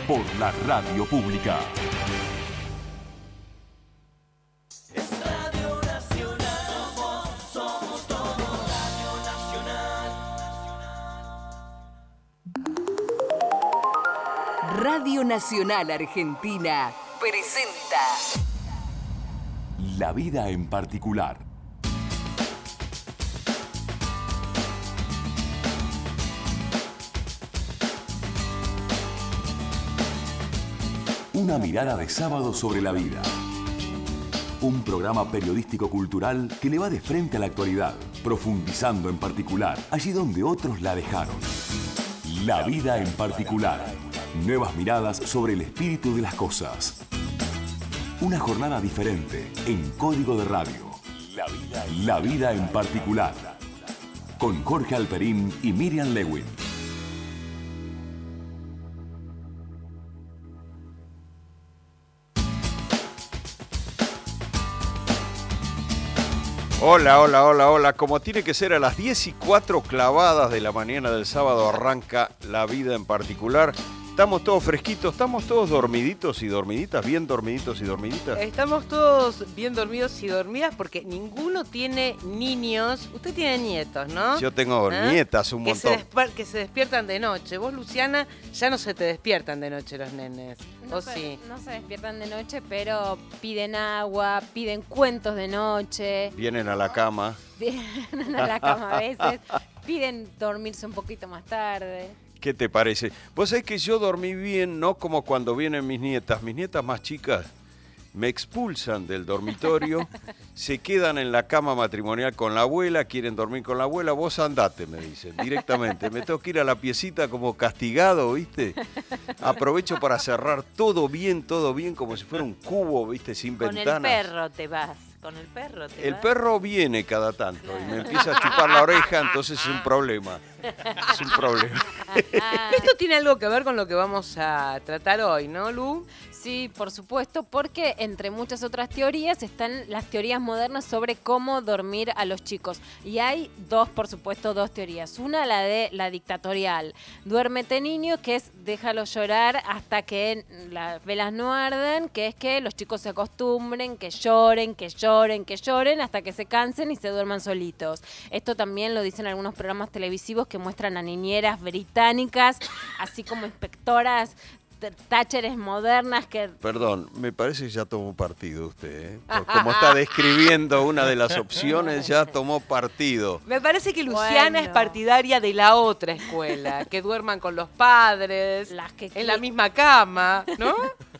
por la radio pública. Radio Nacional Argentina presenta La vida en particular. Una mirada de sábado sobre la vida. Un programa periodístico-cultural que le va de frente a la actualidad, profundizando en particular allí donde otros la dejaron. La vida en particular. Nuevas miradas sobre el espíritu de las cosas. Una jornada diferente en Código de Radio. La vida en particular. Con Jorge Alperín y Miriam Lewin. Hola. Como tiene que ser a las 10:04 clavadas de la mañana del sábado arranca La vida en particular. Estamos todos fresquitos, estamos todos dormiditos y dormiditas, bien dormiditos y dormiditas. Estamos todos bien dormidos y dormidas porque ninguno tiene niños. Usted tiene nietos, ¿no? Yo tengo nietas un montón. Que se despiertan de noche. Vos, Luciana, ya no se te despiertan de noche los nenes. No, sí? No se despiertan de noche, pero piden agua, piden cuentos de noche. Vienen a la cama. Vienen a la cama a veces. Piden dormirse un poquito más tarde. ¿Qué te parece? Vos sabés que yo dormí bien, no como cuando vienen mis nietas. Mis nietas más chicas me expulsan del dormitorio, se quedan en la cama matrimonial con la abuela, quieren dormir con la abuela. Vos andate, me dicen, directamente. Me tengo que ir a la piecita como castigado, ¿viste? Aprovecho para cerrar todo bien, como si fuera un cubo, ¿viste? Sin ventanas. Con el perro te vas. Con el perro te El vas. perro viene cada tanto y me empieza a chupar la oreja, entonces es un problema. Es un problema. Esto tiene algo que ver con lo que vamos a tratar hoy, ¿no, Lu? Sí, por supuesto, porque entre muchas otras teorías están las teorías modernas sobre cómo dormir a los chicos. Y hay dos teorías. Una, la de la dictatorial. Duérmete, niño, que es déjalo llorar hasta que las velas no ardan, que es que los chicos se acostumbren, que lloren hasta que se cansen y se duerman solitos. Esto también lo dicen algunos programas televisivos que muestran a niñeras británicas, así como inspectoras Thatcheres modernas que... Perdón, me parece que ya tomó partido usted, ¿eh? Como está describiendo una de las opciones, ya tomó partido. Me parece que Luciana es partidaria de la otra escuela, que duerman con los padres, en la misma cama, ¿no?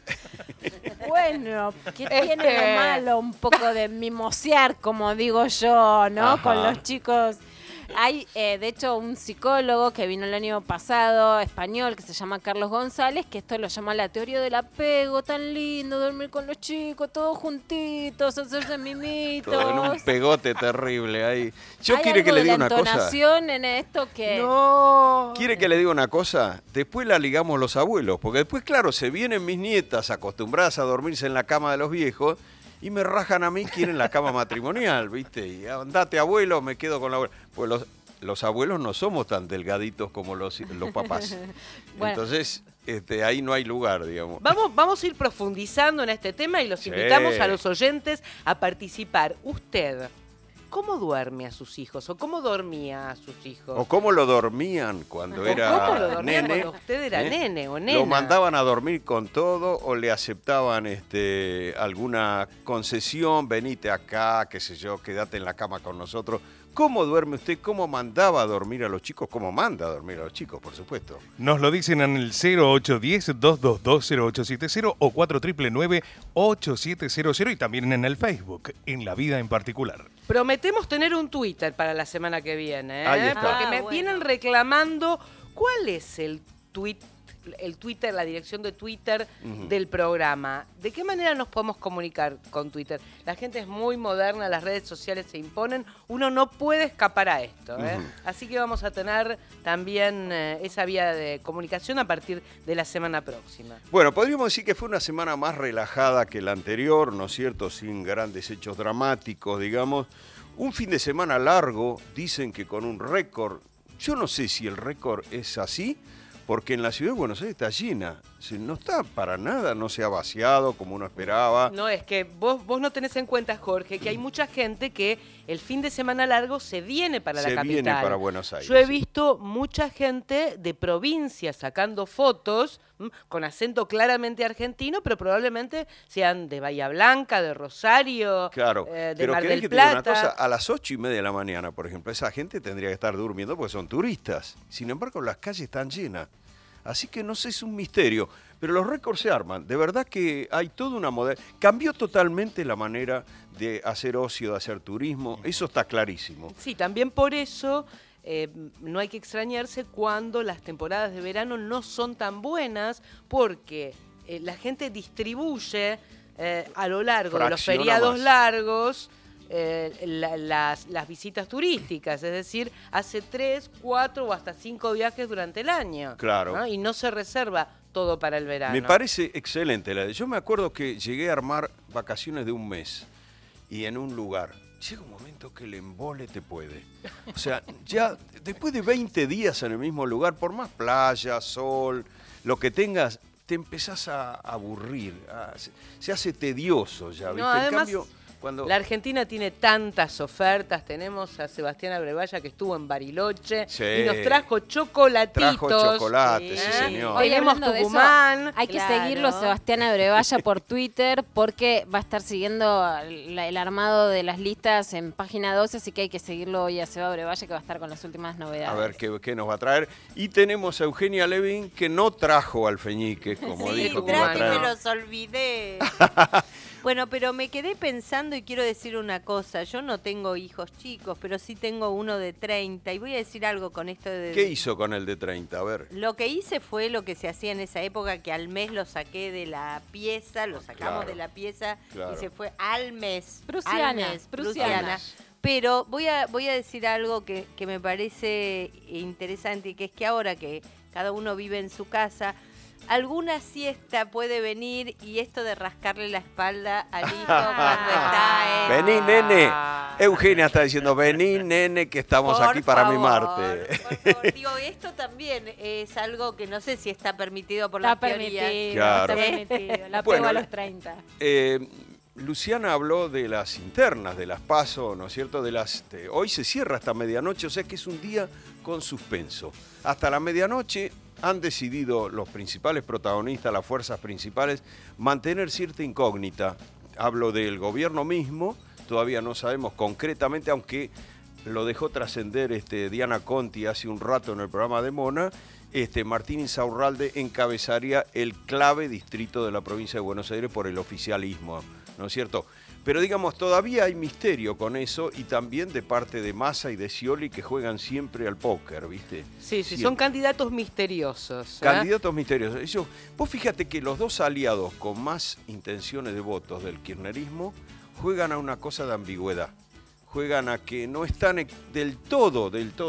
Bueno, ¿qué tiene de malo un poco de mimosear, como digo yo, ¿no? Ajá. Con los chicos. Hay, de hecho, un psicólogo que vino el año pasado, español, que se llama Carlos González, que esto lo llama la teoría del apego, tan lindo, dormir con los chicos, todos juntitos, hacerse mimitos. Todo en un pegote terrible ahí. Yo ¿Hay quiere algo que le de diga la una cosa. entonación en esto que... No. ¿Quiere que le diga una cosa? Después la ligamos los abuelos, porque después, claro, se vienen mis nietas acostumbradas a dormirse en la cama de los viejos y me rajan a mí, quieren la cama matrimonial, ¿viste? Y andate, abuelo, me quedo con la abuela. Pues los abuelos no somos tan delgaditos como los papás. Bueno. Entonces, ahí no hay lugar, digamos. Vamos a ir profundizando en este tema y los invitamos a los oyentes a participar. Usted, ¿cómo duerme a sus hijos? ¿O cómo dormía a sus hijos? O cómo lo dormían cuando era ¿Cómo lo dormían nene? cuando usted era nene o nena? ¿Lo mandaban a dormir con todo o le aceptaban alguna concesión? Venite acá, qué sé yo, quédate en la cama con nosotros. ¿Cómo duerme usted? ¿Cómo mandaba a dormir a los chicos? ¿Cómo manda a dormir a los chicos, por supuesto? Nos lo dicen en el 0810-222-0870 o 4999-8700 y también en el Facebook, en La Vida en Particular. Prometemos tener un Twitter para la semana que viene, ¿eh? Ahí está. Porque me vienen reclamando cuál es el Twitter, la dirección de Twitter del programa. ¿De qué manera nos podemos comunicar con Twitter? La gente es muy moderna, las redes sociales se imponen, uno no puede escapar a esto, ¿eh? Así que vamos a tener también esa vía de comunicación a partir de la semana próxima. Bueno, podríamos decir que fue una semana más relajada que la anterior, ¿no es cierto? Sin grandes hechos dramáticos, digamos. Un fin de semana largo, dicen que con un récord. Yo no sé si el récord es así, porque en la ciudad de Buenos Aires está llena. Si no está para nada, no se ha vaciado como uno esperaba. No, es que vos no tenés en cuenta, Jorge, que hay mucha gente que el fin de semana largo se viene para la capital. Se viene para Buenos Aires. Yo he visto mucha gente de provincia sacando fotos con acento claramente argentino, pero probablemente sean de Bahía Blanca, de Rosario, Claro, de pero Mar querés del que te diga una Plata. cosa, a las 8:30 de la mañana, por ejemplo, esa gente tendría que estar durmiendo porque son turistas. Sin embargo, las calles están llenas. Así que no sé, es un misterio. Pero los récords se arman. De verdad que hay toda una cambió totalmente la manera de hacer ocio, de hacer turismo. Eso está clarísimo. Sí, también por eso no hay que extrañarse cuando las temporadas de verano no son tan buenas, porque la gente distribuye a lo largo de los Fracciona feriados más. largos las visitas turísticas, es decir, hace 3, 4 o hasta 5 viajes durante el año. Claro. ¿No? Y no se reserva todo para el verano. Me parece excelente. Yo me acuerdo que llegué a armar vacaciones de un mes y en un lugar. Llega un momento que el embole te puede. O sea, ya después de 20 días en el mismo lugar, por más playa, sol, lo que tengas, te empezás a aburrir. Se hace tedioso ya, ¿viste? No, además, en cambio, cuando... la Argentina tiene tantas ofertas. Tenemos a Sebastián Abrevaya que estuvo en Bariloche Sí. y nos trajo chocolatitos. Trajo chocolate, sí, ¿eh? señor. Hoy Tenemos hablando de eso, Tucumán. hay que Claro. seguirlo a Sebastián Abrevaya por Twitter porque va a estar siguiendo el armado de las listas en página 12, así que hay que seguirlo hoy a Seba Abrevaya que va a estar con las últimas novedades. A ver qué nos va a traer. Y tenemos a Eugenia Levin, que no trajo alfeñique, como Sí, dijo que iba a traje y traer. me los olvidé. Bueno, pero me quedé pensando y quiero decir una cosa. Yo no tengo hijos chicos, pero sí tengo uno de 30. Y voy a decir algo con esto de... ¿Qué hizo con el de 30? A ver. Lo que hice fue lo que se hacía en esa época, que al mes lo saqué de la pieza, lo sacamos Claro, de la pieza claro. y se fue al mes. Prusiana, al mes, prusiana. Pero voy a decir algo que me parece interesante, y que es que ahora que cada uno vive en su casa, alguna siesta puede venir, y esto de rascarle la espalda al hijo cuando está en... Vení, nene. Eugenia está diciendo, vení, nene, que estamos Por aquí para favor, mimarte. por favor. Digo, esto también es algo que no sé si está permitido por Está las teorías. permitido, Claro. está permitido. La Bueno, pego a los 30. Luciana habló de las internas, de las PASO, ¿no es cierto? Hoy se cierra hasta medianoche, o sea que es un día con suspenso. Hasta la medianoche han decidido los principales protagonistas, las fuerzas principales, mantener cierta incógnita. Hablo del gobierno mismo, todavía no sabemos concretamente, aunque lo dejó trascender Diana Conti hace un rato en el programa de Mona. Martín Insaurralde encabezaría el clave distrito de la provincia de Buenos Aires por el oficialismo, ¿no es cierto? Pero digamos, todavía hay misterio con eso, y también de parte de Massa y de Scioli, que juegan siempre al póker, ¿viste? Sí, Siempre. son candidatos misteriosos. Candidatos misteriosos. Vos fíjate que los dos aliados con más intenciones de votos del kirchnerismo juegan a una cosa de ambigüedad. Juegan a que no están del todo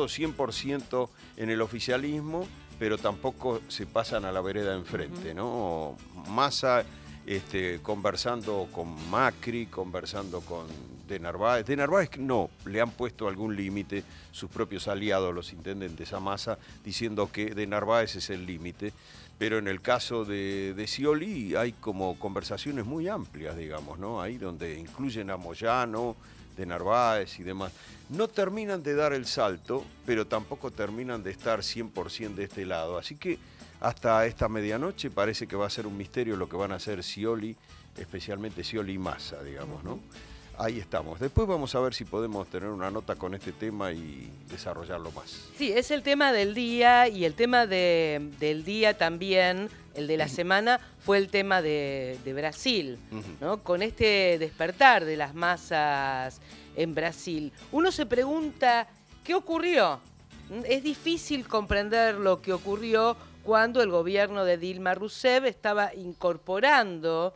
100% en el oficialismo, pero tampoco se pasan a la vereda enfrente, ¿no? Massa conversando con Macri, conversando con De Narváez. De Narváez no, le han puesto algún límite sus propios aliados, los intendentes a Massa, diciendo que De Narváez es el límite. Pero en el caso de Scioli hay como conversaciones muy amplias, digamos, ¿no? Ahí donde incluyen a Moyano, De Narváez y demás. No terminan de dar el salto, pero tampoco terminan de estar 100% de este lado. Así que hasta esta medianoche parece que va a ser un misterio lo que van a hacer Scioli, especialmente Scioli y Massa, digamos, ¿no? Ahí estamos. Después vamos a ver si podemos tener una nota con este tema y desarrollarlo más. Sí, es el tema del día, y el tema del día también, el de la semana, fue el tema de Brasil, ¿no? Con este despertar de las masas en Brasil. Uno se pregunta, ¿qué ocurrió? Es difícil comprender lo que ocurrió cuando el gobierno de Dilma Rousseff estaba incorporando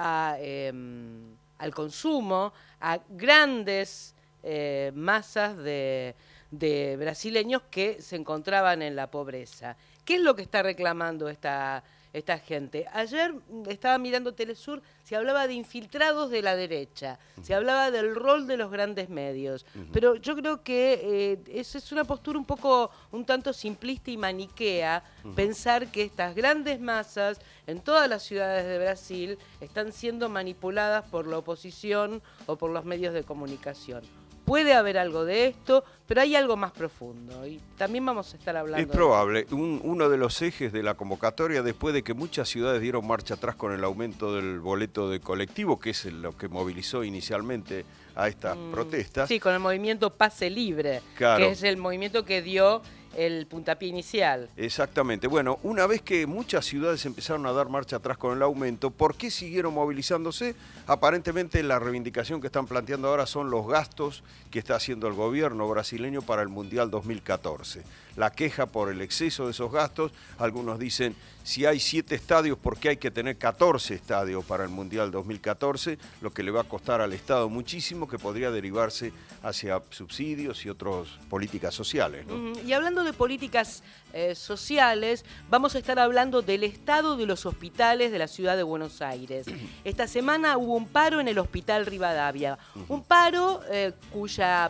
al consumo a grandes masas de brasileños que se encontraban en la pobreza. ¿Qué es lo que está reclamando esta esta gente. Ayer estaba mirando Telesur, se hablaba de infiltrados de la derecha, se hablaba del rol de los grandes medios, pero yo creo que esa es una postura un tanto simplista y maniquea, pensar que estas grandes masas en todas las ciudades de Brasil están siendo manipuladas por la oposición o por los medios de comunicación. Puede haber algo de esto, pero hay algo más profundo y también vamos a estar hablando. Es probable. Uno de los ejes de la convocatoria, después de que muchas ciudades dieron marcha atrás con el aumento del boleto de colectivo, que es lo que movilizó inicialmente a estas protestas. Sí, con el movimiento Pase Libre, Claro. que es el movimiento que dio el puntapié inicial. Exactamente. Bueno, una vez que muchas ciudades empezaron a dar marcha atrás con el aumento, ¿por qué siguieron movilizándose? Aparentemente la reivindicación que están planteando ahora son los gastos que está haciendo el gobierno brasileño para el Mundial 2014. La queja por el exceso de esos gastos, algunos dicen, si hay 7 estadios, ¿por qué hay que tener 14 estadios para el Mundial 2014? Lo que le va a costar al Estado muchísimo, que podría derivarse hacia subsidios y otras políticas sociales, ¿no? Y hablando de políticas sociales, vamos a estar hablando del estado de los hospitales de la ciudad de Buenos Aires. Esta semana hubo un paro en el Hospital Rivadavia, un paro cuyo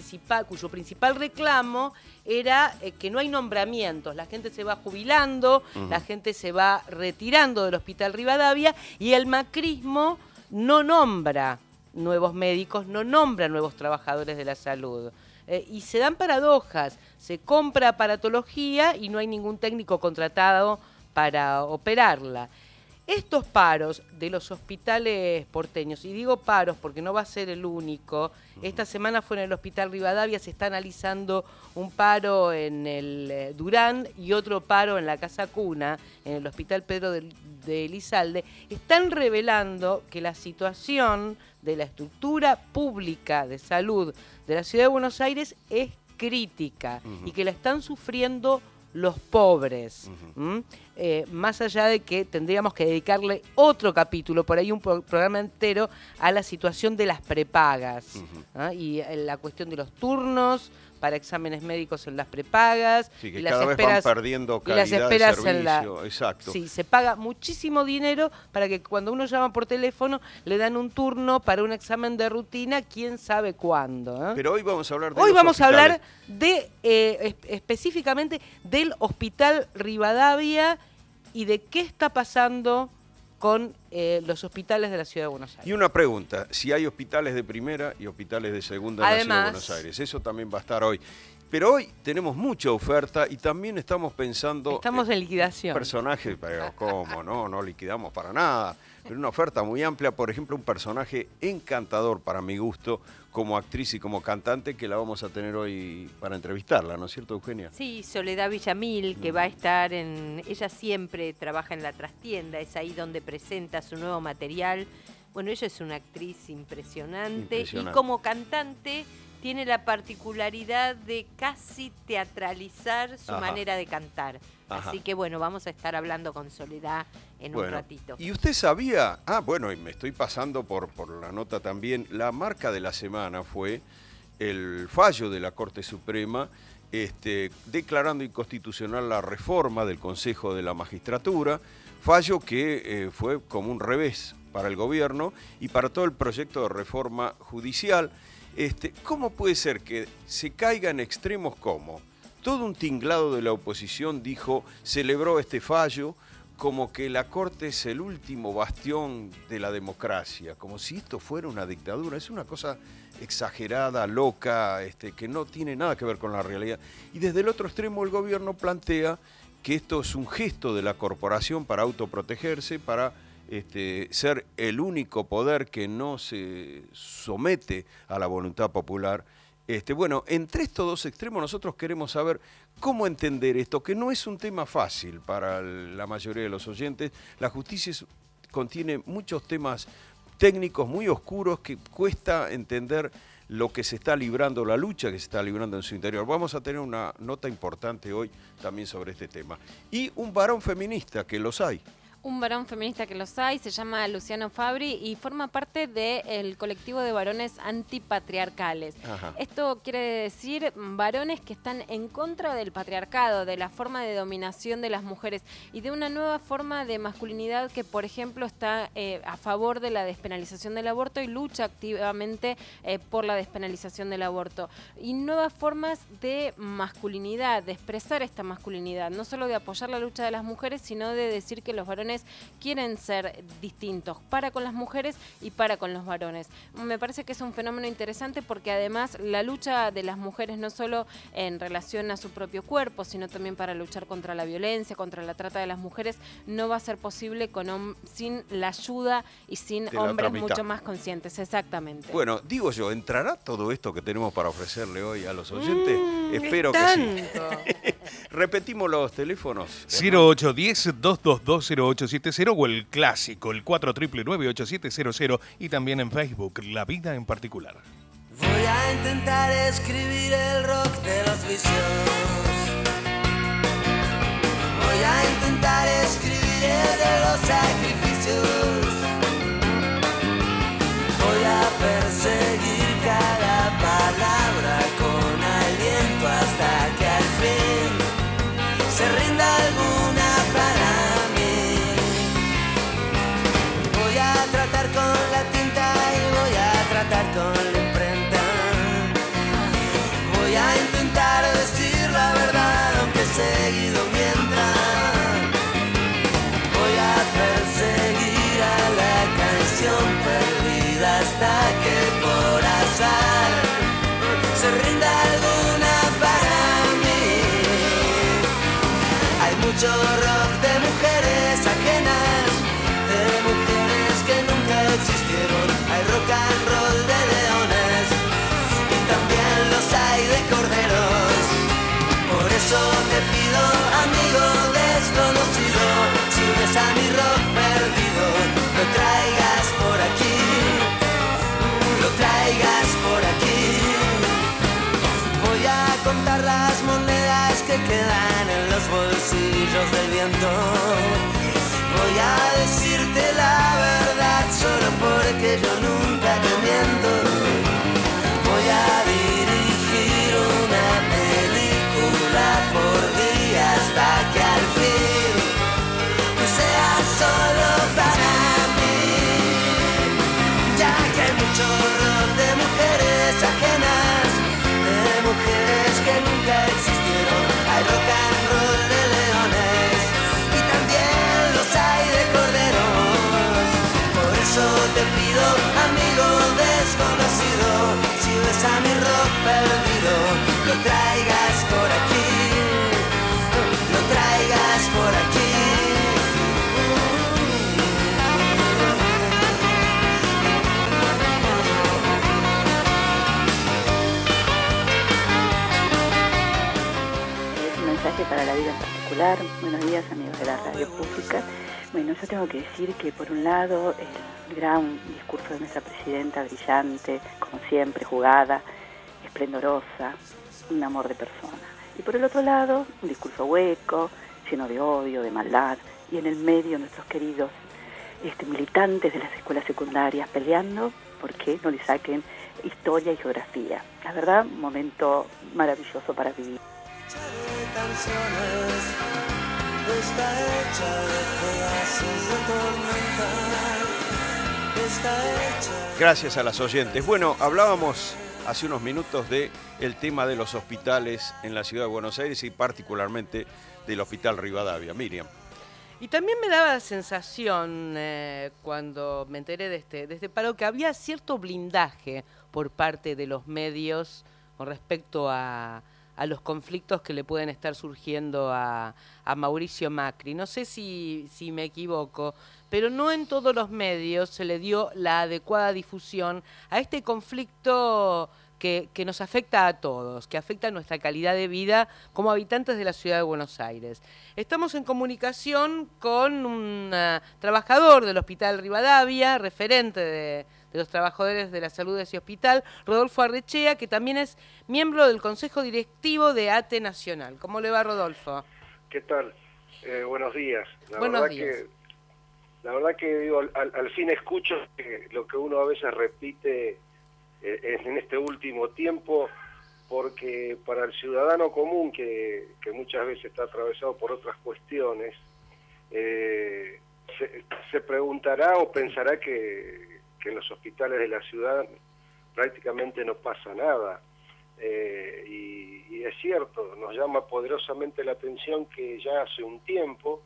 principal reclamo era que no hay nombramientos, la gente se va jubilando, la gente se va retirando del Hospital Rivadavia y el macrismo no nombra nuevos médicos, no nombra nuevos trabajadores de la salud. Y se dan paradojas, se compra aparatología y no hay ningún técnico contratado para operarla. Estos paros de los hospitales porteños, y digo paros porque no va a ser el único, esta semana fue en el Hospital Rivadavia, se está analizando un paro en el Durán y otro paro en la Casa Cuna, en el Hospital Pedro de Elizalde, están revelando que la situación de la estructura pública de salud de la Ciudad de Buenos Aires es crítica y que la están sufriendo los pobres. Más allá de que tendríamos que dedicarle otro capítulo, por ahí un programa entero, a la situación de las prepagas y la cuestión de los turnos para exámenes médicos en las prepagas. Sí, que y cada las vez van perdiendo calidad de servicio. Exacto. Sí, se paga muchísimo dinero para que cuando uno llama por teléfono le dan un turno para un examen de rutina, quién sabe cuándo. Pero hoy vamos a hablar de Hoy los vamos a hospitales. hablar de específicamente del Hospital Rivadavia y de qué está pasando con los hospitales de la Ciudad de Buenos Aires. Y una pregunta, si hay hospitales de primera y hospitales de segunda en la Ciudad de Buenos Aires, eso también va a estar hoy. Pero hoy tenemos mucha oferta y también estamos pensando... Estamos en liquidación. Personajes, pero ¿cómo? No liquidamos para nada. Pero una oferta muy amplia, por ejemplo, un personaje encantador para mi gusto, como actriz y como cantante, que la vamos a tener hoy para entrevistarla, ¿no es cierto, Eugenia? Sí, Soledad Villamil, que va a estar en... Ella siempre trabaja en La Trastienda, es ahí donde presenta su nuevo material. Bueno, ella es una actriz impresionante. Y como cantante tiene la particularidad de casi teatralizar su manera de cantar. Así que bueno, vamos a estar hablando con Soledad en un ratito. ¿Y usted sabía? Y me estoy pasando por la nota también. La marca de la semana fue el fallo de la Corte Suprema declarando inconstitucional la reforma del Consejo de la Magistratura, fallo que fue como un revés para el gobierno y para todo el proyecto de reforma judicial. ¿Cómo puede ser que se caiga en extremos como? Todo un tinglado de la oposición celebró este fallo como que la Corte es el último bastión de la democracia, como si esto fuera una dictadura. Es una cosa exagerada, loca, que no tiene nada que ver con la realidad. Y desde el otro extremo el gobierno plantea que esto es un gesto de la corporación para autoprotegerse, para ser el único poder que no se somete a la voluntad popular. Entre estos dos extremos nosotros queremos saber cómo entender esto, que no es un tema fácil para la mayoría de los oyentes. La justicia contiene muchos temas técnicos muy oscuros que cuesta entender lo que se está librando, la lucha que se está librando en su interior. Vamos a tener una nota importante hoy también sobre este tema. Y un varón feminista, que los hay. Un varón feminista que los hay, se llama Luciano Fabri y forma parte del colectivo de varones antipatriarcales. Ajá. Esto quiere decir varones que están en contra del patriarcado, de la forma de dominación de las mujeres y de una nueva forma de masculinidad que, por ejemplo, está a favor de la despenalización del aborto y lucha activamente por la despenalización del aborto. Y nuevas formas de masculinidad, de expresar esta masculinidad, no solo de apoyar la lucha de las mujeres, sino de decir que los varones quieren ser distintos para con las mujeres y para con los varones. Me parece que es un fenómeno interesante porque además la lucha de las mujeres no solo en relación a su propio cuerpo, sino también para luchar contra la violencia, contra la trata de las mujeres, no va a ser posible sin la ayuda y sin De la hombres otra mitad. mucho más conscientes. Exactamente. Bueno, digo yo, ¿entrará todo esto que tenemos para ofrecerle hoy a los oyentes? Espero que sí. Repetimos los teléfonos. 0810-222-0870 o el clásico, el 4999-8700 y también en Facebook, La Vida en Particular. Voy a intentar escribir el rock de los vicios. Voy a intentar escribir el de los sacrificios. Voy a perseguir cada palabra con aliento hasta que al fin se rinda alguna para mí. Voy a tratar con la tinta y voy a tratar con la imprenta. Voy a intentar decir la verdad aunque seguido mienta. Voy a perseguir a la canción perdida hasta que por azar se rinda alguna para mí. Hay mucho rock de mujeres ajenas, de mujeres que nunca existieron. Hay rock and roll de leones y también los hay de corderos. Por eso te pido, amigo desconocido, si ves a mi rock perdido, lo traigas por aquí, lo traigas por aquí. Voy a contar las monedas que quedan en los bolsillos del viento. Voy a decirte la verdad solo porque yo nunca te miento. Voy a dirigir una película por día hasta que al fin tú seas solo para mí. Ya que hay mucho rock de mujeres ajenas, de mujeres que nunca existieron. Hay rock and roll de leones y también los hay de corderos. Por eso te pido, amigo desconocido, si ves a mi rock perdido, lo traigas por aquí, lo traigas por aquí. Para la vida en particular. Buenos días, amigos de la radio pública. Bueno, yo tengo que decir que por un lado el gran discurso de nuestra presidenta, brillante, como siempre, jugada, esplendorosa, un amor de persona. Y por el otro lado, un discurso hueco, lleno de odio, de maldad, y en el medio nuestros queridos militantes de las escuelas secundarias peleando porque no le saquen historia y geografía. La verdad, un momento maravilloso para vivir. Canciones está hecha de pedazos de tormenta, está hecha. Gracias a las oyentes. Bueno, hablábamos hace unos minutos de el tema de los hospitales en la ciudad de Buenos Aires y particularmente del Hospital Rivadavia. Miriam. Y también me daba la sensación, cuando me enteré de este paro, que había cierto blindaje por parte de los medios con respecto a los conflictos que le pueden estar surgiendo a Mauricio Macri. No sé si me equivoco, pero no en todos los medios se le dio la adecuada difusión a este conflicto que nos afecta a todos, que afecta a nuestra calidad de vida como habitantes de la ciudad de Buenos Aires. Estamos en comunicación con un trabajador del Hospital Rivadavia, referente de los trabajadores de la salud de ese hospital, Rodolfo Arrechea, que también es miembro del Consejo Directivo de ATE Nacional. ¿Cómo le va, Rodolfo? ¿Qué tal? Buenos días. La Buenos verdad días. que La verdad que digo, al fin escucho lo que uno a veces repite en este último tiempo, porque para el ciudadano común, que muchas veces está atravesado por otras cuestiones, se preguntará o pensará que en los hospitales de la ciudad prácticamente no pasa nada. Y es cierto, nos llama poderosamente la atención que ya hace un tiempo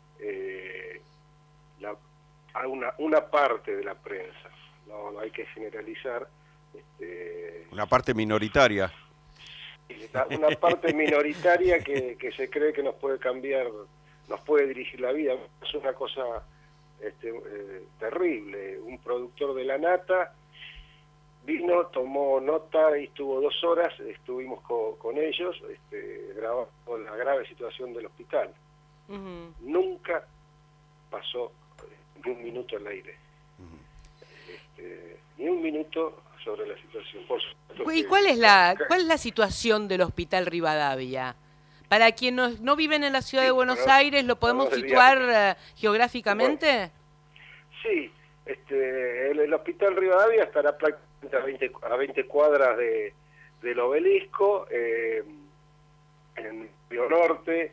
una parte de la prensa, no hay que generalizar, una parte minoritaria, una parte minoritaria que se cree que nos puede cambiar, nos puede dirigir la vida. Es una cosa terrible. Un productor de la nata vino, tomó nota y estuvo 2 horas, estuvimos con ellos grabando la grave situación del hospital. Nunca pasó ni un minuto al aire, ni un minuto sobre la situación. ¿Y cuál es la situación del Hospital Rivadavia? Para quienes no viven en la ciudad de Buenos Aires, ¿lo podemos situar geográficamente? Bueno, sí, el Hospital Rivadavia estará prácticamente a 20 cuadras del Obelisco, en Río Norte.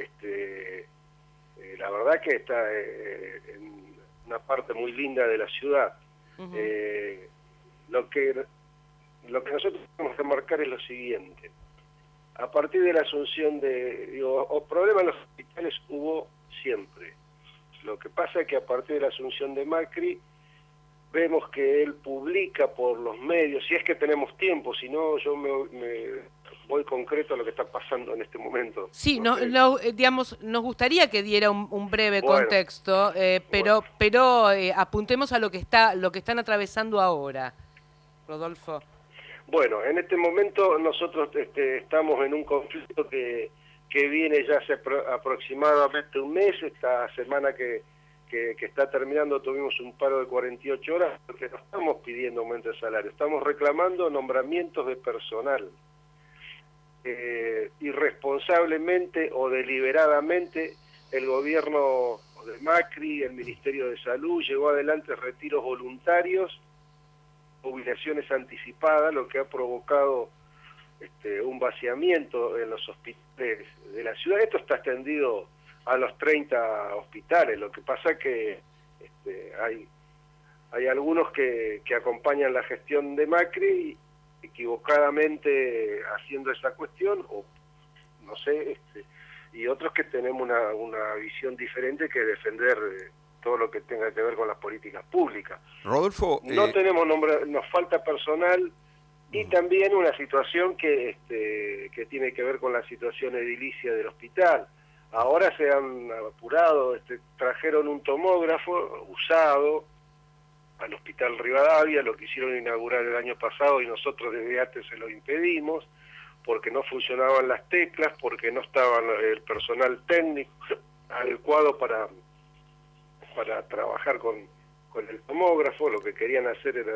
La verdad que está en una parte muy linda de la ciudad. Lo que nosotros tenemos que marcar es lo siguiente. A partir de la asunción problemas en los hospitales hubo siempre. Lo que pasa es que a partir de la asunción de Macri, vemos que él publica por los medios, si es que tenemos tiempo, si no yo me voy concreto a lo que está pasando en este momento. Sí, digamos, nos gustaría que diera un breve contexto, pero apuntemos a lo que están atravesando ahora, Rodolfo. Bueno, en este momento nosotros estamos en un conflicto que viene ya hace aproximadamente un mes. Esta semana que está terminando tuvimos un paro de 48 horas, porque no estamos pidiendo aumento de salario, estamos reclamando nombramientos de personal. Irresponsablemente o deliberadamente el gobierno de Macri, el Ministerio de Salud, llevó adelante retiros voluntarios, jubilaciones anticipadas, lo que ha provocado un vaciamiento en los hospitales de la ciudad. Esto está extendido a los 30 hospitales. Lo que pasa es que hay algunos que acompañan la gestión de Macri equivocadamente haciendo esa cuestión, o no sé, y otros que tenemos una visión diferente, que defender todo lo que tenga que ver con las políticas públicas. Rodolfo, no tenemos nos falta personal, y también una situación que tiene que ver con la situación edilicia del hospital. Ahora se han apurado, trajeron un tomógrafo usado al Hospital Rivadavia, lo quisieron inaugurar el año pasado y nosotros desde antes se lo impedimos, porque no funcionaban las teclas, porque no estaba el personal técnico adecuado para trabajar con el tomógrafo. Lo que querían hacer era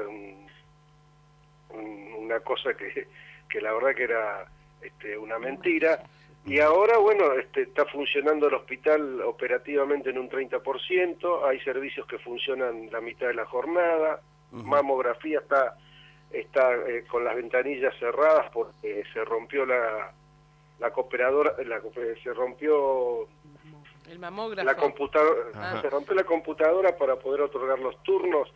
una cosa que la verdad que era una mentira. Y ahora, bueno, está funcionando el hospital operativamente en un 30%, hay servicios que funcionan la mitad de la jornada, mamografía está con las ventanillas cerradas porque se rompió la cooperadora, se rompió el mamógrafo, la computadora, se rompió la computadora para poder otorgar los turnos,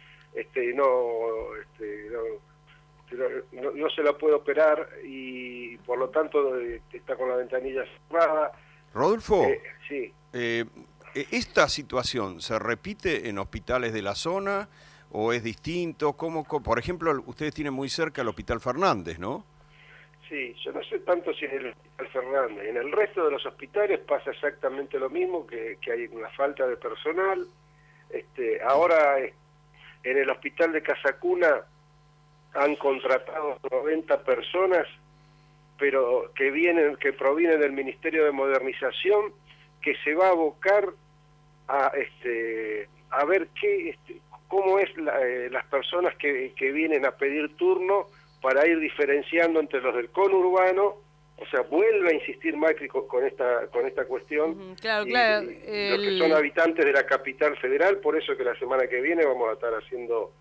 no se la puede operar y por lo tanto está con la ventanilla cerrada. Rodolfo, sí. ¿Esta situación se repite en hospitales de la zona o es distinto? ¿Cómo, por ejemplo, ustedes tienen muy cerca el Hospital Fernández, ¿no? Sí, yo no sé tanto si en el Hospital Fernández. En el resto de los hospitales pasa exactamente lo mismo, que hay una falta de personal. Ahora en el Hospital de Casacuna han contratado 90 personas, pero que provienen del Ministerio de Modernización, que se va a abocar a ver cómo es las personas que vienen a pedir turno, para ir diferenciando entre los del conurbano O sea, vuelve a insistir Macri con esta cuestión. Claro, y claro. los que son habitantes de la capital federal, por eso que la semana que viene vamos a estar haciendo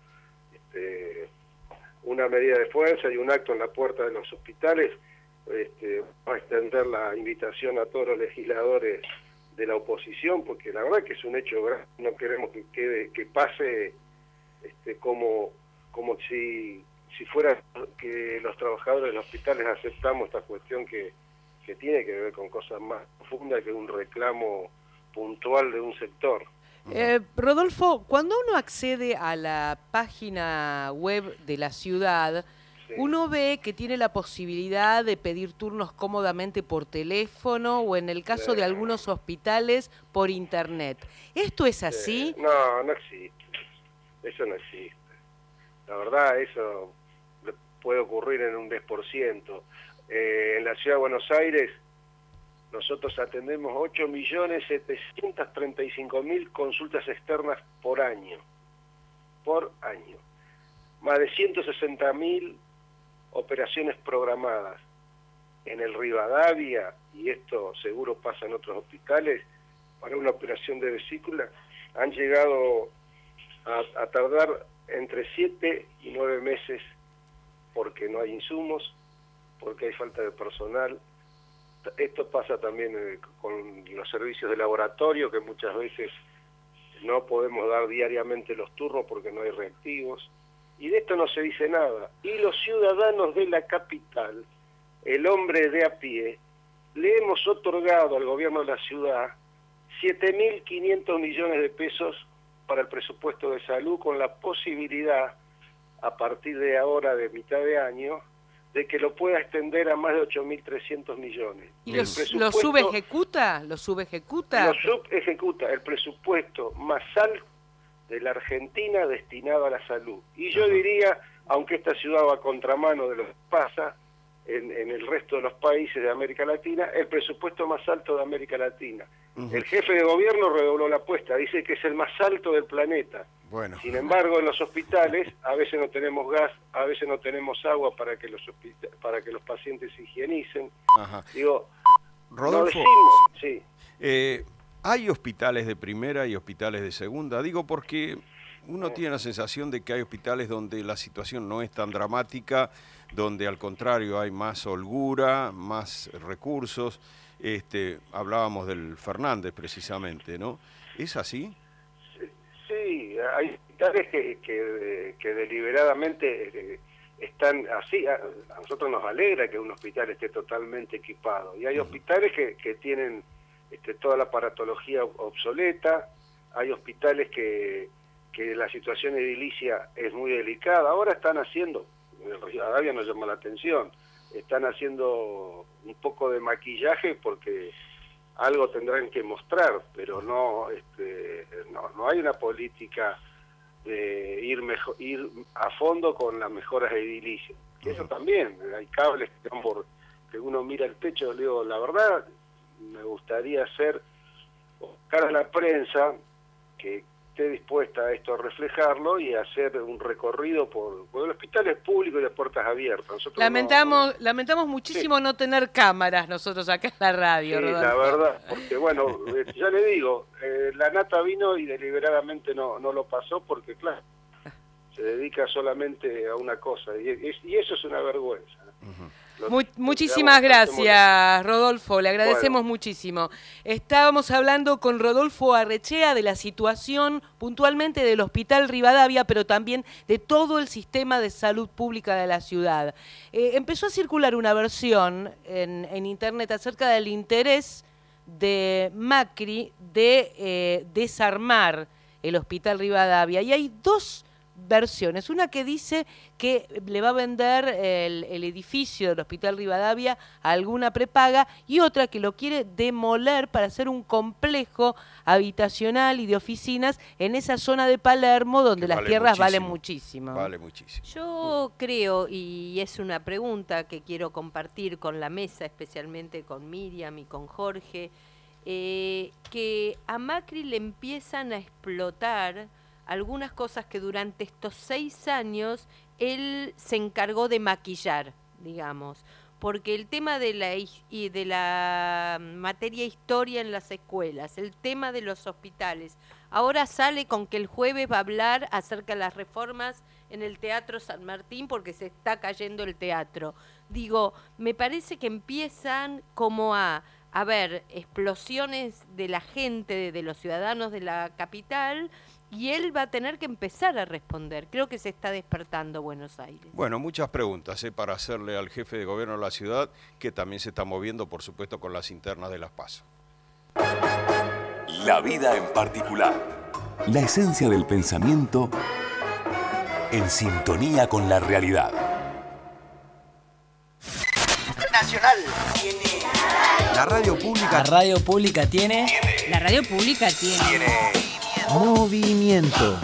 una medida de fuerza y un acto en la puerta de los hospitales. Va a extender la invitación a todos los legisladores de la oposición, porque la verdad que es un hecho grave. No queremos que pase como si fuera que los trabajadores de los hospitales aceptamos esta cuestión que tiene que ver con cosas más profundas que un reclamo puntual de un sector. Rodolfo, cuando uno accede a la página web de la ciudad, uno ve que tiene la posibilidad de pedir turnos cómodamente por teléfono o, en el caso de algunos hospitales, por internet. ¿Esto es así? No existe. Eso no existe. La verdad, eso puede ocurrir en un 10%. En la ciudad de Buenos Aires nosotros atendemos 8.735.000 consultas externas por año. Más de 160.000 operaciones programadas. En el Rivadavia, y esto seguro pasa en otros hospitales, para una operación de vesícula han llegado a tardar entre 7 y 9 meses porque no hay insumos, porque hay falta de personal. Esto pasa también con los servicios de laboratorio, que muchas veces no podemos dar diariamente los turnos porque no hay reactivos. Y de esto no se dice nada. Y los ciudadanos de la capital, el hombre de a pie, le hemos otorgado al gobierno de la ciudad 7.500 millones de pesos para el presupuesto de salud, con la posibilidad, a partir de ahora, de mitad de año, de que lo pueda extender a más de 8.300 millones. ¿Y lo subejecuta? ¿Lo subejecuta? Lo subejecuta, el presupuesto más alto de la Argentina destinado a la salud. Y yo diría, aunque esta ciudad va a contramano de lo que pasa en el resto de los países de América Latina, el presupuesto más alto de América Latina. El jefe de gobierno redobló la apuesta, dice que es el más alto del planeta. Bueno. Sin embargo, en los hospitales a veces no tenemos gas, a veces no tenemos agua para que los pacientes se higienicen. Digo, Rodolfo, no decimos, sí. ¿Hay hospitales de primera y hospitales de segunda? Digo porque uno tiene la sensación de que hay hospitales donde la situación no es tan dramática, donde al contrario hay más holgura, más recursos. Hablábamos del Fernández precisamente, ¿no? ¿Es así? Sí, hay hospitales que deliberadamente están así. A nosotros nos alegra que un hospital esté totalmente equipado. Y hay hospitales que tienen toda la aparatología obsoleta. Hay hospitales que la situación edilicia es muy delicada. Ahora están haciendo, en Rivadavia nos llama la atención, están haciendo un poco de maquillaje porque algo tendrán que mostrar, pero no hay una política de ir a fondo con las mejoras edilicias. Eso también, hay cables que uno mira el techo. Le digo, la verdad, me gustaría buscar a la prensa que esté dispuesta a esto, a reflejarlo y a hacer un recorrido por el hospital es público y de puertas abiertas. Nosotros lamentamos muchísimo no tener cámaras nosotros acá en la radio. Sí, Rodolfo. la verdad, porque bueno, ya le digo, la nata vino y deliberadamente no lo pasó porque, claro, se dedica solamente a una cosa y eso es una vergüenza. Muchísimas gracias, Rodolfo, le agradecemos muchísimo. Estábamos hablando con Rodolfo Arrechea de la situación puntualmente del Hospital Rivadavia, pero también de todo el sistema de salud pública de la ciudad. Empezó a circular una versión en internet acerca del interés de Macri de desarmar el Hospital Rivadavia, y hay dos versiones. Una que dice que le va a vender el edificio del Hospital Rivadavia a alguna prepaga, y otra que lo quiere demoler para hacer un complejo habitacional y de oficinas en esa zona de Palermo donde las tierras valen muchísimo. Vale muchísimo. Yo creo, y es una pregunta que quiero compartir con la mesa, especialmente con Miriam y con Jorge, que a Macri le empiezan a explotar algunas cosas que durante estos 6 años él se encargó de maquillar, digamos. porque el tema de la materia historia en las escuelas, el tema de los hospitales, ahora sale con que el jueves va a hablar acerca de las reformas en el Teatro San Martín porque se está cayendo el teatro. Digo, me parece que empiezan como a haber explosiones de la gente, de los ciudadanos de la capital, y él va a tener que empezar a responder. Creo que se está despertando Buenos Aires. Bueno, muchas preguntas para hacerle al jefe de gobierno de la ciudad, que también se está moviendo, por supuesto, con las internas de las PASO. La vida en particular. La esencia del pensamiento en sintonía con la realidad. Nacional tiene. La radio pública. La radio pública tiene. La radio pública tiene. Movimiento.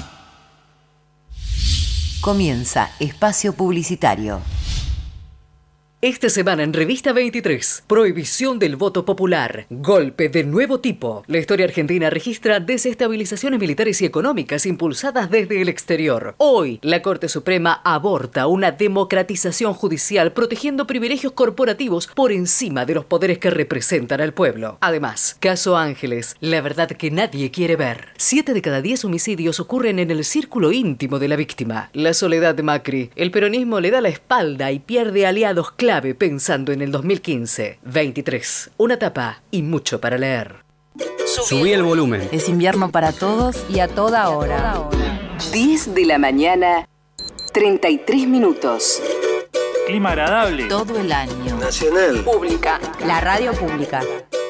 Comienza Espacio Publicitario. Esta semana en Revista 23, prohibición del voto popular, golpe de nuevo tipo. La historia argentina registra desestabilizaciones militares y económicas impulsadas desde el exterior. Hoy, la Corte Suprema aborta una democratización judicial protegiendo privilegios corporativos por encima de los poderes que representan al pueblo. Además, caso Ángeles, la verdad que nadie quiere ver. 7 de cada 10 homicidios ocurren en el círculo íntimo de la víctima. La soledad de Macri, el peronismo le da la espalda y pierde aliados clave pensando en el 2015. 23. Una tapa y mucho para leer. Subí el volumen. Es invierno para todos y a toda hora. 10 de la mañana, 33 minutos. Clima agradable. Todo el año. Nacional. Pública. La radio pública.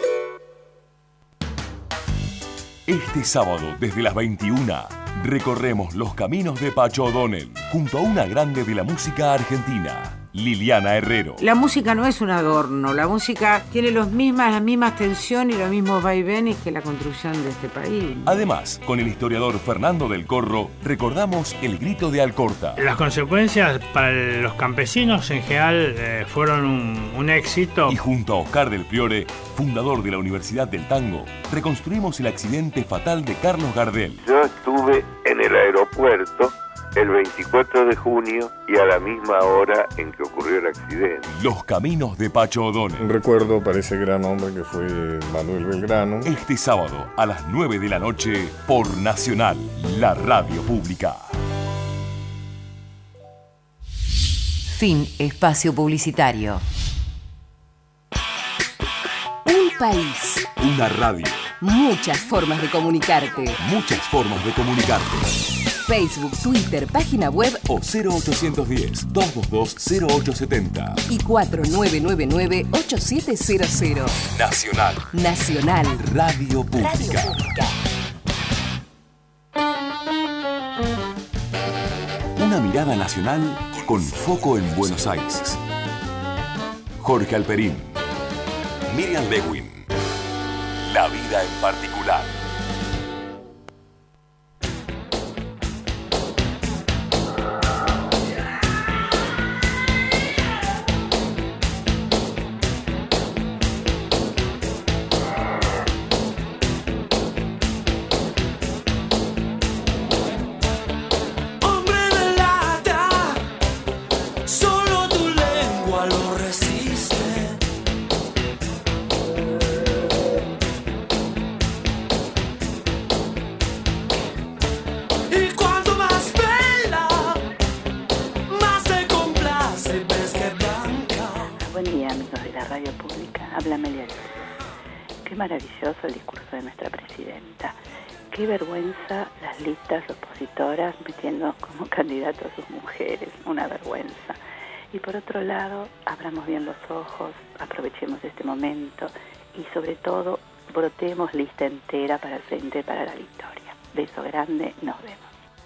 Este sábado, desde las 21, recorremos los caminos de Pacho O'Donnell, junto a una grande de la música argentina, Liliana Herrero. La música no es un adorno, la música tiene las mismas tensiones y los mismos vaivenes que la construcción de este país. Además, con el historiador Fernando del Corro, recordamos el grito de Alcorta. Las consecuencias para los campesinos en general fueron un éxito. Y junto a Oscar del Priore, fundador de la Universidad del Tango, reconstruimos el accidente fatal de Carlos Gardel. Yo estuve en el aeropuerto el 24 de junio y a la misma hora en que ocurrió el accidente. Los caminos de Pacho O'Donnell. Un recuerdo para ese gran hombre que fue Manuel Belgrano. Este sábado a las 9 de la noche por Nacional, la radio pública. Fin Espacio Publicitario. Un país. Una radio. Muchas formas de comunicarte. Muchas formas de comunicarte. Facebook, Twitter, página web o 0810-222-0870 y 4999-8700. Nacional. Nacional. Radio Pública. Radio Pública. Una mirada nacional con foco en Buenos Aires. Jorge Alperín. Miriam Lewin. La vida en particular. Maravilloso el discurso de nuestra presidenta. Qué vergüenza las listas opositoras metiendo como candidatos a sus mujeres, una vergüenza. Y por otro lado, abramos bien los ojos, aprovechemos este momento y sobre todo brotemos lista entera para el frente, para la victoria. Beso grande, nos vemos.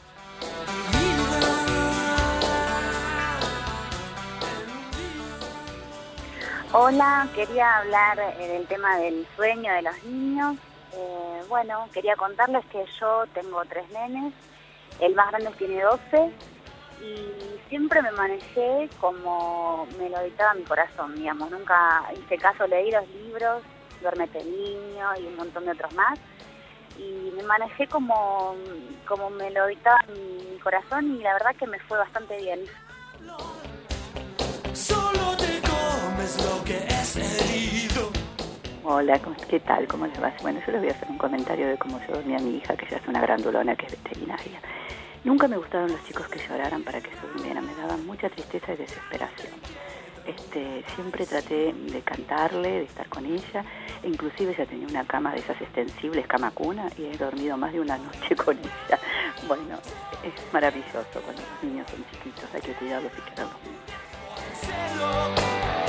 Hola, quería hablar del tema del sueño de los niños. Bueno, quería contarles que yo tengo 3 nenes, el más grande tiene 12 y siempre me manejé como me lo dictaba mi corazón, digamos. Nunca hice caso, leí los libros, Duérmete Niño y un montón de otros más. Y me manejé como me lo dictaba mi corazón y la verdad que me fue bastante bien. Solo te comes es lo que es herido. Hola, ¿qué tal? ¿Cómo les va? Bueno, yo les voy a hacer un comentario de cómo yo dormía a mi hija, que ya es una grandulona, que es veterinaria. Nunca me gustaron los chicos que lloraran para que se durmieran, me daban mucha tristeza y desesperación. Siempre traté de cantarle, de estar con ella, e inclusive ella tenía una cama de esas extensibles, cama cuna, y he dormido más de una noche con ella. Bueno, es maravilloso cuando los niños son chiquitos, hay que cuidarlos y quererlos mucho.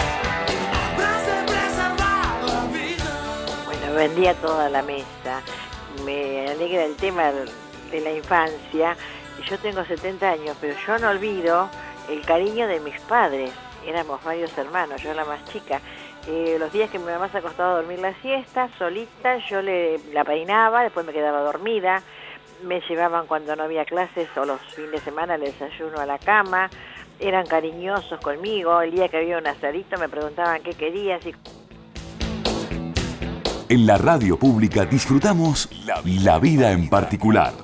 Bueno, buen día a toda la mesa. Me alegra el tema de la infancia. Yo tengo 70 años, pero yo no olvido el cariño de mis padres. Éramos varios hermanos, yo era la más chica. Los días que mi mamá se acostaba a dormir la siesta, solita, yo la peinaba, después me quedaba dormida. Me llevaban cuando no había clases o los fines de semana el desayuno a la cama. Eran cariñosos conmigo. El día que había un asadito me preguntaban qué querías. En la radio pública disfrutamos la vida en particular.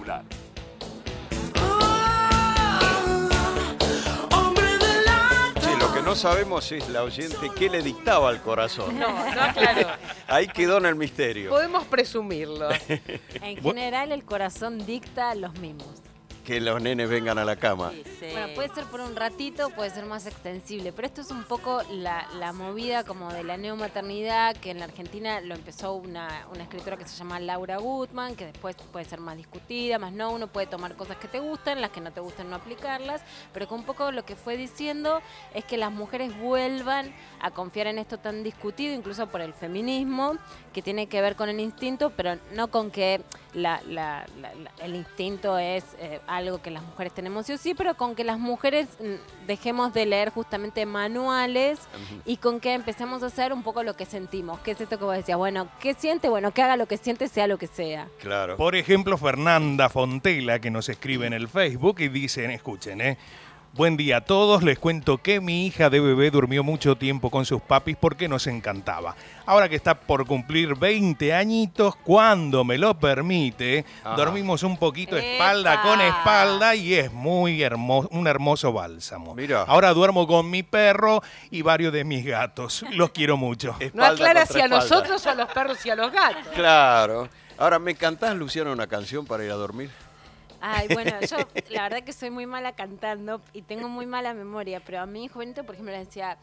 No sabemos es la oyente qué le dictaba al corazón. No, claro. Ahí quedó en el misterio. Podemos presumirlo. En general el corazón dicta los mimos. Que los nenes vengan a la cama. Sí. Bueno, puede ser por un ratito, puede ser más extensible, pero esto es un poco la movida como de la neomaternidad, que en la Argentina lo empezó una escritora que se llama Laura Gutman, que después puede ser más discutida, más no, uno puede tomar cosas que te gustan, las que no te gustan no aplicarlas, pero que un poco lo que fue diciendo es que las mujeres vuelvan a confiar en esto tan discutido, incluso por el feminismo, que tiene que ver con el instinto, pero no con que el instinto es algo que las mujeres tenemos sí o sí, pero con que las mujeres dejemos de leer justamente manuales y con que empecemos a hacer un poco lo que sentimos. ¿Qué es esto que vos decías? Bueno, ¿qué siente? Bueno, que haga lo que siente, sea lo que sea. Claro. Por ejemplo, Fernanda Fontela, que nos escribe en el Facebook y dicen, escuchen, buen día a todos, les cuento que mi hija de bebé durmió mucho tiempo con sus papis porque nos encantaba. Ahora que está por cumplir 20 añitos, cuando me lo permite, dormimos un poquito espalda con espalda y es muy un hermoso bálsamo. Mirá. Ahora duermo con mi perro y varios de mis gatos. Los quiero mucho. No aclara si a nosotros o a los perros y a los gatos. Claro. Ahora, ¿me cantás, Luciana, una canción para ir a dormir? Ay, bueno, yo la verdad que soy muy mala cantando y tengo muy mala memoria, pero a mi hijo Benito, por ejemplo,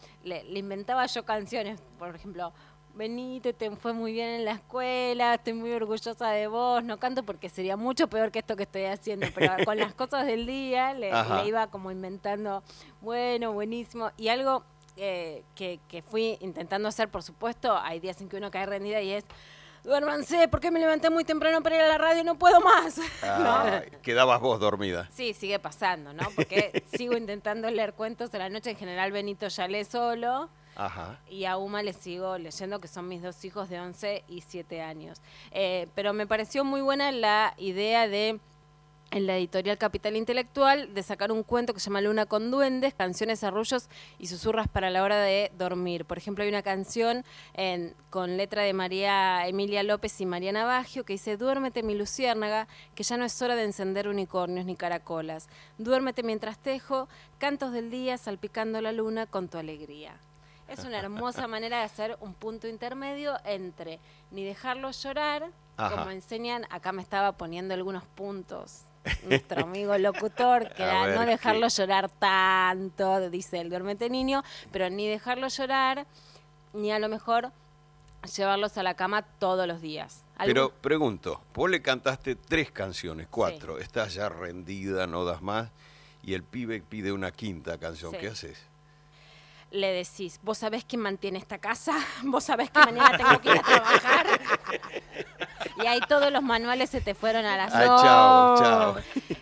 le inventaba yo canciones, por ejemplo, Benito, te fue muy bien en la escuela, estoy muy orgullosa de vos, no canto porque sería mucho peor que esto que estoy haciendo, pero con las cosas del día le iba como inventando, bueno, buenísimo, y algo que fui intentando hacer, por supuesto, hay días en que uno cae rendida y es, duérmanse, porque me levanté muy temprano para ir a la radio, no puedo más. ¿No? Quedabas vos dormida. Sí, sigue pasando, ¿no? Porque sigo intentando leer cuentos de la noche. En general, Benito ya lee solo. Ajá. Y a Uma le sigo leyendo, que son mis dos hijos de 11 y 7 años. Pero me pareció muy buena la idea de, en la editorial Capital Intelectual, de sacar un cuento que se llama Luna con duendes, canciones, arrullos y susurras para la hora de dormir. Por ejemplo, hay una canción con letra de María Emilia López y Mariana Baggio que dice: duérmete mi luciérnaga, que ya no es hora de encender unicornios ni caracolas. Duérmete mientras tejo cantos del día salpicando la luna con tu alegría. Es una hermosa manera de hacer un punto intermedio entre ni dejarlo llorar, como enseñan, acá me estaba poniendo algunos puntos nuestro amigo locutor, que era no dejarlo llorar tanto, dice el duérmete niño, pero ni dejarlo llorar, ni a lo mejor llevarlos a la cama todos los días. Pero pregunto, vos le cantaste 3 canciones, 4, estás ya rendida, no das más, y el pibe pide una 5ª canción, ¿qué haces? Le decís, ¿vos sabés quién mantiene esta casa? ¿Vos sabés que mañana tengo que ir a trabajar? Y ahí todos los manuales se te fueron a la chao.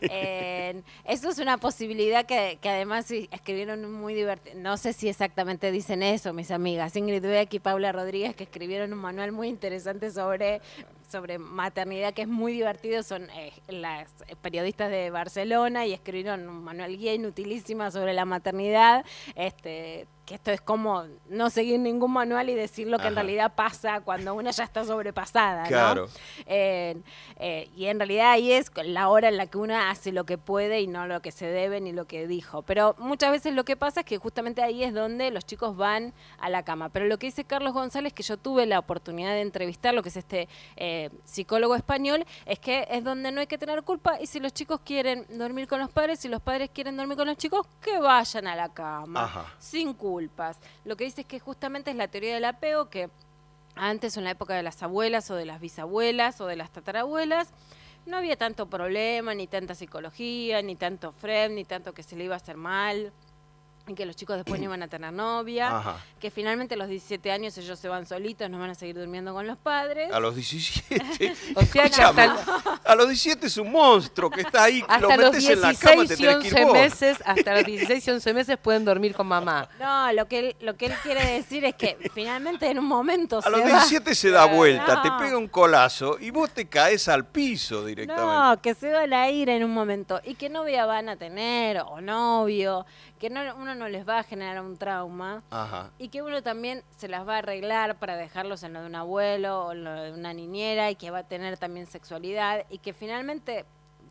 Eso es una posibilidad que además escribieron muy divertido. No sé si exactamente dicen eso, mis amigas. Ingrid Beck y Paula Rodríguez, que escribieron un manual muy interesante sobre maternidad, que es muy divertido. Son las periodistas de Barcelona y escribieron un manual guía inutilísima sobre la maternidad, que que esto es como no seguir ningún manual y decir lo que en realidad pasa cuando una ya está sobrepasada, claro. ¿no? Y en realidad ahí es la hora en la que uno hace lo que puede y no lo que se debe ni lo que dijo. Pero muchas veces lo que pasa es que justamente ahí es donde los chicos van a la cama. Pero lo que dice Carlos González, que yo tuve la oportunidad de entrevistar, lo que es este psicólogo español, es que es donde no hay que tener culpa, y si los chicos quieren dormir con los padres, si los padres quieren dormir con los chicos, que vayan a la cama, sin culpas. Lo que dice es que justamente es la teoría del apego, que antes, en la época de las abuelas o de las bisabuelas o de las tatarabuelas, no había tanto problema, ni tanta psicología, ni tanto Freud, ni tanto que se le iba a hacer mal, y que los chicos después no iban a tener novia, que finalmente a los 17 años ellos se van solitos, no van a seguir durmiendo con los padres. A los 17. O sea que a los 17 es un monstruo que está ahí, lo hasta los metes en la cama, te 16 y tenés que ir 11 vos. meses, hasta los 16 y 11 meses pueden dormir con mamá. No, lo que él quiere decir es que finalmente en un momento A los 17 se da vuelta, te pega un colazo y vos te caes al piso directamente. No, que se van a ir en un momento y que novia van a tener o novio, que uno no les va a generar un trauma y que uno también se las va a arreglar para dejarlos en lo de un abuelo o en lo de una niñera, y que va a tener también sexualidad y que finalmente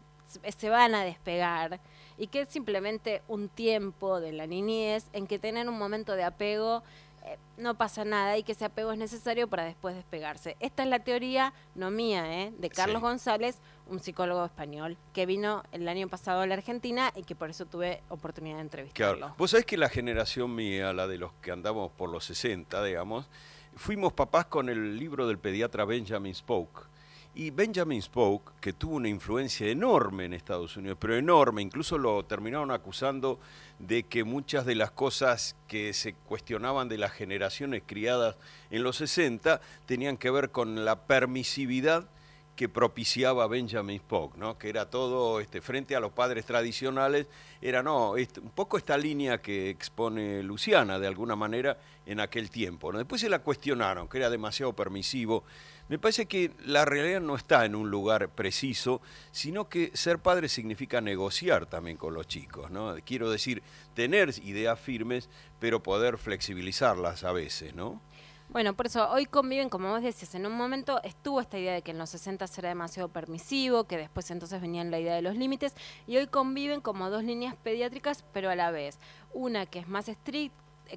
se van a despegar, y que es simplemente un tiempo de la niñez en que tener un momento de apego no pasa nada, y que ese apego es necesario para después despegarse. Esta es la teoría, no mía, de Carlos González, un psicólogo español que vino el año pasado a la Argentina y que por eso tuve oportunidad de entrevistarlo. Claro. Vos sabés que la generación mía, la de los que andamos por los 60, digamos, fuimos papás con el libro del pediatra Benjamin Spock. Y Benjamin Spock, que tuvo una influencia enorme en Estados Unidos, pero enorme, incluso lo terminaron acusando de que muchas de las cosas que se cuestionaban de las generaciones criadas en los 60 tenían que ver con la permisividad que propiciaba Benjamin Spock, ¿no? Que era todo frente a los padres tradicionales, era un poco esta línea que expone Luciana de alguna manera en aquel tiempo, ¿no? Después se la cuestionaron, que era demasiado permisivo. Me parece que la realidad no está en un lugar preciso, sino que ser padre significa negociar también con los chicos, ¿no? Quiero decir, tener ideas firmes, pero poder flexibilizarlas a veces, ¿no? Bueno, por eso hoy conviven, como vos decías, en un momento estuvo esta idea de que en los 60 era demasiado permisivo, que después entonces venían la idea de los límites, y hoy conviven como dos líneas pediátricas, pero a la vez. Una que es más estricta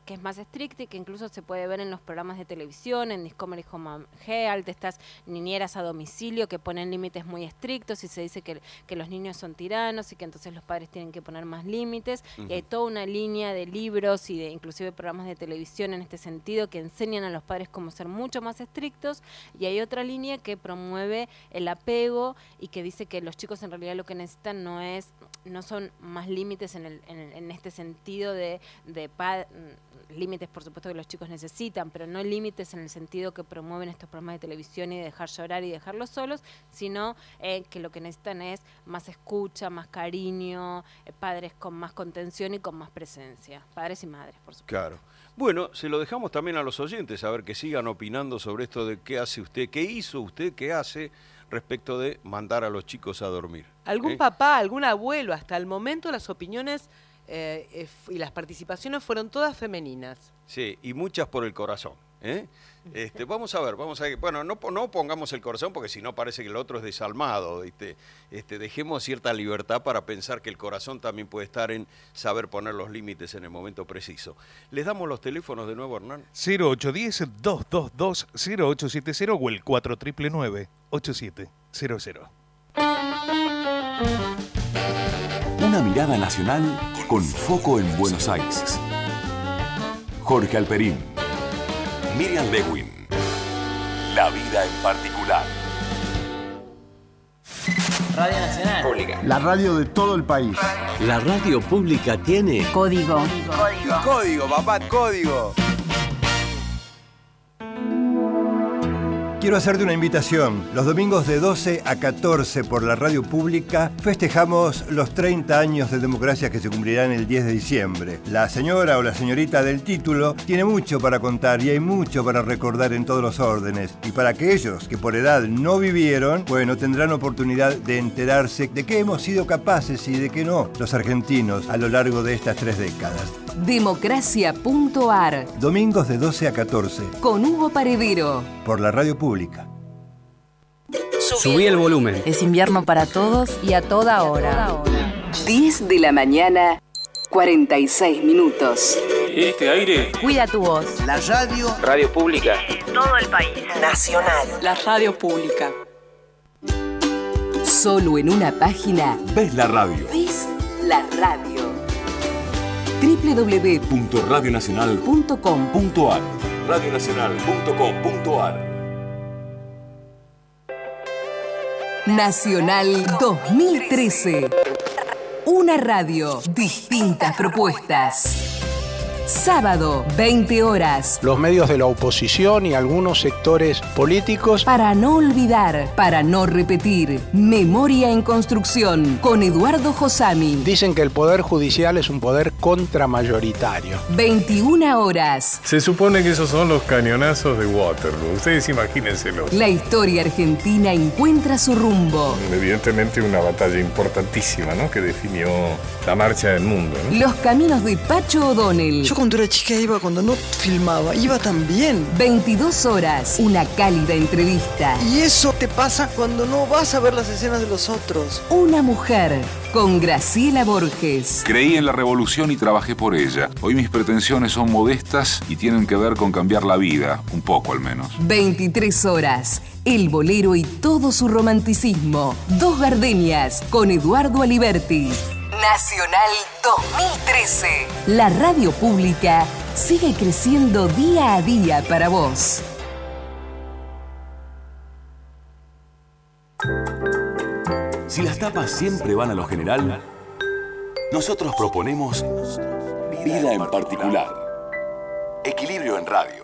y que incluso se puede ver en los programas de televisión, en Discovery Home Health, de estas niñeras a domicilio que ponen límites muy estrictos y se dice que los niños son tiranos y que entonces los padres tienen que poner más límites. Y hay toda una línea de libros y de inclusive programas de televisión en este sentido que enseñan a los padres cómo ser mucho más estrictos, y hay otra línea que promueve el apego y que dice que los chicos en realidad lo que necesitan no son más límites en este sentido de límites, por supuesto, que los chicos necesitan, pero no límites en el sentido que promueven estos programas de televisión y de dejar llorar y dejarlos solos, sino que lo que necesitan es más escucha, más cariño, padres con más contención y con más presencia, padres y madres, por supuesto. Claro. Bueno, se lo dejamos también a los oyentes, a ver que sigan opinando sobre esto de qué hace usted, qué hizo usted, qué hace respecto de mandar a los chicos a dormir. ¿Algún papá, algún abuelo? Hasta el momento las opiniones y las participaciones fueron todas femeninas. Sí, y muchas por el corazón. Vamos a ver, bueno, no pongamos el corazón porque si no parece que el otro es desalmado. Dejemos cierta libertad para pensar que el corazón también puede estar en saber poner los límites en el momento preciso. ¿Les damos los teléfonos de nuevo, Hernán? 0810-222-0870 o el 4999-8700. Una mirada nacional con foco en Buenos Aires. Jorge Alperín, Miriam Lewin, La vida en particular. Radio Nacional. Pública. La radio de todo el país. La radio pública tiene Código. Código, papá, código. quiero hacerte una invitación. Los domingos de 12 a 14 por la radio pública festejamos los 30 años de democracia que se cumplirán el 10 de diciembre. La señora o la señorita del título tiene mucho para contar y hay mucho para recordar en todos los órdenes. Y para aquellos que por edad no vivieron, bueno, tendrán oportunidad de enterarse de qué hemos sido capaces y de qué no los argentinos a lo largo de estas 3 décadas. Democracia.ar. Domingos de 12 a 14. Con Hugo Paredero. Por la radio pública. Subí el volumen. Es invierno para todos y a toda hora. 10 de la mañana, 46 minutos. Este aire. Cuida tu voz. La radio. Radio Pública. En todo el país. Nacional. La radio pública. Solo en una página. Ves la radio. Ves la radio. www.radionacional.com.ar. Radionacional.com.ar. Nacional 2013. Una radio, distintas propuestas. Sábado, 20 horas. Los medios de la oposición y algunos sectores políticos. Para no olvidar, para no repetir. Memoria en construcción, con Eduardo Josami. Dicen que el Poder Judicial es un poder contramayoritario. 21 horas. Se supone que esos son los cañonazos de Waterloo. Ustedes imagínenselos. La historia argentina encuentra su rumbo. Evidentemente una batalla importantísima, ¿no? Que definió la marcha del mundo, ¿no? Los caminos de Pacho O'Donnell. Yo cuando era chica cuando no filmaba, iba también. 22 horas, una cálida entrevista. Y eso te pasa cuando no vas a ver las escenas de los otros. Una mujer, con Graciela Borges. Creí en la revolución y trabajé por ella. Hoy mis pretensiones son modestas y tienen que ver con cambiar la vida, un poco al menos. 23 horas, el bolero y todo su romanticismo. Dos gardenias, con Eduardo Aliberti. Nacional 2013. La radio pública sigue creciendo día a día para vos. Si las tapas siempre van a lo general, nosotros proponemos vida en particular. Equilibrio en radio.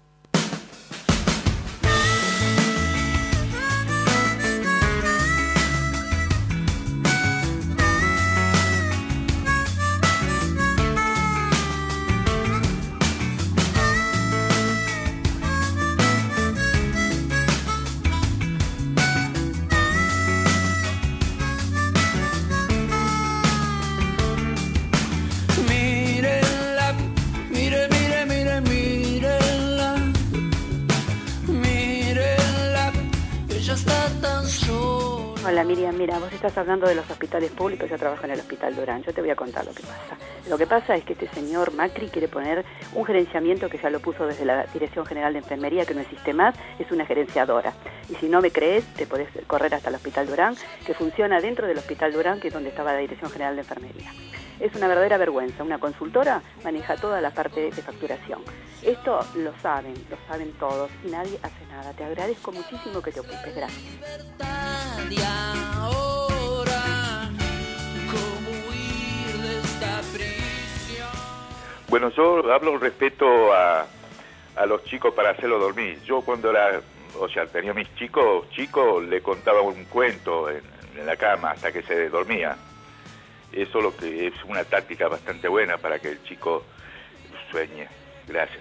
Hola Miriam, mira, vos estás hablando de los hospitales públicos, yo trabajo en el Hospital Durán, yo te voy a contar lo que pasa. Lo que pasa es que este señor Macri quiere poner un gerenciamiento que ya lo puso desde la Dirección General de Enfermería, que no existe más, es una gerenciadora. Y si no me crees, te podés correr hasta el Hospital Durán, que funciona dentro del Hospital Durán, que es donde estaba la Dirección General de Enfermería. Es una verdadera vergüenza, una consultora maneja toda la parte de facturación. Esto lo saben todos y nadie hace nada. Te agradezco muchísimo que te ocupes, gracias. Y ahora, ¿cómo huir de esta prisión? Bueno, yo hablo respecto a los chicos para hacerlos dormir. Yo cuando tenía mis chicos, le contaba un cuento en la cama hasta que se dormía. Eso lo que es una táctica bastante buena para que el chico sueñe. Gracias.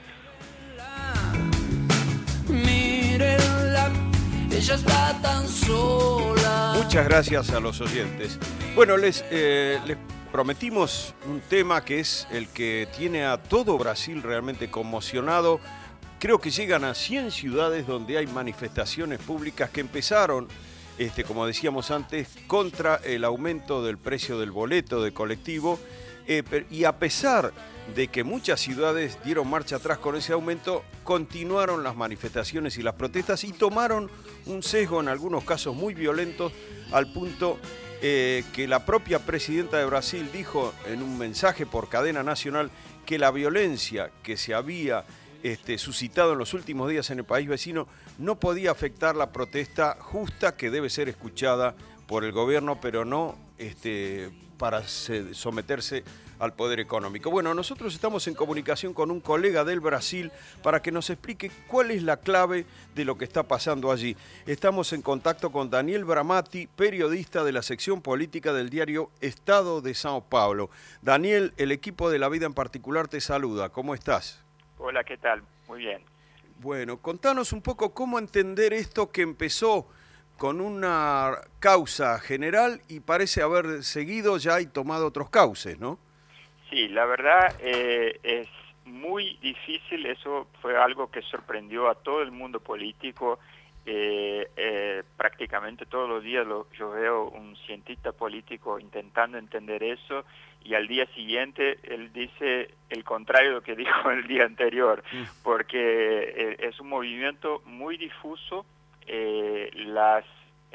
Mírenla, ella está tan sola. Muchas gracias a los oyentes. Bueno, les prometimos un tema que es el que tiene a todo Brasil realmente conmocionado. Creo que llegan a 100 ciudades donde hay manifestaciones públicas que empezaron, como decíamos antes, contra el aumento del precio del boleto de colectivo. Y a pesar de que muchas ciudades dieron marcha atrás con ese aumento, continuaron las manifestaciones y las protestas y tomaron un sesgo en algunos casos muy violentos, al punto que la propia presidenta de Brasil dijo en un mensaje por cadena nacional que la violencia que se había suscitado en los últimos días en el país vecino no podía afectar la protesta justa que debe ser escuchada por el gobierno, pero no para someterse al poder económico. Bueno, nosotros estamos en comunicación con un colega del Brasil para que nos explique cuál es la clave de lo que está pasando allí. Estamos en contacto con Daniel Bramati, periodista de la sección política del diario Estado de São Paulo. Daniel, el equipo de La Vida en Particular te saluda. ¿Cómo estás? Hola, ¿qué tal? Muy bien. Bueno, contanos un poco cómo entender esto que empezó con una causa general y parece haber seguido ya y tomado otros cauces, ¿no? Sí, la verdad es muy difícil, eso fue algo que sorprendió a todo el mundo político. Prácticamente todos los días yo veo un cientista político intentando entender eso y al día siguiente él dice el contrario de lo que dijo el día anterior, porque es un movimiento muy difuso. Las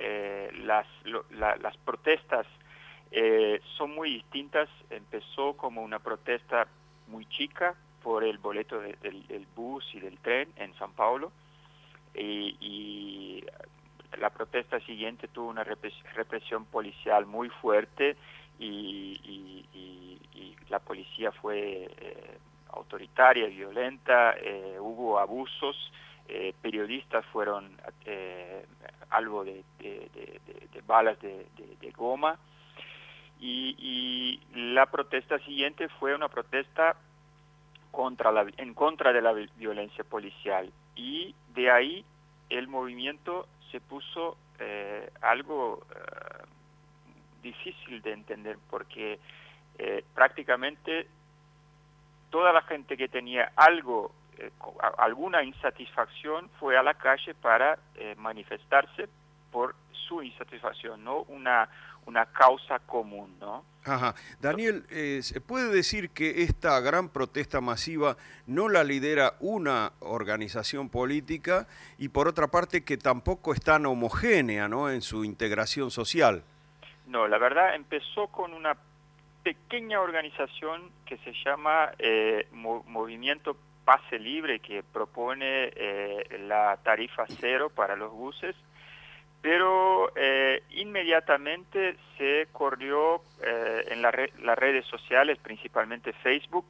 protestas son muy distintas. Empezó como una protesta muy chica por el boleto del bus y del tren en São Paulo y la protesta siguiente tuvo una represión policial muy fuerte y la policía fue autoritaria, violenta, hubo abusos. Periodistas fueron algo de balas de goma y la protesta siguiente fue una protesta en contra de la violencia policial y de ahí el movimiento se puso algo difícil de entender porque prácticamente toda la gente que tenía alguna insatisfacción fue a la calle para manifestarse por su insatisfacción, no una causa común, ¿no? Ajá. Daniel, ¿se puede decir que esta gran protesta masiva no la lidera una organización política y por otra parte que tampoco es tan homogénea, ¿no?, en su integración social? No, la verdad empezó con una pequeña organización que se llama Movimiento Pase Libre, que propone la tarifa cero para los buses, pero inmediatamente se corrió en las redes sociales, principalmente Facebook,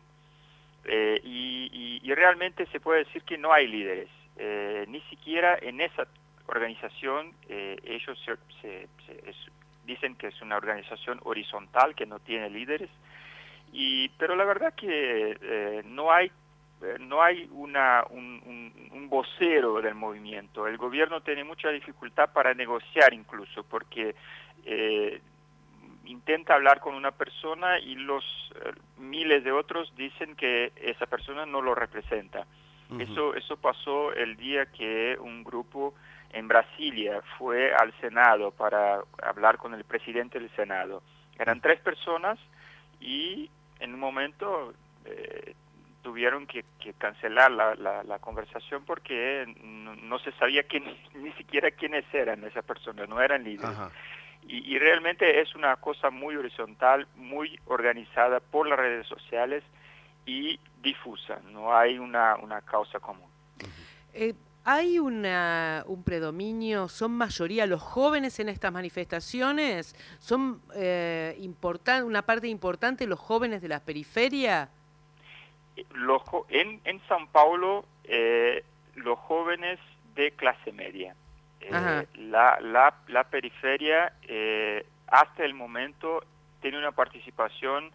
y realmente se puede decir que no hay líderes. Ni siquiera en esa organización ellos dicen que es una organización horizontal, que no tiene líderes, pero la verdad que no hay un vocero del movimiento. El gobierno tiene mucha dificultad para negociar incluso, porque intenta hablar con una persona y los miles de otros dicen que esa persona no lo representa. Eso pasó el día que un grupo en Brasilia fue al Senado para hablar con el presidente del Senado. Eran 3 personas y en un momento tuvieron que cancelar la conversación porque no se sabía ni siquiera quiénes eran esas personas, no eran líderes. Y realmente es una cosa muy horizontal, muy organizada por las redes sociales y difusa, no hay una causa común. ¿Hay un predominio, son mayoría los jóvenes en estas manifestaciones? ¿Son una parte importante los jóvenes de la periferia? En São Paulo, los jóvenes de clase media. La periferia hasta el momento tiene una participación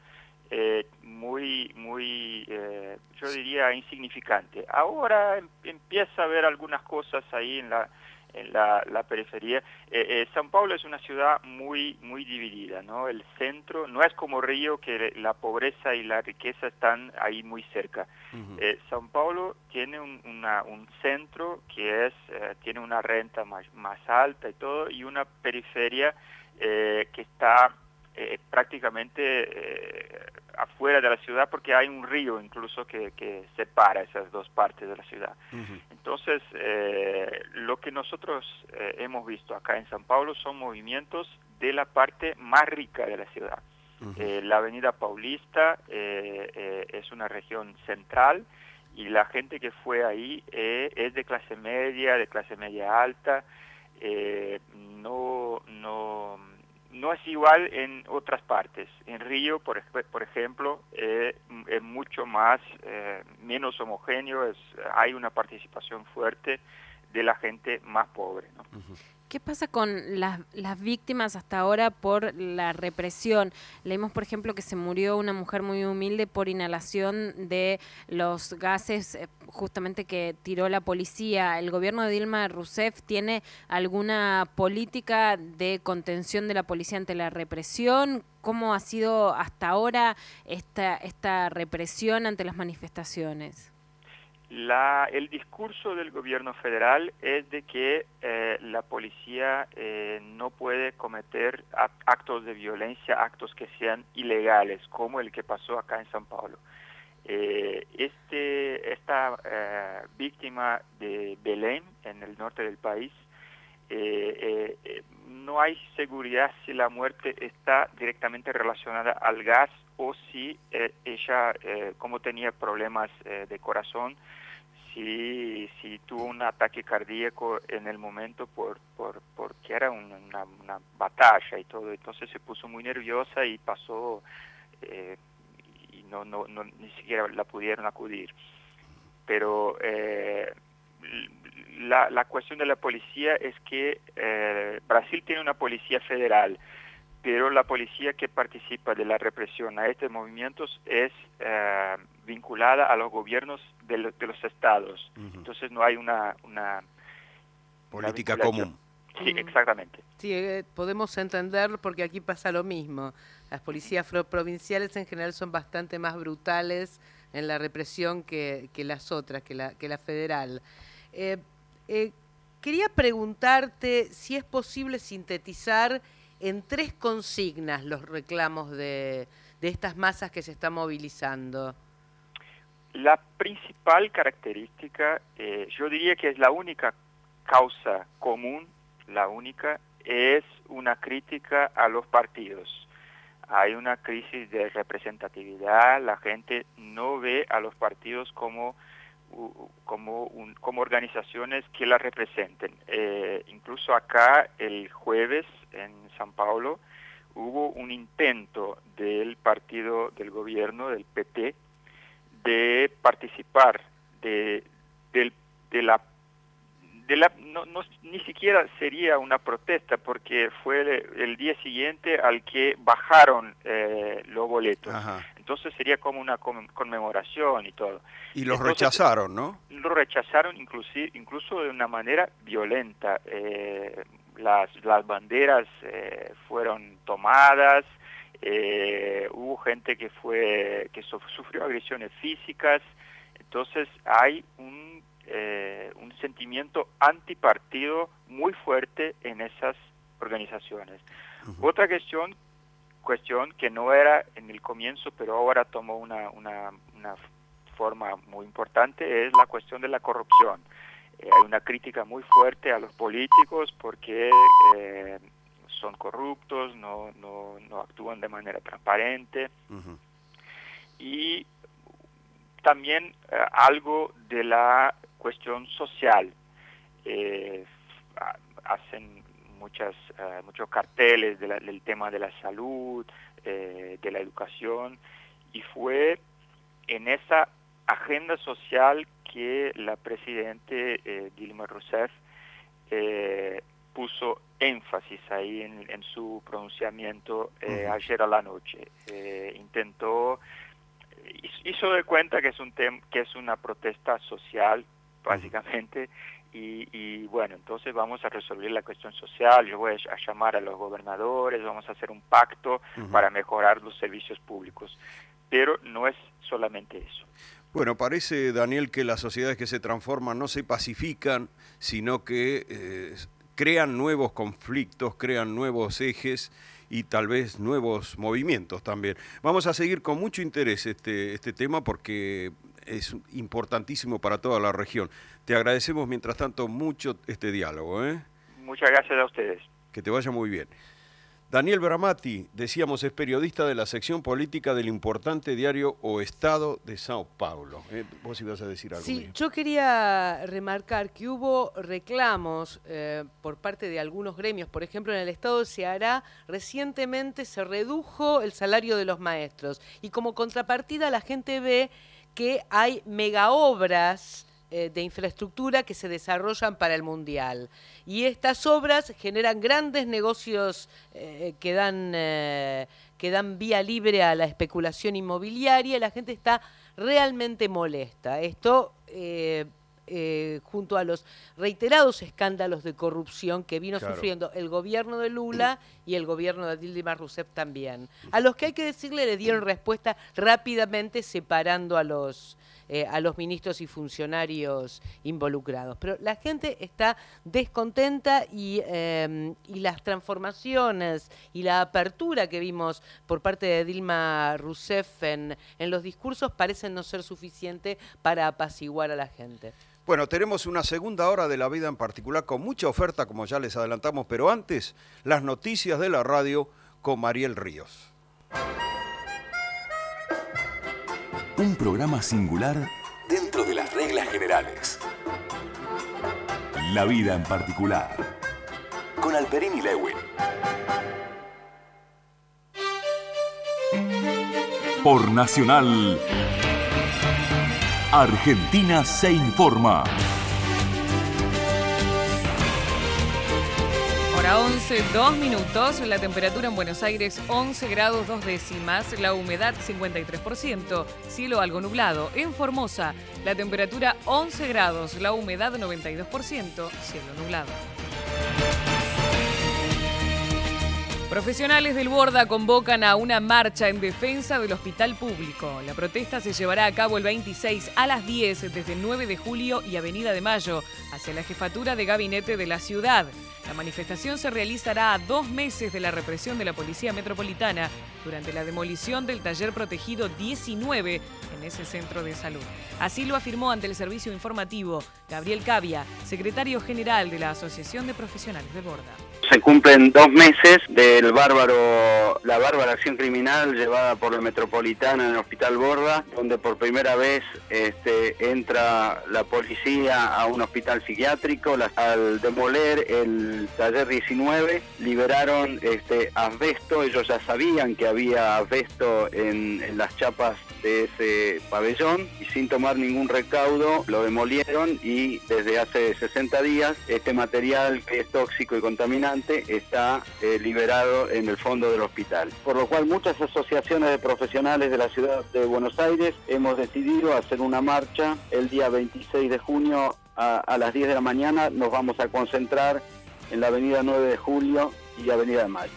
muy yo diría insignificante. Ahora empieza a haber algunas cosas ahí en la periferia. São Paulo es una ciudad muy dividida, ¿no? El centro no es como Río, que la pobreza y la riqueza están ahí muy cerca. São Paulo tiene un centro que tiene una renta más alta y todo, y una periferia que está prácticamente afuera de la ciudad, porque hay un río incluso que separa esas dos partes de la ciudad. Entonces, lo que nosotros hemos visto acá en São Paulo son movimientos de la parte más rica de la ciudad. La Avenida Paulista es una región central y la gente que fue ahí es de clase media alta. no es igual en otras partes. En Río, por ejemplo, es mucho más, menos homogéneo, hay una participación fuerte de la gente más pobre, ¿no? ¿Qué pasa con las víctimas hasta ahora por la represión? Leímos, por ejemplo, que se murió una mujer muy humilde por inhalación de los gases justamente que tiró la policía. ¿El gobierno de Dilma Rousseff tiene alguna política de contención de la policía ante la represión? ¿Cómo ha sido hasta ahora esta represión ante las manifestaciones? El discurso del gobierno federal es de que la policía no puede cometer actos de violencia, actos que sean ilegales, como el que pasó acá en São Paulo. Esta víctima de Belém, en el norte del país, no hay seguridad si la muerte está directamente relacionada al gas o si ella, como tenía problemas de corazón, si tuvo un ataque cardíaco en el momento porque era una batalla y todo. Entonces se puso muy nerviosa y pasó y no ni siquiera la pudieron acudir. Pero la cuestión de la policía es que Brasil tiene una policía federal, pero la policía que participa de la represión a estos movimientos es vinculada a los gobiernos de los estados. Entonces no hay una política común. Sí, exactamente. Sí, podemos entenderlo porque aquí pasa lo mismo. Las policías provinciales en general son bastante más brutales en la represión que las otras, que la federal. Quería preguntarte si es posible sintetizar en 3 consignas los reclamos de estas masas que se están movilizando. La principal característica, yo diría que es la única causa común, la única, es una crítica a los partidos. Hay una crisis de representatividad, la gente no ve a los partidos como organizaciones que la representen. Incluso acá el jueves en São Paulo hubo un intento del partido del gobierno, del PT, de participar ni siquiera sería una protesta porque fue el día siguiente al que bajaron los boletos. Ajá. Entonces sería como una conmemoración y todo. Y los rechazaron, ¿no? Lo rechazaron incluso de una manera violenta. Las banderas fueron tomadas, hubo gente que sufrió agresiones físicas. Entonces hay un sentimiento antipartido muy fuerte en esas organizaciones. Otra cuestión que no era en el comienzo, pero ahora tomó una forma muy importante, es la cuestión de la corrupción. Hay una crítica muy fuerte a los políticos porque son corruptos, no actúan de manera transparente. Y también algo de la cuestión social. Hacen muchos carteles del tema de la salud, de la educación, y fue en esa agenda social que la presidente Dilma Rousseff puso énfasis ahí en su pronunciamiento ayer a la noche. Hizo de cuenta que es una protesta social, básicamente, y bueno, entonces vamos a resolver la cuestión social, yo voy a llamar a los gobernadores, vamos a hacer un pacto para mejorar los servicios públicos, pero no es solamente eso. Bueno, parece, Daniel, que las sociedades que se transforman no se pacifican, sino que crean nuevos conflictos, crean nuevos ejes y tal vez nuevos movimientos también. Vamos a seguir con mucho interés este tema porque es importantísimo para toda la región. Te agradecemos, mientras tanto, mucho este diálogo. Muchas gracias a ustedes. Que te vaya muy bien. Daniel Bramati, decíamos, es periodista de la sección política del importante diario O Estado de Sao Paulo. Vos ibas a decir algo. Sí, yo quería remarcar que hubo reclamos por parte de algunos gremios. Por ejemplo, en el Estado de Ceará recientemente se redujo el salario de los maestros y como contrapartida la gente ve que hay megaobras de infraestructura que se desarrollan para el Mundial. Y estas obras generan grandes negocios que dan vía libre a la especulación inmobiliaria y la gente está realmente molesta. Esto junto a los reiterados escándalos de corrupción que vino sufriendo el gobierno de Lula y el gobierno de Dilma Rousseff también. A los que hay que decirle le dieron respuesta rápidamente separando a los ministros y funcionarios involucrados. Pero la gente está descontenta y las transformaciones y la apertura que vimos por parte de Dilma Rousseff en los discursos parecen no ser suficiente para apaciguar a la gente. Bueno, tenemos una segunda hora de La Vida en Particular con mucha oferta, como ya les adelantamos, pero antes, las noticias de la radio con Mariel Ríos. Un programa singular dentro de las reglas generales. La Vida en Particular, con Alperín y Lewin. Por Nacional, Argentina se informa. Hora 11, 2 minutos, la temperatura en Buenos Aires 11 grados 2 décimas, la humedad 53%, cielo algo nublado. En Formosa, la temperatura 11 grados, la humedad 92%, cielo nublado. Profesionales del Borda convocan a una marcha en defensa del hospital público. La protesta se llevará a cabo el 26 a las 10 desde el 9 de julio y Avenida de Mayo hacia la jefatura de gabinete de la ciudad. La manifestación se realizará a 2 meses de la represión de la Policía Metropolitana durante la demolición del taller protegido 19 en ese centro de salud. Así lo afirmó ante el servicio informativo Gabriel Cavia, secretario general de la Asociación de Profesionales del Borda. Se cumplen 2 meses de la bárbara acción criminal llevada por la Metropolitana en el Hospital Borda, donde por primera vez entra la policía a un hospital psiquiátrico. Al demoler el taller 19, liberaron asbesto. Ellos ya sabían que había asbesto en las chapas de ese pabellón y sin tomar ningún recaudo lo demolieron y desde hace 60 días este material que es tóxico y contaminante está liberado en el fondo del hospital. Por lo cual muchas asociaciones de profesionales de la ciudad de Buenos Aires hemos decidido hacer una marcha el día 26 de junio a las 10 de la mañana. Nos vamos a concentrar en la avenida 9 de Julio y avenida de Mayo.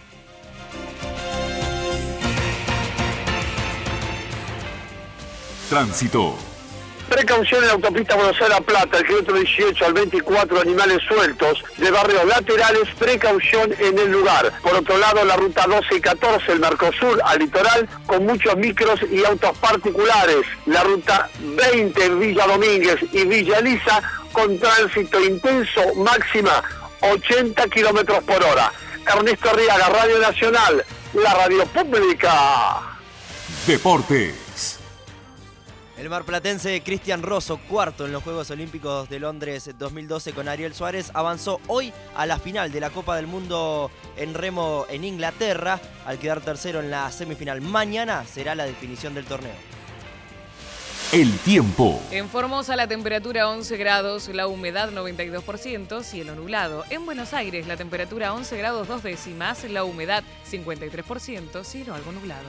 Tránsito. Precaución en la autopista Buenos Aires-La Plata, el kilómetro 18 al 24, animales sueltos de barrios laterales, precaución en el lugar. Por otro lado, la ruta 12 y 14, el Mercosur al litoral, con muchos micros y autos particulares. La ruta 20, Villa Domínguez y Villa Elisa, con tránsito intenso, máxima 80 kilómetros por hora. Ernesto Arriaga, Radio Nacional, la radio pública. Deportes. El marplatense Cristian Rosso, cuarto en los Juegos Olímpicos de Londres 2012 con Ariel Suárez, avanzó hoy a la final de la Copa del Mundo en remo en Inglaterra, al quedar tercero en la semifinal. Mañana será la definición del torneo. El tiempo. En Formosa la temperatura 11 grados, la humedad 92%, cielo nublado. En Buenos Aires la temperatura 11 grados 2 décimas, la humedad 53%, cielo algo nublado.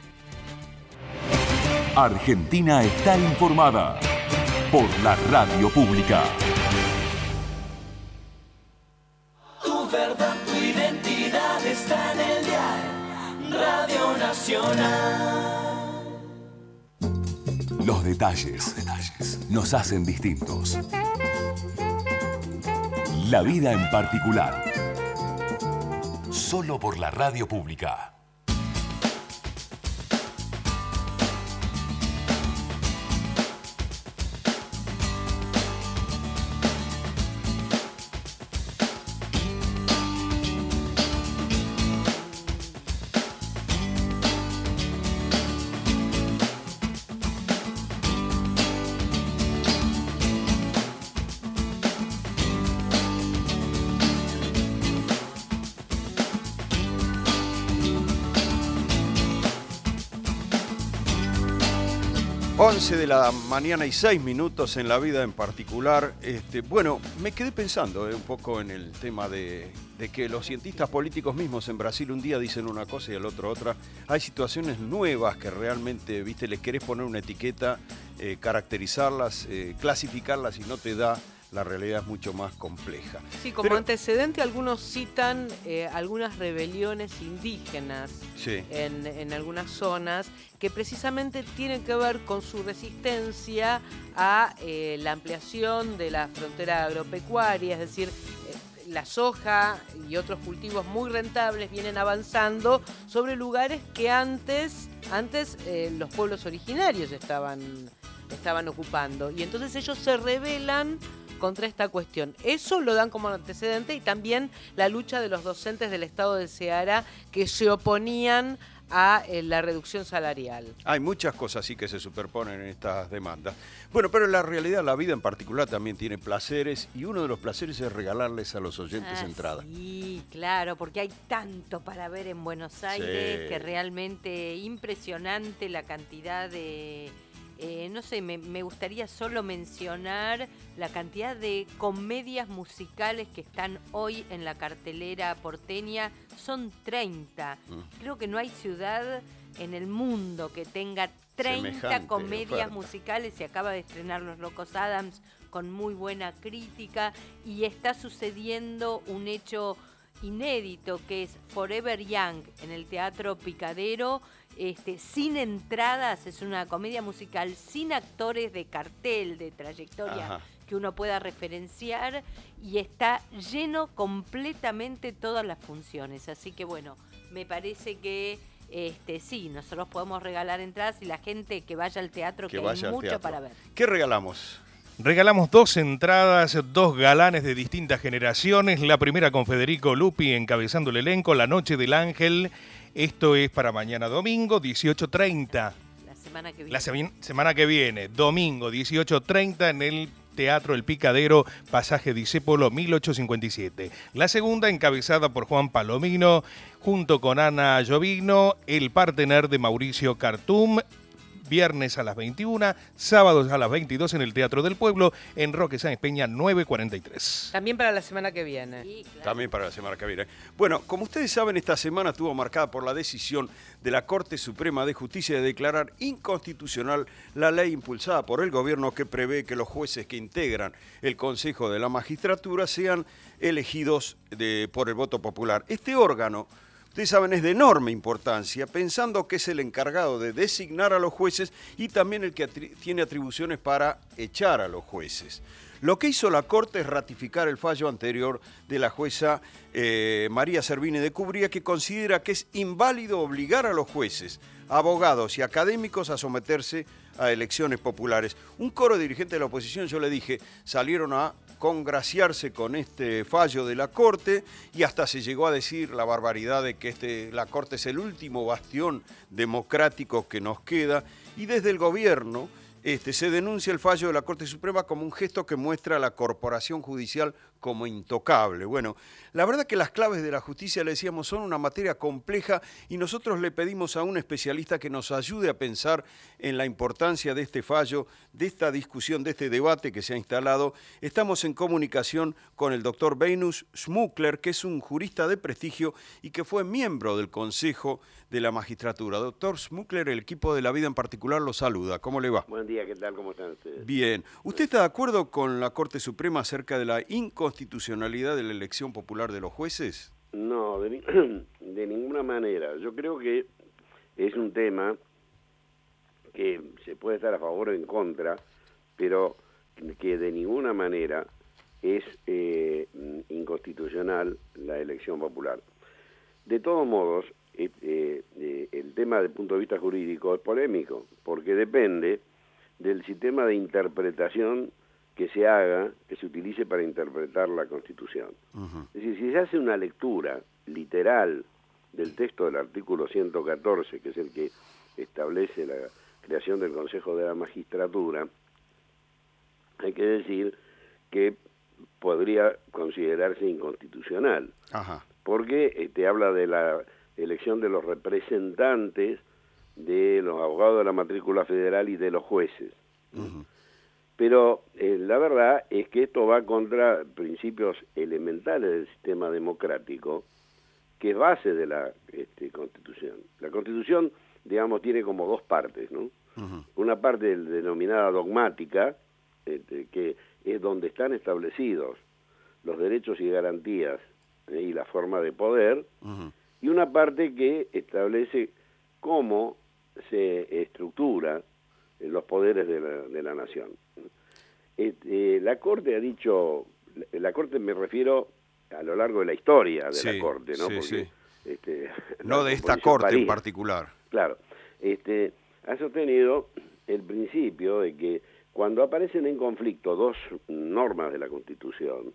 Argentina está informada por la radio pública. Tu verdad, tu identidad está en el dial Radio Nacional. Los detalles nos hacen distintos. La vida en particular. Solo por la radio pública. 11 de la mañana y 6 minutos en la vida en particular. Bueno, me quedé pensando un poco en el tema de que los cientistas políticos mismos en Brasil un día dicen una cosa y al otro otra. Hay situaciones nuevas que realmente, viste, les querés poner una etiqueta, caracterizarlas, clasificarlas y no te da. La realidad es mucho más compleja. Sí, como antecedente algunos citan algunas rebeliones indígenas en algunas zonas que precisamente tienen que ver con su resistencia a la ampliación de la frontera agropecuaria, es decir, la soja y otros cultivos muy rentables vienen avanzando sobre lugares que antes los pueblos originarios estaban ocupando. Y entonces ellos se rebelan contra esta cuestión. Eso lo dan como antecedente y también la lucha de los docentes del estado de Ceará que se oponían a la reducción salarial. Hay muchas cosas así que se superponen en estas demandas. Bueno, pero en la realidad la vida en particular también tiene placeres y uno de los placeres es regalarles a los oyentes entradas. Sí, claro, porque hay tanto para ver en Buenos Aires que realmente impresionante la cantidad de... no sé, me gustaría solo mencionar la cantidad de comedias musicales que están hoy en la cartelera porteña. Son 30. Creo que no hay ciudad en el mundo que tenga 30 comedias musicales. Se acaba de estrenar Los Locos Adams con muy buena crítica y está sucediendo un hecho inédito que es Forever Young en el Teatro Picadero. Sin entradas, es una comedia musical sin actores de cartel, de trayectoria que uno pueda referenciar y está lleno completamente todas las funciones. Así que bueno, me parece que sí, nosotros podemos regalar entradas y la gente que vaya al teatro, que hay mucho para ver. ¿Qué regalamos? Regalamos 2 entradas, 2 galanes de distintas generaciones. La primera con Federico Lupi encabezando el elenco, La Noche del Ángel. Esto es para mañana domingo, 18:30. La semana que viene. La semana que viene, domingo, 18:30 en el Teatro El Picadero, Pasaje Discépolo 1857. La segunda encabezada por Juan Palomino, junto con Ana Llovino, el partener de Mauricio Cartum. Viernes a las 21, sábados a las 22 en el Teatro del Pueblo, en Roque Sáenz Peña 943. También para la semana que viene. Sí, claro. También para la semana que viene. Bueno, como ustedes saben, esta semana estuvo marcada por la decisión de la Corte Suprema de Justicia de declarar inconstitucional la ley impulsada por el gobierno que prevé que los jueces que integran el Consejo de la Magistratura sean elegidos por el voto popular. Este órgano, ustedes saben, es de enorme importancia, pensando que es el encargado de designar a los jueces y también el que tiene atribuciones para echar a los jueces. Lo que hizo la Corte es ratificar el fallo anterior de la jueza María Servini de Cubría, que considera que es inválido obligar a los jueces, abogados y académicos a someterse a elecciones populares. Un coro de dirigentes de la oposición, yo le dije, salieron a congraciarse con este fallo de la Corte y hasta se llegó a decir la barbaridad de que la Corte es el último bastión democrático que nos queda, y desde el gobierno se denuncia el fallo de la Corte Suprema como un gesto que muestra a la corporación judicial como intocable. Bueno, la verdad que las claves de la justicia, le decíamos, son una materia compleja y nosotros le pedimos a un especialista que nos ayude a pensar en la importancia de este fallo, de esta discusión, de este debate que se ha instalado. Estamos en comunicación con el doctor Venus Smukler, que es un jurista de prestigio y que fue miembro del Consejo de la Magistratura. Doctor Smukler, el equipo de La Vida en particular lo saluda. ¿Cómo le va? Buen día, ¿qué tal? ¿Cómo están ustedes? Bien. ¿Usted está de acuerdo con la Corte Suprema acerca de la inconstitucionalidad de la elección popular de los jueces? No, de ninguna manera. Yo creo que es un tema que se puede estar a favor o en contra, pero que de ninguna manera es inconstitucional la elección popular. De todos modos, el tema desde el punto de vista jurídico es polémico, porque depende del sistema de interpretación que se haga, que se utilice para interpretar la Constitución. Es decir, si se hace una lectura literal del texto del artículo 114, que es el que establece la creación del Consejo de la Magistratura, hay que decir que podría considerarse inconstitucional, porque habla de la elección de los representantes de los abogados de la matrícula federal y de los jueces. Pero la verdad es que esto va contra principios elementales del sistema democrático, que es base de la Constitución. La Constitución, digamos, tiene como dos partes, ¿no? Una parte denominada dogmática, que es donde están establecidos los derechos y garantías y la forma de poder, y una parte que establece cómo se estructura los poderes de la nación. La Corte ha dicho, la Corte me refiero a lo largo de la historia de la Corte, ¿no? Sí, porque, no de esta Corte en particular. Claro, ha sostenido el principio de que cuando aparecen en conflicto dos normas de la Constitución,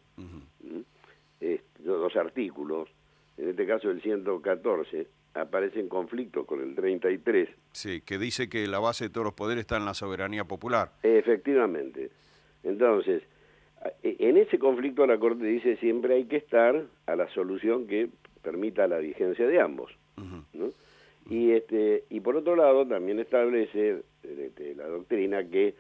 dos artículos, en este caso el 114, aparece en conflicto con el 33. Sí, que dice que la base de todos los poderes está en la soberanía popular. Efectivamente. Entonces, en ese conflicto la Corte dice siempre hay que estar a la solución que permita la vigencia de ambos, ¿no? Y por otro lado también establece la doctrina que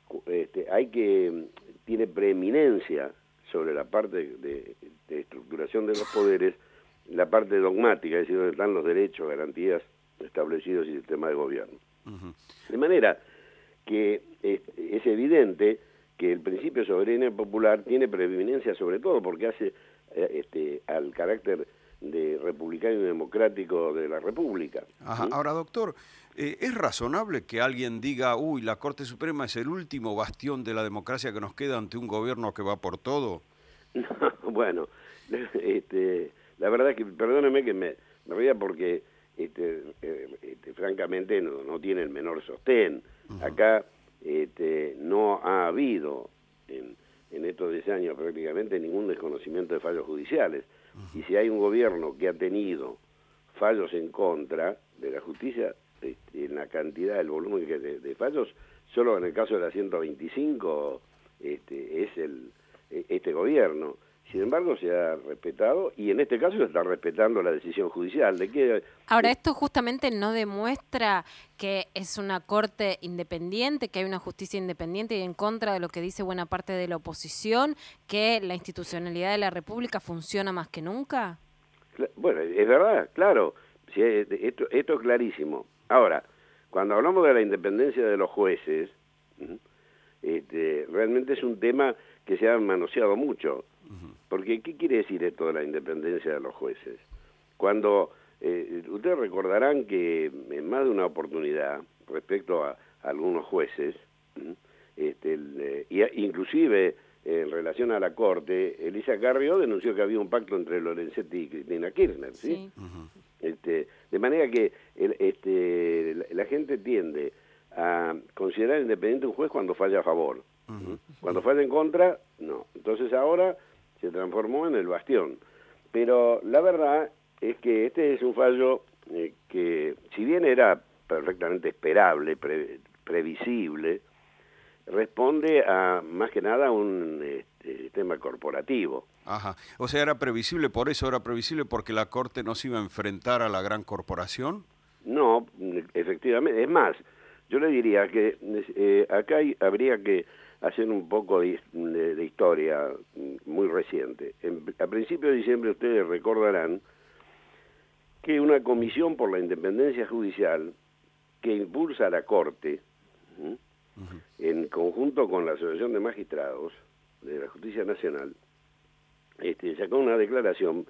tiene preeminencia sobre la parte de estructuración de los poderes, la parte dogmática, es decir, donde están los derechos, garantías establecidos y sistema de gobierno. De manera que es evidente que el principio de soberanía popular tiene preeminencia sobre todo porque hace al carácter de republicano y democrático de la República. Ajá. Ahora, doctor, ¿es razonable que alguien diga, uy, la Corte Suprema es el último bastión de la democracia que nos queda ante un gobierno que va por todo? No, bueno, la verdad es que, perdóneme que me ría porque francamente no tiene el menor sostén. Acá no ha habido en estos 10 años prácticamente ningún desconocimiento de fallos judiciales. Y si hay un gobierno que ha tenido fallos en contra de la justicia, en la cantidad, el volumen de fallos, solo en el caso de la 125 es este gobierno. Sin embargo, se ha respetado, y en este caso se está respetando la decisión judicial. Ahora, esto justamente no demuestra que es una corte independiente, que hay una justicia independiente y en contra de lo que dice buena parte de la oposición, que la institucionalidad de la República funciona más que nunca. Bueno, es verdad, claro. Sí, esto es clarísimo. Ahora, cuando hablamos de la independencia de los jueces, realmente es un tema que se ha manoseado mucho. Porque, ¿qué quiere decir esto de la independencia de los jueces? Cuando, ustedes recordarán que en más de una oportunidad, respecto a algunos jueces, inclusive en relación a la Corte, Elisa Carrió denunció que había un pacto entre Lorenzetti y Cristina Kirchner, ¿sí? De manera que la gente tiende a considerar independiente un juez cuando falla a favor. Cuando falla en contra, no. Entonces ahora se transformó en el bastión. Pero la verdad es que este es un fallo que, si bien era perfectamente esperable, previsible, responde a, más que nada, a un sistema corporativo. Ajá. O sea, ¿era previsible por eso? ¿Era previsible porque la Corte no se iba a enfrentar a la gran corporación? No, efectivamente. Es más, yo le diría que acá habría que hacer un poco de historia muy reciente. A principios de diciembre ustedes recordarán que una comisión por la independencia judicial que impulsa a la Corte, en conjunto con la Asociación de Magistrados de la Justicia Nacional, sacó una declaración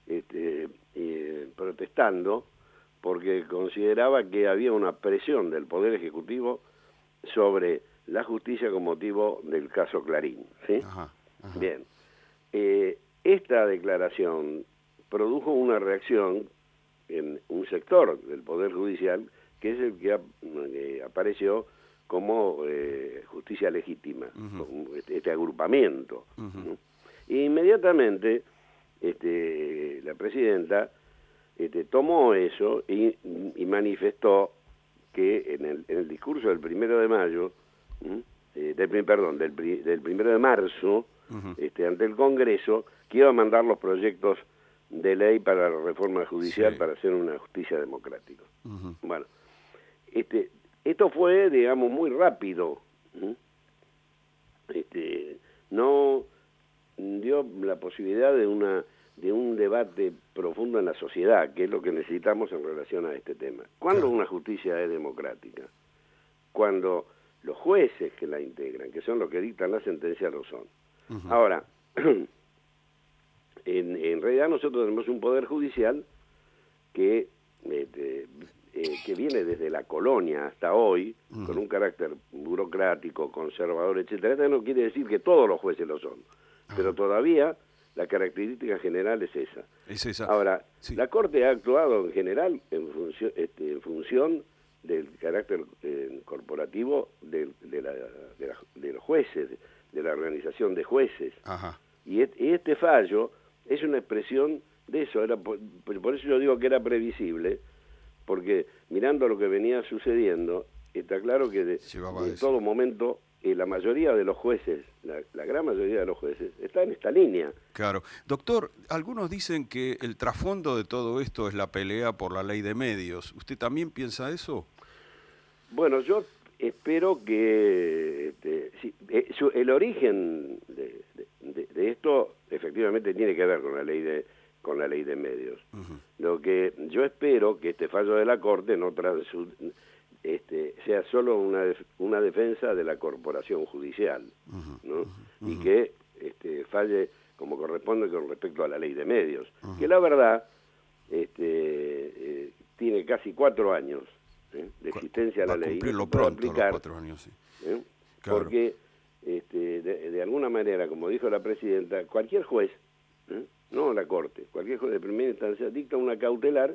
protestando porque consideraba que había una presión del Poder Ejecutivo sobre la justicia con motivo del caso Clarín, ¿sí? Bien. Esta declaración produjo una reacción en un sector del Poder Judicial que es el que apareció como justicia legítima, este agrupamiento. ¿No? E inmediatamente la presidenta tomó eso y manifestó que en el discurso del 1 de mayo, del 1 de marzo, ante el Congreso, que iba a mandar los proyectos de ley para la reforma judicial para hacer una justicia democrática. Bueno, esto fue, digamos, muy rápido. No dio la posibilidad de un debate profundo en la sociedad, que es lo que necesitamos en relación a este tema. ¿Cuándo una justicia es democrática? Cuando los jueces que la integran, que son los que dictan la sentencia, lo son. Ahora, en realidad nosotros tenemos un poder judicial que viene desde la colonia hasta hoy, con un carácter burocrático, conservador, etcétera. Esto no quiere decir que todos los jueces lo son, pero todavía la característica general es esa. Ahora, la Corte ha actuado en general en función del carácter corporativo de los jueces, de la organización de jueces. Y este fallo es una expresión de eso. Por eso yo digo que era previsible, porque mirando lo que venía sucediendo, está claro que de todo momento la mayoría de los jueces, la gran mayoría de los jueces, está en esta línea. Claro. Doctor, algunos dicen que el trasfondo de todo esto es la pelea por la ley de medios. ¿Usted también piensa eso? Bueno, yo espero que el origen de esto efectivamente tiene que ver con la ley de medios. Lo que yo espero que este fallo de la Corte no sea solo una defensa de la corporación judicial, ¿no? Y que falle como corresponde con respecto a la ley de medios, que la verdad tiene casi 4 años de existencia la ley. Cumplirlo pronto, los 4 años, sí. Claro. Porque de alguna manera, como dijo la presidenta, cualquier juez, no la Corte, cualquier juez de primera instancia dicta una cautelar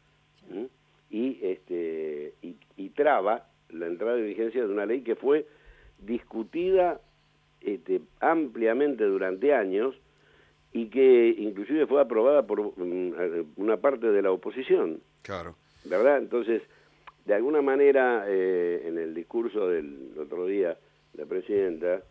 y traba la entrada de vigencia de una ley que fue discutida ampliamente durante años y que inclusive fue aprobada por una parte de la oposición. Claro. ¿Verdad? Entonces, de alguna manera, en el discurso del otro día, la presidenta,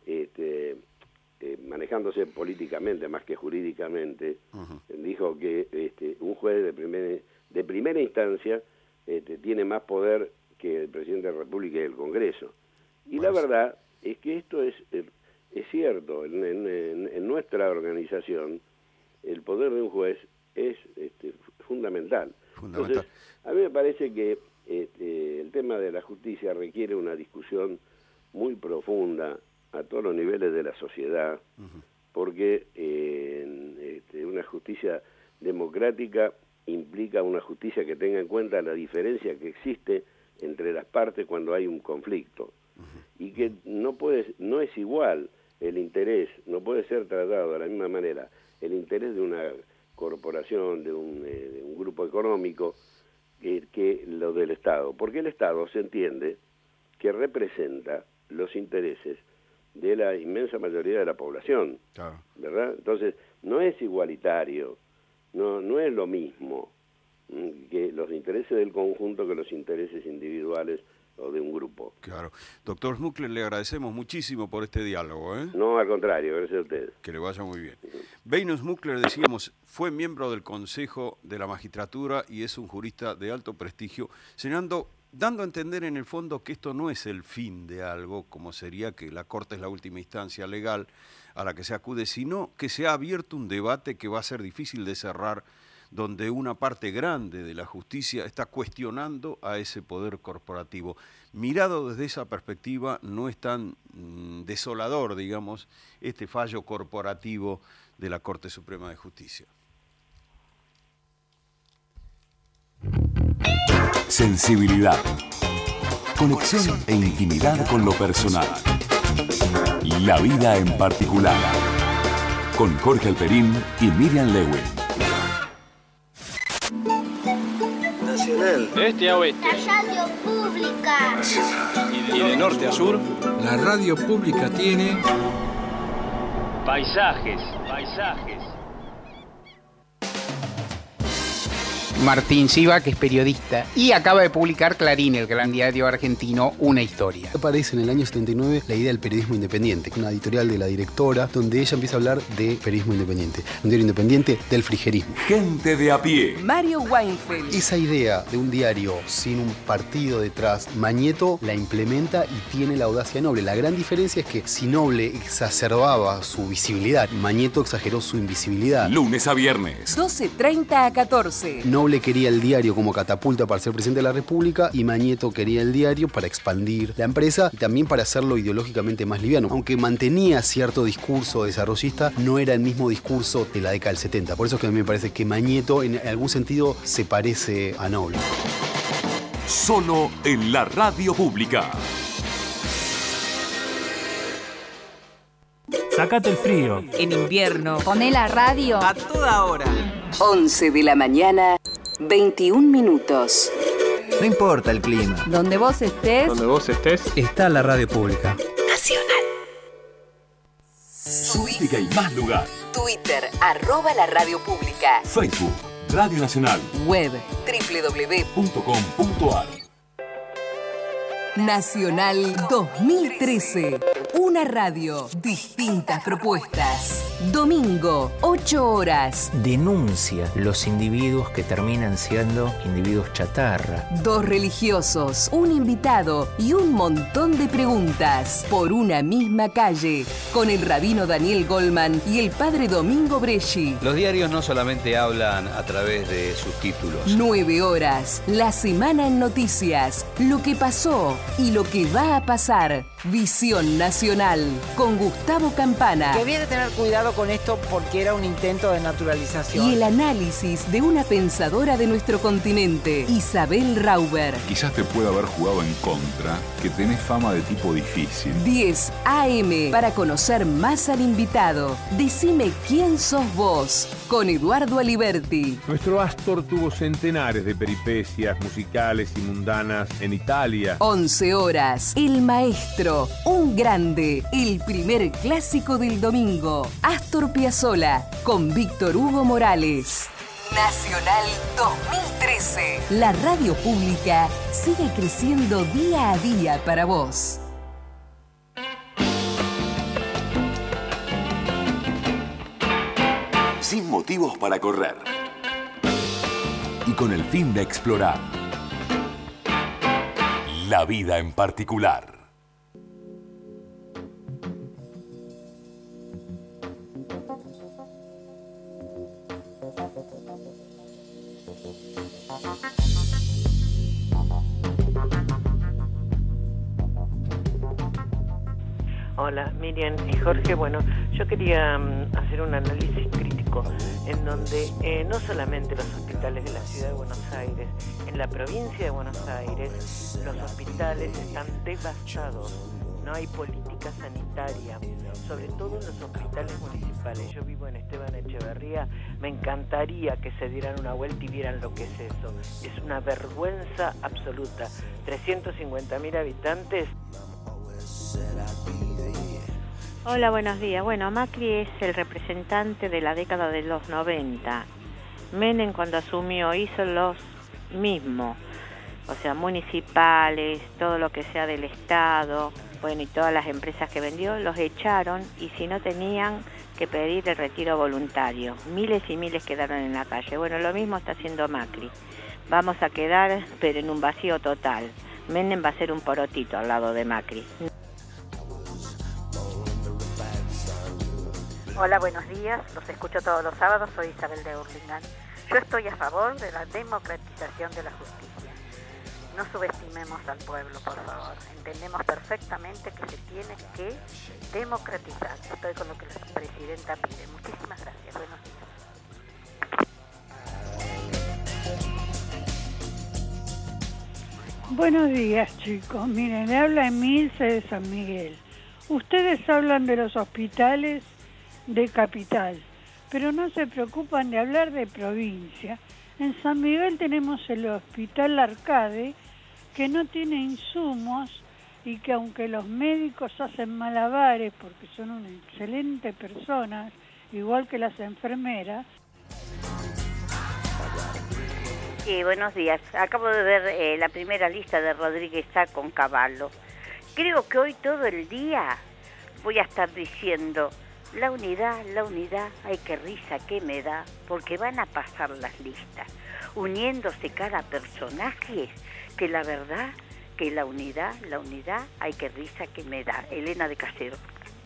manejándose políticamente más que jurídicamente, dijo que un juez de primera instancia tiene más poder que el presidente de la República y el Congreso. Y la verdad es que esto es cierto. En nuestra organización, el poder de un juez es fundamental. Entonces, a mí me parece que el tema de la justicia requiere una discusión muy profunda a todos los niveles de la sociedad, porque una justicia democrática implica una justicia que tenga en cuenta la diferencia que existe entre las partes cuando hay un conflicto, y que no es igual el interés, no puede ser tratado de la misma manera el interés de una corporación, de un grupo económico, que lo del Estado, porque el Estado se entiende que representa los intereses de la inmensa mayoría de la población, ¿verdad? Entonces, no es igualitario, no es lo mismo que los intereses del conjunto que los intereses individuales o de un grupo. Claro. Doctor Smukler, le agradecemos muchísimo por este diálogo, ¿eh? No, al contrario, gracias a ustedes. Que le vaya muy bien. Beino Smukler, decíamos, fue miembro del Consejo de la Magistratura y es un jurista de alto prestigio, dando a entender en el fondo que esto no es el fin de algo, como sería que la Corte es la última instancia legal a la que se acude, sino que se ha abierto un debate que va a ser difícil de cerrar, donde una parte grande de la justicia está cuestionando a ese poder corporativo. Mirado desde esa perspectiva, no es tan desolador, digamos, este fallo corporativo de la Corte Suprema de Justicia. Sensibilidad, conexión e intimidad con lo personal. La vida en particular. Con Jorge Alperín y Miriam Lewin. Nacional. De este a oeste. La radio pública. Y de norte a sur. La radio pública tiene... Paisajes. Martín Siva, que es periodista, y acaba de publicar Clarín, el gran diario argentino, una historia. Aparece en el año 79 la idea del periodismo independiente, una editorial de la directora, donde ella empieza a hablar de periodismo independiente, un diario independiente del frigerismo. Gente de a pie. Mario Weinfeld. Esa idea de un diario sin un partido detrás, Mañeto la implementa y tiene la audacia de Noble. La gran diferencia es que si Noble exacerbaba su visibilidad, Mañeto exageró su invisibilidad. Lunes a viernes. 12:30 a 14. Noble quería el diario como catapulta para ser presidente de la República y Mañeto quería el diario para expandir la empresa y también para hacerlo ideológicamente más liviano. Aunque mantenía cierto discurso desarrollista, no era el mismo discurso de la década del 70. Por eso es que a mí me parece que Mañeto en algún sentido se parece a Noble. Solo en la radio pública. Sácate el frío. En invierno. Poné la radio a toda hora. 11 de la mañana, 21 minutos. No importa el clima. Donde vos estés. Donde vos estés. Está la radio pública. Nacional. Música y más lugar. Twitter, @la radio pública. Facebook, Radio Nacional. Web, www.com.ar. Nacional 2013. Una radio, distintas propuestas. Domingo, 8 horas. Denuncia los individuos que terminan siendo individuos chatarra. 2 religiosos, un invitado y un montón de preguntas. Por una misma calle. Con el rabino Daniel Goldman y el padre Domingo Bresci. Los diarios no solamente hablan a través de sus títulos. 9 horas. La semana en noticias. Lo que pasó y lo que va a pasar. Visión Nacional, con Gustavo Campana. Que había que tener cuidado con esto porque era un intento de naturalización. Y el análisis de una pensadora de nuestro continente, Isabel Rauber. Quizás te pueda haber jugado en contra, que tenés fama de tipo difícil. 10 AM, para conocer más al invitado. Decime quién sos vos, con Eduardo Aliberti. Nuestro Astor tuvo centenares de peripecias musicales y mundanas en Italia. 11 horas, El Maestro. Un grande, el primer clásico del domingo. Astor Piazzolla, con Víctor Hugo Morales. Nacional 2013. La radio pública sigue creciendo día a día para vos. Sin motivos para correr. Y con el fin de explorar la vida en particular. Hola, Miriam y Jorge. Bueno, yo quería hacer un análisis crítico en donde no solamente los hospitales de la ciudad de Buenos Aires, en la provincia de Buenos Aires, los hospitales están devastados. No hay política sanitaria, sobre todo en los hospitales municipales. Yo vivo en Esteban Echeverría, me encantaría que se dieran una vuelta y vieran lo que es eso. Es una vergüenza absoluta. 350.000 habitantes. Hola, buenos días. Bueno, Macri es el representante de la década de los 90. Menem, cuando asumió, hizo los mismos. O sea, municipales, todo lo que sea del Estado, bueno, y todas las empresas que vendió, los echaron, y si no tenían que pedir el retiro voluntario. Miles y miles quedaron en la calle. Bueno, lo mismo está haciendo Macri. Vamos a quedar, pero en un vacío total. Menem va a ser un porotito al lado de Macri. Hola, buenos días. Los escucho todos los sábados. Soy Isabel de Hurlingham. Yo estoy a favor de la democratización de la justicia. No subestimemos al pueblo, por favor. Entendemos perfectamente que se tiene que democratizar. Estoy con lo que la presidenta pide. Muchísimas gracias. Buenos días. Buenos días, chicos. Miren, le habla Emilce de San Miguel. Ustedes hablan de los hospitales de capital, pero no se preocupan de hablar de provincia. En San Miguel tenemos el Hospital Arcade, que no tiene insumos y que aunque los médicos hacen malabares porque son una excelente personas, igual que las enfermeras. Sí, buenos días. Acabo de ver la primera lista de Rodríguez Sá con Cavallo. Creo que hoy todo el día voy a estar diciendo la unidad, ay qué risa que me da, porque van a pasar las listas, uniéndose cada personaje, que la verdad, que la unidad, ay qué risa que me da. Elena de Casero.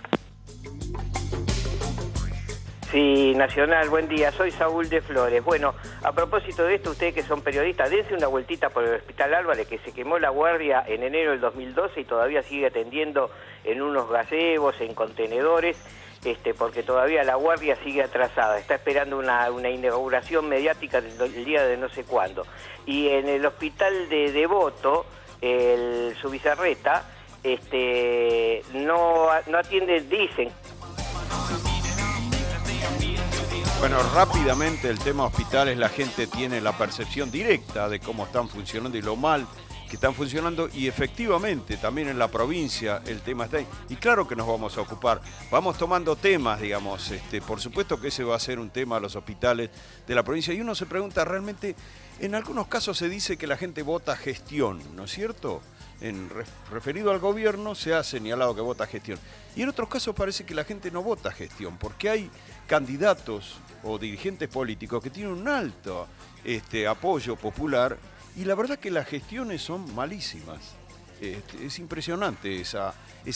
Sí, Nacional, buen día, soy Saúl de Flores. Bueno, a propósito de esto, ustedes que son periodistas, dense una vueltita por el Hospital Álvarez, que se quemó la guardia en enero del 2012 y todavía sigue atendiendo en unos gazebos, en contenedores, porque todavía la guardia sigue atrasada, está esperando una inauguración mediática el día de no sé cuándo. Y en el hospital de Devoto, el Subizarreta, no atiende, dicen. Bueno, rápidamente el tema hospitales, la gente tiene la percepción directa de cómo están funcionando y lo mal que están funcionando, y efectivamente también en la provincia el tema está ahí. Y claro que nos vamos a ocupar, vamos tomando temas, digamos, por supuesto que ese va a ser un tema a los hospitales de la provincia, y uno se pregunta realmente, en algunos casos se dice que la gente vota gestión, ¿no es cierto? Referido al gobierno se ha señalado que vota gestión, y en otros casos parece que la gente no vota gestión, porque hay candidatos o dirigentes políticos que tienen un alto apoyo popular, y la verdad que las gestiones son malísimas. Es impresionante esa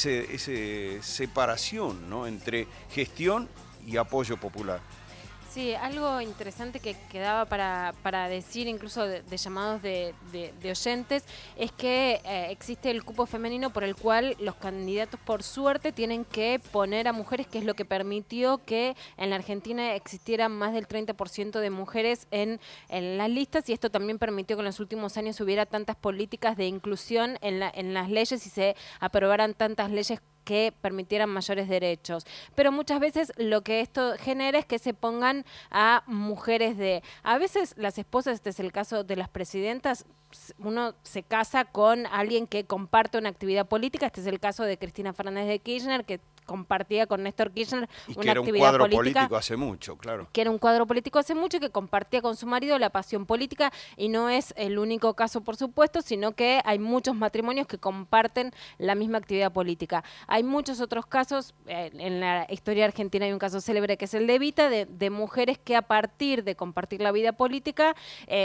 separación, ¿no?, entre gestión y apoyo popular. Sí, algo interesante que quedaba para decir, incluso de llamados de oyentes, es que existe el cupo femenino por el cual los candidatos, por suerte, tienen que poner a mujeres, que es lo que permitió que en la Argentina existieran más del 30% de mujeres en las listas, y esto también permitió que en los últimos años hubiera tantas políticas de inclusión en las leyes y se aprobaran tantas leyes que permitieran mayores derechos. Pero muchas veces lo que esto genera es que se pongan a mujeres a veces las esposas, este es el caso de las presidentas, uno se casa con alguien que comparte una actividad política, este es el caso de Cristina Fernández de Kirchner, que compartía con Néstor Kirchner una actividad política. Y que era un cuadro político hace mucho, claro. Que era un cuadro político hace mucho y que compartía con su marido la pasión política, y no es el único caso, por supuesto, sino que hay muchos matrimonios que comparten la misma actividad política. Hay muchos otros casos, en la historia argentina hay un caso célebre que es el de Evita, de mujeres que a partir de compartir la vida política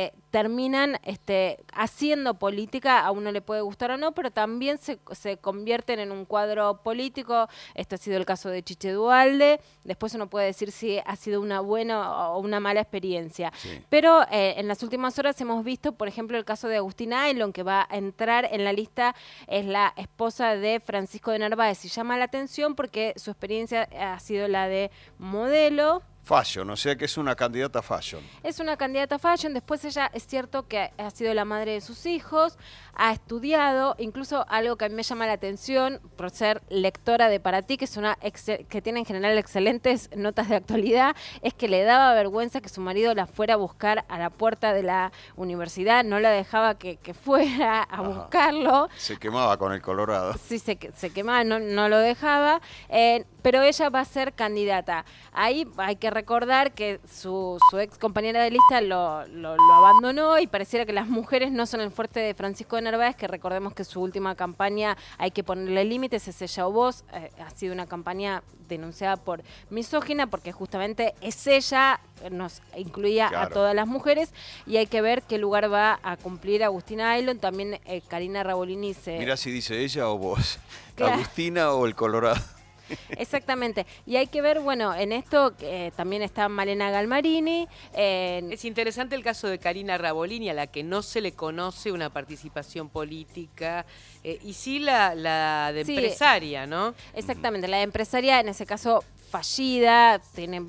terminan haciendo política, a uno le puede gustar o no, pero también se convierten en un cuadro político. Este ha sido el caso de Chiche Duhalde. Después uno puede decir si ha sido una buena o una mala experiencia. Sí. Pero en las últimas horas hemos visto, por ejemplo, el caso de Agustina Aylon, que va a entrar en la lista, es la esposa de Francisco de Narváez, y llama la atención porque su experiencia ha sido la de modelo. Fashion, o sea que es una candidata fashion. Es una candidata fashion. Después ella es cierto que ha sido la madre de sus hijos, ha estudiado, incluso algo que a mí me llama la atención por ser lectora de Para Ti, que es que tiene en general excelentes notas de actualidad, es que le daba vergüenza que su marido la fuera a buscar a la puerta de la universidad, no la dejaba que fuera a buscarlo. Se quemaba con el Colorado. Sí, se quemaba, no lo dejaba, pero ella va a ser candidata. Ahí hay que recordar que su ex compañera de lista lo abandonó, y pareciera que las mujeres no son el fuerte de Francisco de Narváez, que recordemos que su última campaña, hay que ponerle límites, es Ella o Vos, ha sido una campaña denunciada por misógina, porque justamente es ella, nos incluía a todas las mujeres, y hay que ver qué lugar va a cumplir Agustina Aylon. También Karina Rabolini Mira si dice ella o vos, claro. Agustina o el Colorado. Exactamente, y hay que ver, bueno, en esto también está Malena Galmarini. Es interesante el caso de Karina Rabolini, a la que no se le conoce una participación política, y sí la de empresaria, ¿no? Exactamente, la de empresaria, en ese caso fallida, tiene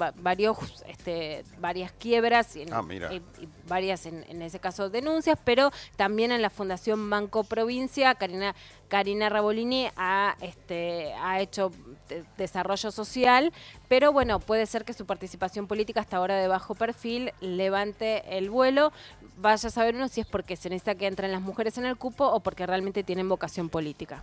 varias quiebras y varias, en ese caso, denuncias, pero también en la Fundación Banco Provincia, Karina Rabolini ha hecho desarrollo social, pero bueno, puede ser que su participación política hasta ahora de bajo perfil levante el vuelo. Vaya a saber uno si es porque se necesita que entren las mujeres en el cupo o porque realmente tienen vocación política.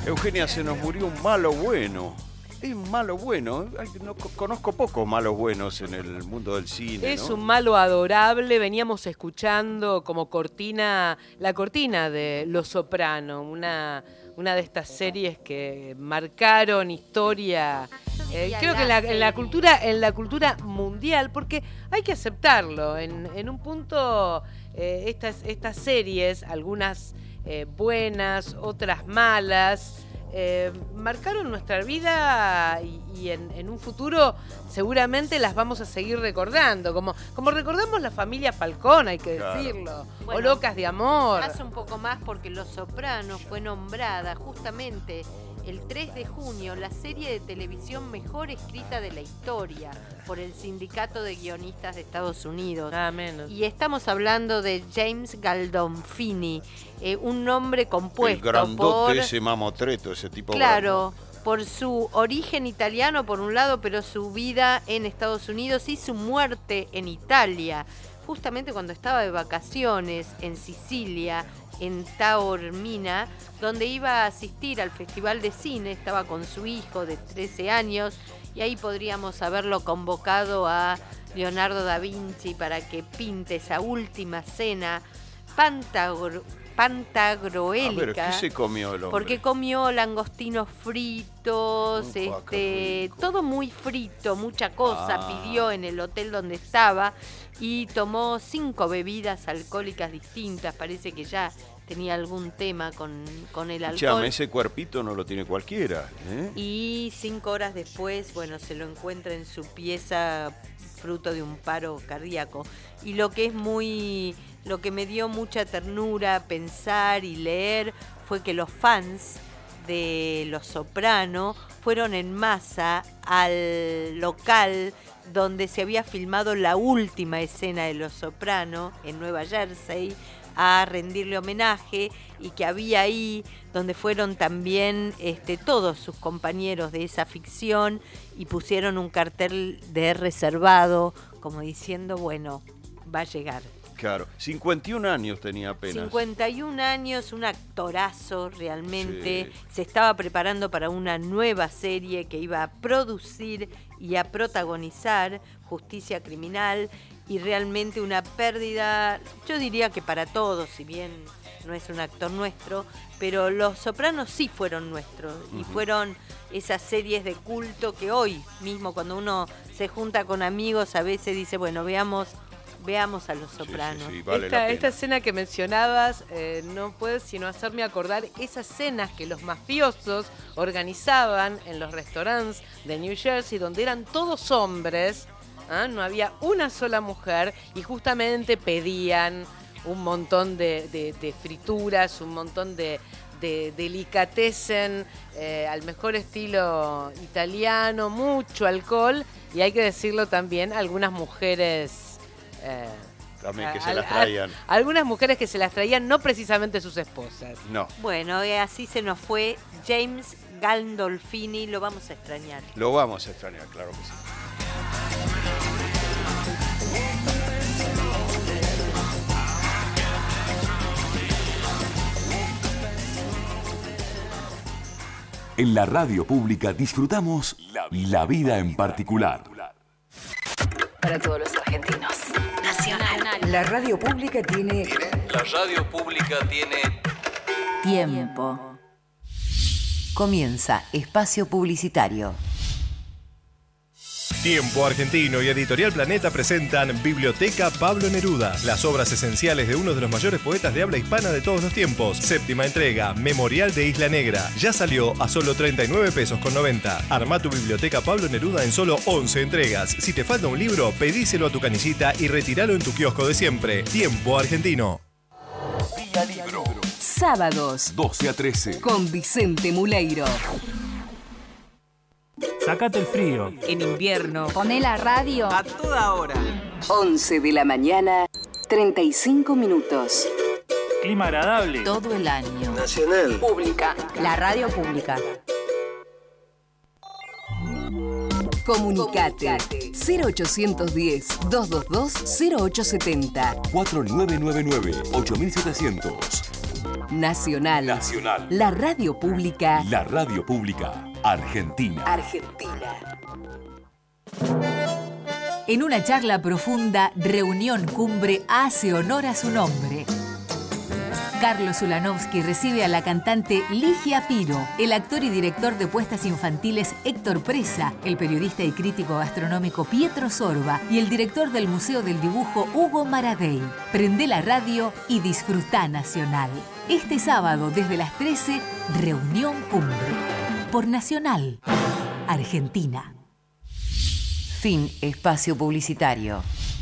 Eugenia, se nos murió un malo bueno. Es un malo bueno. No conozco pocos malos buenos en el mundo del cine. Es un malo adorable. Veníamos escuchando como cortina, la cortina de Los Soprano, una de estas series que marcaron historia. Creo que en la cultura mundial, porque hay que aceptarlo. En un punto, estas series, algunas buenas, otras malas, marcaron nuestra vida y en un futuro seguramente las vamos a seguir recordando, como recordamos la familia Falcón, hay que decirlo, Bueno, o Locas de Amor. Hace un poco más porque Los Sopranos fue nombrada justamente el 3 de junio la serie de televisión mejor escrita de la historia por el Sindicato de Guionistas de Estados Unidos. Nada menos. Y estamos hablando de James Gandolfini, un nombre compuesto El grandote, por... ese mamotreto, ese tipo. Claro, por su origen italiano por un lado, pero su vida en Estados Unidos y su muerte en Italia, justamente cuando estaba de vacaciones en Sicilia, en Taormina, donde iba a asistir al Festival de Cine, estaba con su hijo de 13 años, y ahí podríamos haberlo convocado a Leonardo da Vinci para que pinte esa última cena pantagruélica. A ver, ¿qué se comió el hombre? Porque comió langostinos fritos, todo muy frito, mucha cosa pidió en el hotel donde estaba y tomó 5 bebidas alcohólicas distintas. Parece que ya tenía algún tema con el alcohol. Chame, ese cuerpito no lo tiene cualquiera. Y 5 horas después, bueno, se lo encuentra en su pieza fruto de un paro cardíaco. Y lo que me dio mucha ternura pensar y leer fue que los fans de Los Soprano fueron en masa al local donde se había filmado la última escena de Los Soprano en Nueva Jersey a rendirle homenaje, y que había ahí donde fueron también todos sus compañeros de esa ficción y pusieron un cartel de reservado como diciendo, bueno, va a llegar. Claro, 51 años tenía apenas. 51 años, un actorazo realmente. Sí. Se estaba preparando para una nueva serie que iba a producir y a protagonizar, Justicia Criminal, y realmente una pérdida, yo diría que para todos, si bien no es un actor nuestro, pero Los Sopranos sí fueron nuestros, y fueron esas series de culto que hoy mismo cuando uno se junta con amigos a veces dice, bueno, veamos a Los Sopranos. Sí, vale la pena. Esta escena que mencionabas no puede sino hacerme acordar esas cenas que los mafiosos organizaban en los restaurantes de New Jersey, donde eran todos hombres, no había una sola mujer, y justamente pedían un montón de frituras, un montón de delicatessen al mejor estilo italiano, mucho alcohol, y hay que decirlo también, algunas mujeres... también que se las traían. Algunas mujeres que se las traían, no precisamente sus esposas. No. Bueno, así se nos fue James Gandolfini, lo vamos a extrañar. Lo vamos a extrañar, claro que sí. En la radio pública disfrutamos la vida en particular. Para todos los argentinos. Nacional. La radio pública tiene... La radio pública tiene... Tiempo. Comienza Espacio Publicitario. Tiempo Argentino y Editorial Planeta presentan Biblioteca Pablo Neruda, las obras esenciales de uno de los mayores poetas de habla hispana de todos los tiempos. 7ª entrega, Memorial de Isla Negra. Ya salió a solo 39 pesos con 90. Armá tu Biblioteca Pablo Neruda en solo 11 entregas. Si te falta un libro, pedíselo a tu canillita y retíralo en tu kiosco de siempre. Tiempo Argentino. Vía Libro. Sábados, 12 a 13. con Vicente Muleiro. Sácate el frío. En invierno, Poné la radio A toda hora. 11 de la mañana, 35 minutos. Clima agradable. Todo el año. Nacional. Pública. La radio pública. Comunicate 0810-222-0870. 4999-8700. Nacional. La radio pública. La radio pública argentina. En una charla profunda, Reunión Cumbre hace honor a su nombre. Carlos Ulanovsky recibe a la cantante Ligia Piro, el actor y director de puestas infantiles Héctor Presa, el periodista y crítico gastronómico Pietro Sorba y el director del Museo del Dibujo Hugo Maradei. Prende la radio y disfruta Nacional. Este sábado desde las 13, Reunión Cumbre. Por Nacional, Argentina. Fin espacio publicitario.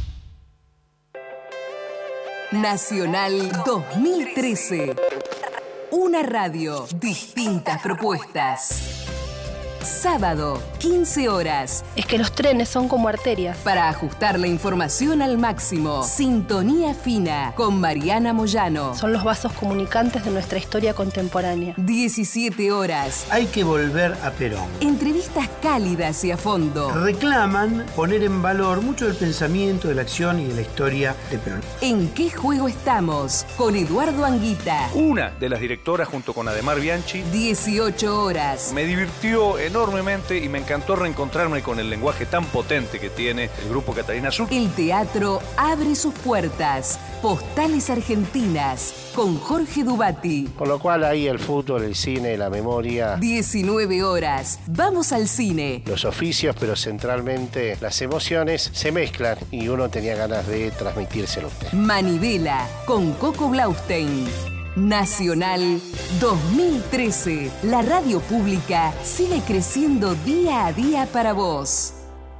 Nacional 2013. Una radio, distintas propuestas. Sábado, 15 horas. Es que los trenes son como arterias. Para ajustar la información al máximo. Sintonía fina con Mariana Moyano. Son los vasos comunicantes de nuestra historia contemporánea. 17 horas. Hay que volver a Perón. Entrevistas cálidas y a fondo. Reclaman poner en valor mucho del pensamiento, de la acción y de la historia de Perón. ¿En qué juego estamos? Con Eduardo Anguita. Una de las directoras junto con Ademar Bianchi. 18 horas. Me divirtió enormemente y me encantó reencontrarme con el lenguaje tan potente que tiene el grupo Catalina Sur. El teatro abre sus puertas. Postales Argentinas con Jorge Dubati. Con lo cual ahí el fútbol, el cine, la memoria. 19 horas. Vamos al cine. Los oficios, pero centralmente las emociones se mezclan y uno tenía ganas de transmitírselo a usted. Manivela con Coco Blaustein. Nacional 2013. La radio pública sigue creciendo día a día para vos.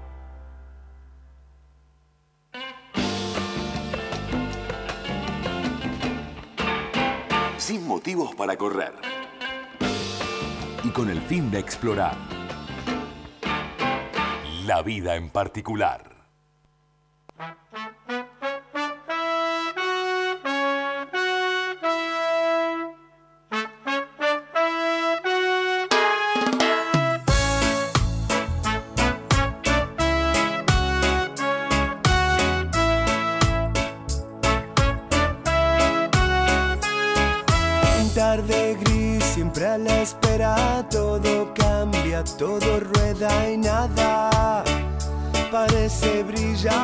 Sin motivos para correr. Y con el fin de explorar la vida en particular. Tarde gris, siempre a la espera, todo cambia, todo rueda y nada parece brillar.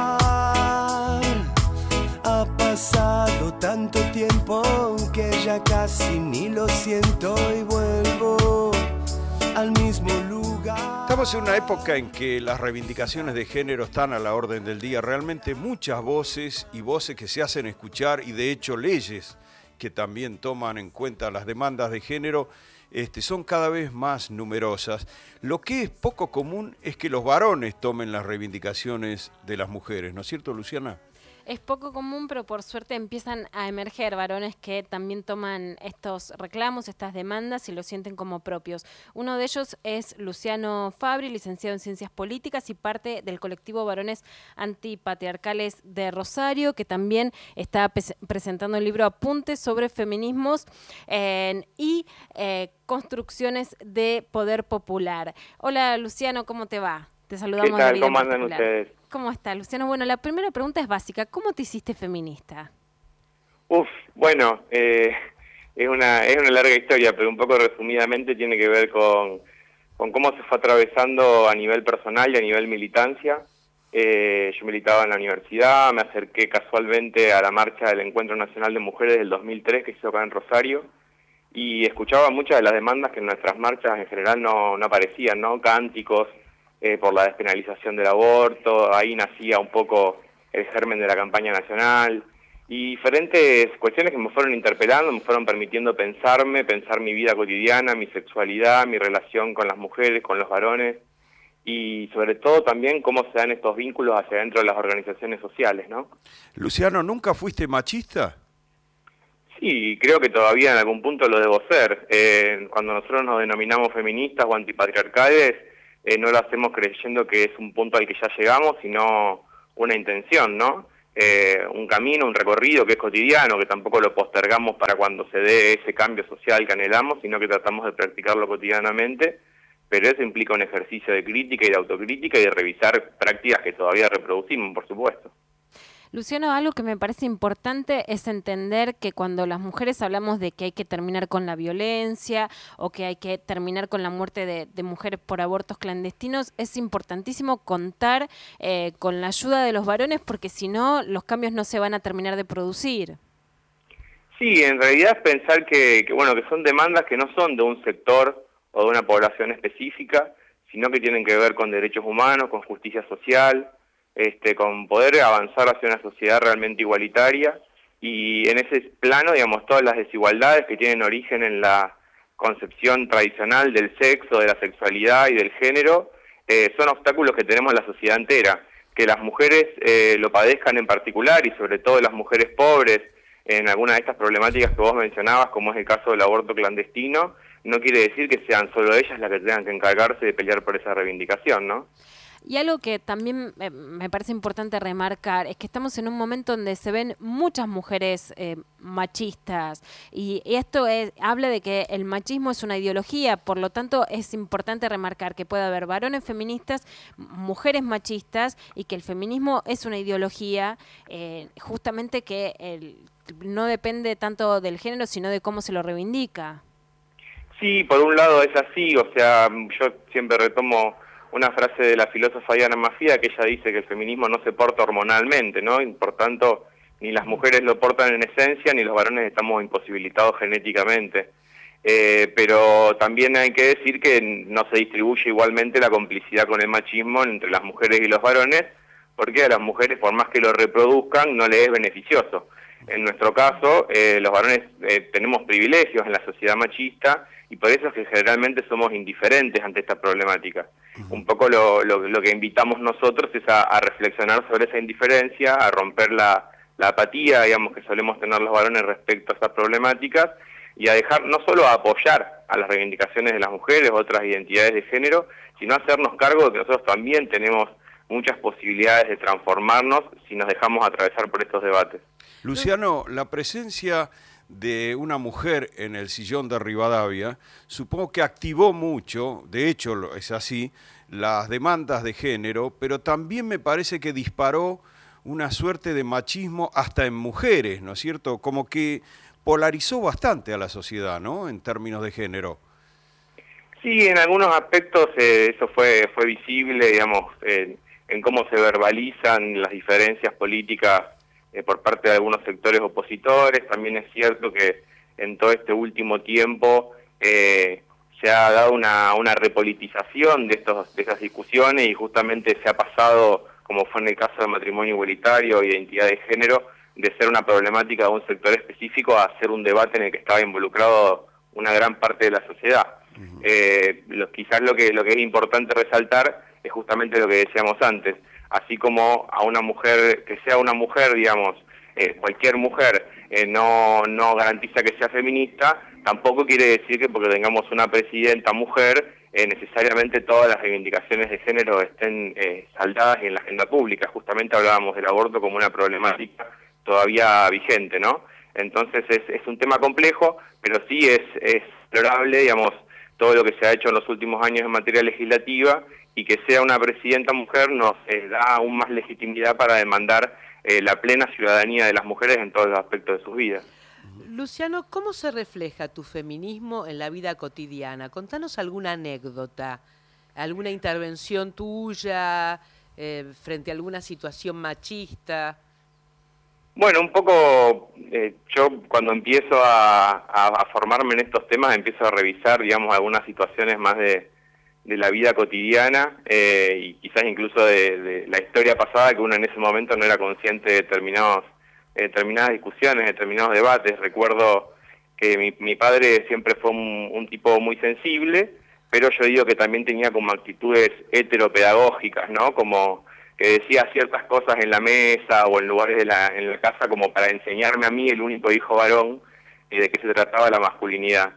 Ha pasado tanto tiempo que ya casi ni lo siento y vuelvo al mismo lugar. Estamos en una época en que las reivindicaciones de género están a la orden del día. Realmente muchas voces y voces que se hacen escuchar y de hecho leyes que también toman en cuenta las demandas de género, son cada vez más numerosas. Lo que es poco común es que los varones tomen las reivindicaciones de las mujeres, ¿no es cierto, Luciana? Es poco común, pero por suerte empiezan a emerger varones que también toman estos reclamos, estas demandas y los sienten como propios. Uno de ellos es Luciano Fabri, licenciado en Ciencias Políticas y parte del colectivo Varones Antipatriarcales de Rosario, que también está presentando el libro Apuntes sobre feminismos y construcciones de poder popular. Hola Luciano, ¿cómo te va? Te saludamos. ¿Qué tal? ¿Cómo andan ustedes? ¿Cómo está, Luciano? Bueno, la primera pregunta es básica. ¿Cómo te hiciste feminista? Bueno, es una larga historia, pero un poco resumidamente tiene que ver con cómo se fue atravesando a nivel personal y a nivel militancia. Yo militaba en la universidad, me acerqué casualmente a la marcha del Encuentro Nacional de Mujeres del 2003 que se hizo acá en Rosario y escuchaba muchas de las demandas que en nuestras marchas en general no aparecían, ¿no? Cánticos por la despenalización del aborto, ahí nacía un poco el germen de la campaña nacional y diferentes cuestiones que me fueron interpelando, me fueron permitiendo pensar mi vida cotidiana, mi sexualidad, mi relación con las mujeres, con los varones y sobre todo también cómo se dan estos vínculos hacia dentro de las organizaciones sociales, ¿no? Luciano, ¿nunca fuiste machista? Sí, creo que todavía en algún punto lo debo ser. Cuando nosotros nos denominamos feministas o antipatriarcales, no lo hacemos creyendo que es un punto al que ya llegamos, sino una intención, ¿no? Un camino, un recorrido que es cotidiano, que tampoco lo postergamos para cuando se dé ese cambio social que anhelamos, sino que tratamos de practicarlo cotidianamente, pero eso implica un ejercicio de crítica y de autocrítica y de revisar prácticas que todavía reproducimos, por supuesto. Luciano, algo que me parece importante es entender que cuando las mujeres hablamos de que hay que terminar con la violencia o que hay que terminar con la muerte de mujeres por abortos clandestinos, es importantísimo contar con la ayuda de los varones, porque si no, los cambios no se van a terminar de producir. Sí, en realidad es pensar que son demandas que no son de un sector o de una población específica, sino que tienen que ver con derechos humanos, con justicia social, con poder avanzar hacia una sociedad realmente igualitaria, y en ese plano, digamos, todas las desigualdades que tienen origen en la concepción tradicional del sexo, de la sexualidad y del género, son obstáculos que tenemos en la sociedad entera. Que las mujeres lo padezcan en particular, y sobre todo las mujeres pobres, en alguna de estas problemáticas que vos mencionabas, como es el caso del aborto clandestino, no quiere decir que sean solo ellas las que tengan que encargarse de pelear por esa reivindicación, ¿no? Y algo que también me parece importante remarcar es que estamos en un momento donde se ven muchas mujeres machistas, y esto habla de que el machismo es una ideología. Por lo tanto, es importante remarcar que puede haber varones feministas, mujeres machistas, y que el feminismo es una ideología, justamente que no depende tanto del género, sino de cómo se lo reivindica. Sí, por un lado es así, o sea, yo siempre retomo una frase de la filósofa Diana Mafia, que ella dice que el feminismo no se porta hormonalmente, ¿no? Y por tanto, ni las mujeres lo portan en esencia, ni los varones estamos imposibilitados genéticamente. Pero también hay que decir que no se distribuye igualmente la complicidad con el machismo entre las mujeres y los varones, porque a las mujeres, por más que lo reproduzcan, no les es beneficioso. En nuestro caso, los varones tenemos privilegios en la sociedad machista, y por eso es que generalmente somos indiferentes ante esta problemática. Un poco lo que invitamos nosotros es a reflexionar sobre esa indiferencia, a romper la apatía, digamos, que solemos tener los varones respecto a estas problemáticas, y a dejar no solo a apoyar a las reivindicaciones de las mujeres, otras identidades de género, sino a hacernos cargo de que nosotros también tenemos muchas posibilidades de transformarnos si nos dejamos atravesar por estos debates. Luciano, la presencia de una mujer en el sillón de Rivadavia, supongo que activó mucho, de hecho es así, las demandas de género, pero también me parece que disparó una suerte de machismo hasta en mujeres, ¿no es cierto? Como que polarizó bastante a la sociedad, ¿no?, en términos de género. Sí, en algunos aspectos eso fue visible, digamos, en cómo se verbalizan las diferencias políticas por parte de algunos sectores opositores. También es cierto que en todo este último tiempo se ha dado una repolitización de esas discusiones, y justamente se ha pasado, como fue en el caso del matrimonio igualitario y identidad de género, de ser una problemática de un sector específico a ser un debate en el que estaba involucrado una gran parte de la sociedad. Quizás lo que es importante resaltar es justamente lo que decíamos antes. Así como a una mujer, que sea una mujer, digamos, cualquier mujer no garantiza que sea feminista, tampoco quiere decir que porque tengamos una presidenta mujer, necesariamente todas las reivindicaciones de género estén saldadas en la agenda pública. Justamente hablábamos del aborto como una problemática todavía vigente, ¿no? Entonces es un tema complejo, pero sí es explorable, digamos, todo lo que se ha hecho en los últimos años en materia legislativa, y que sea una presidenta mujer nos da aún más legitimidad para demandar la plena ciudadanía de las mujeres en todos los aspectos de sus vidas. Luciano, ¿cómo se refleja tu feminismo en la vida cotidiana? Contanos alguna anécdota, alguna intervención tuya frente a alguna situación machista. Bueno, un poco, yo cuando empiezo a formarme en estos temas, empiezo a revisar, digamos, algunas situaciones más de la vida cotidiana, y quizás incluso de la historia pasada, que uno en ese momento no era consciente de determinadas discusiones, determinados debates. Recuerdo que mi padre siempre fue un tipo muy sensible, pero yo digo que también tenía como actitudes heteropedagógicas, ¿no? Como que decía ciertas cosas en la mesa o en lugares en la casa como para enseñarme a mí, el único hijo varón, de qué se trataba la masculinidad.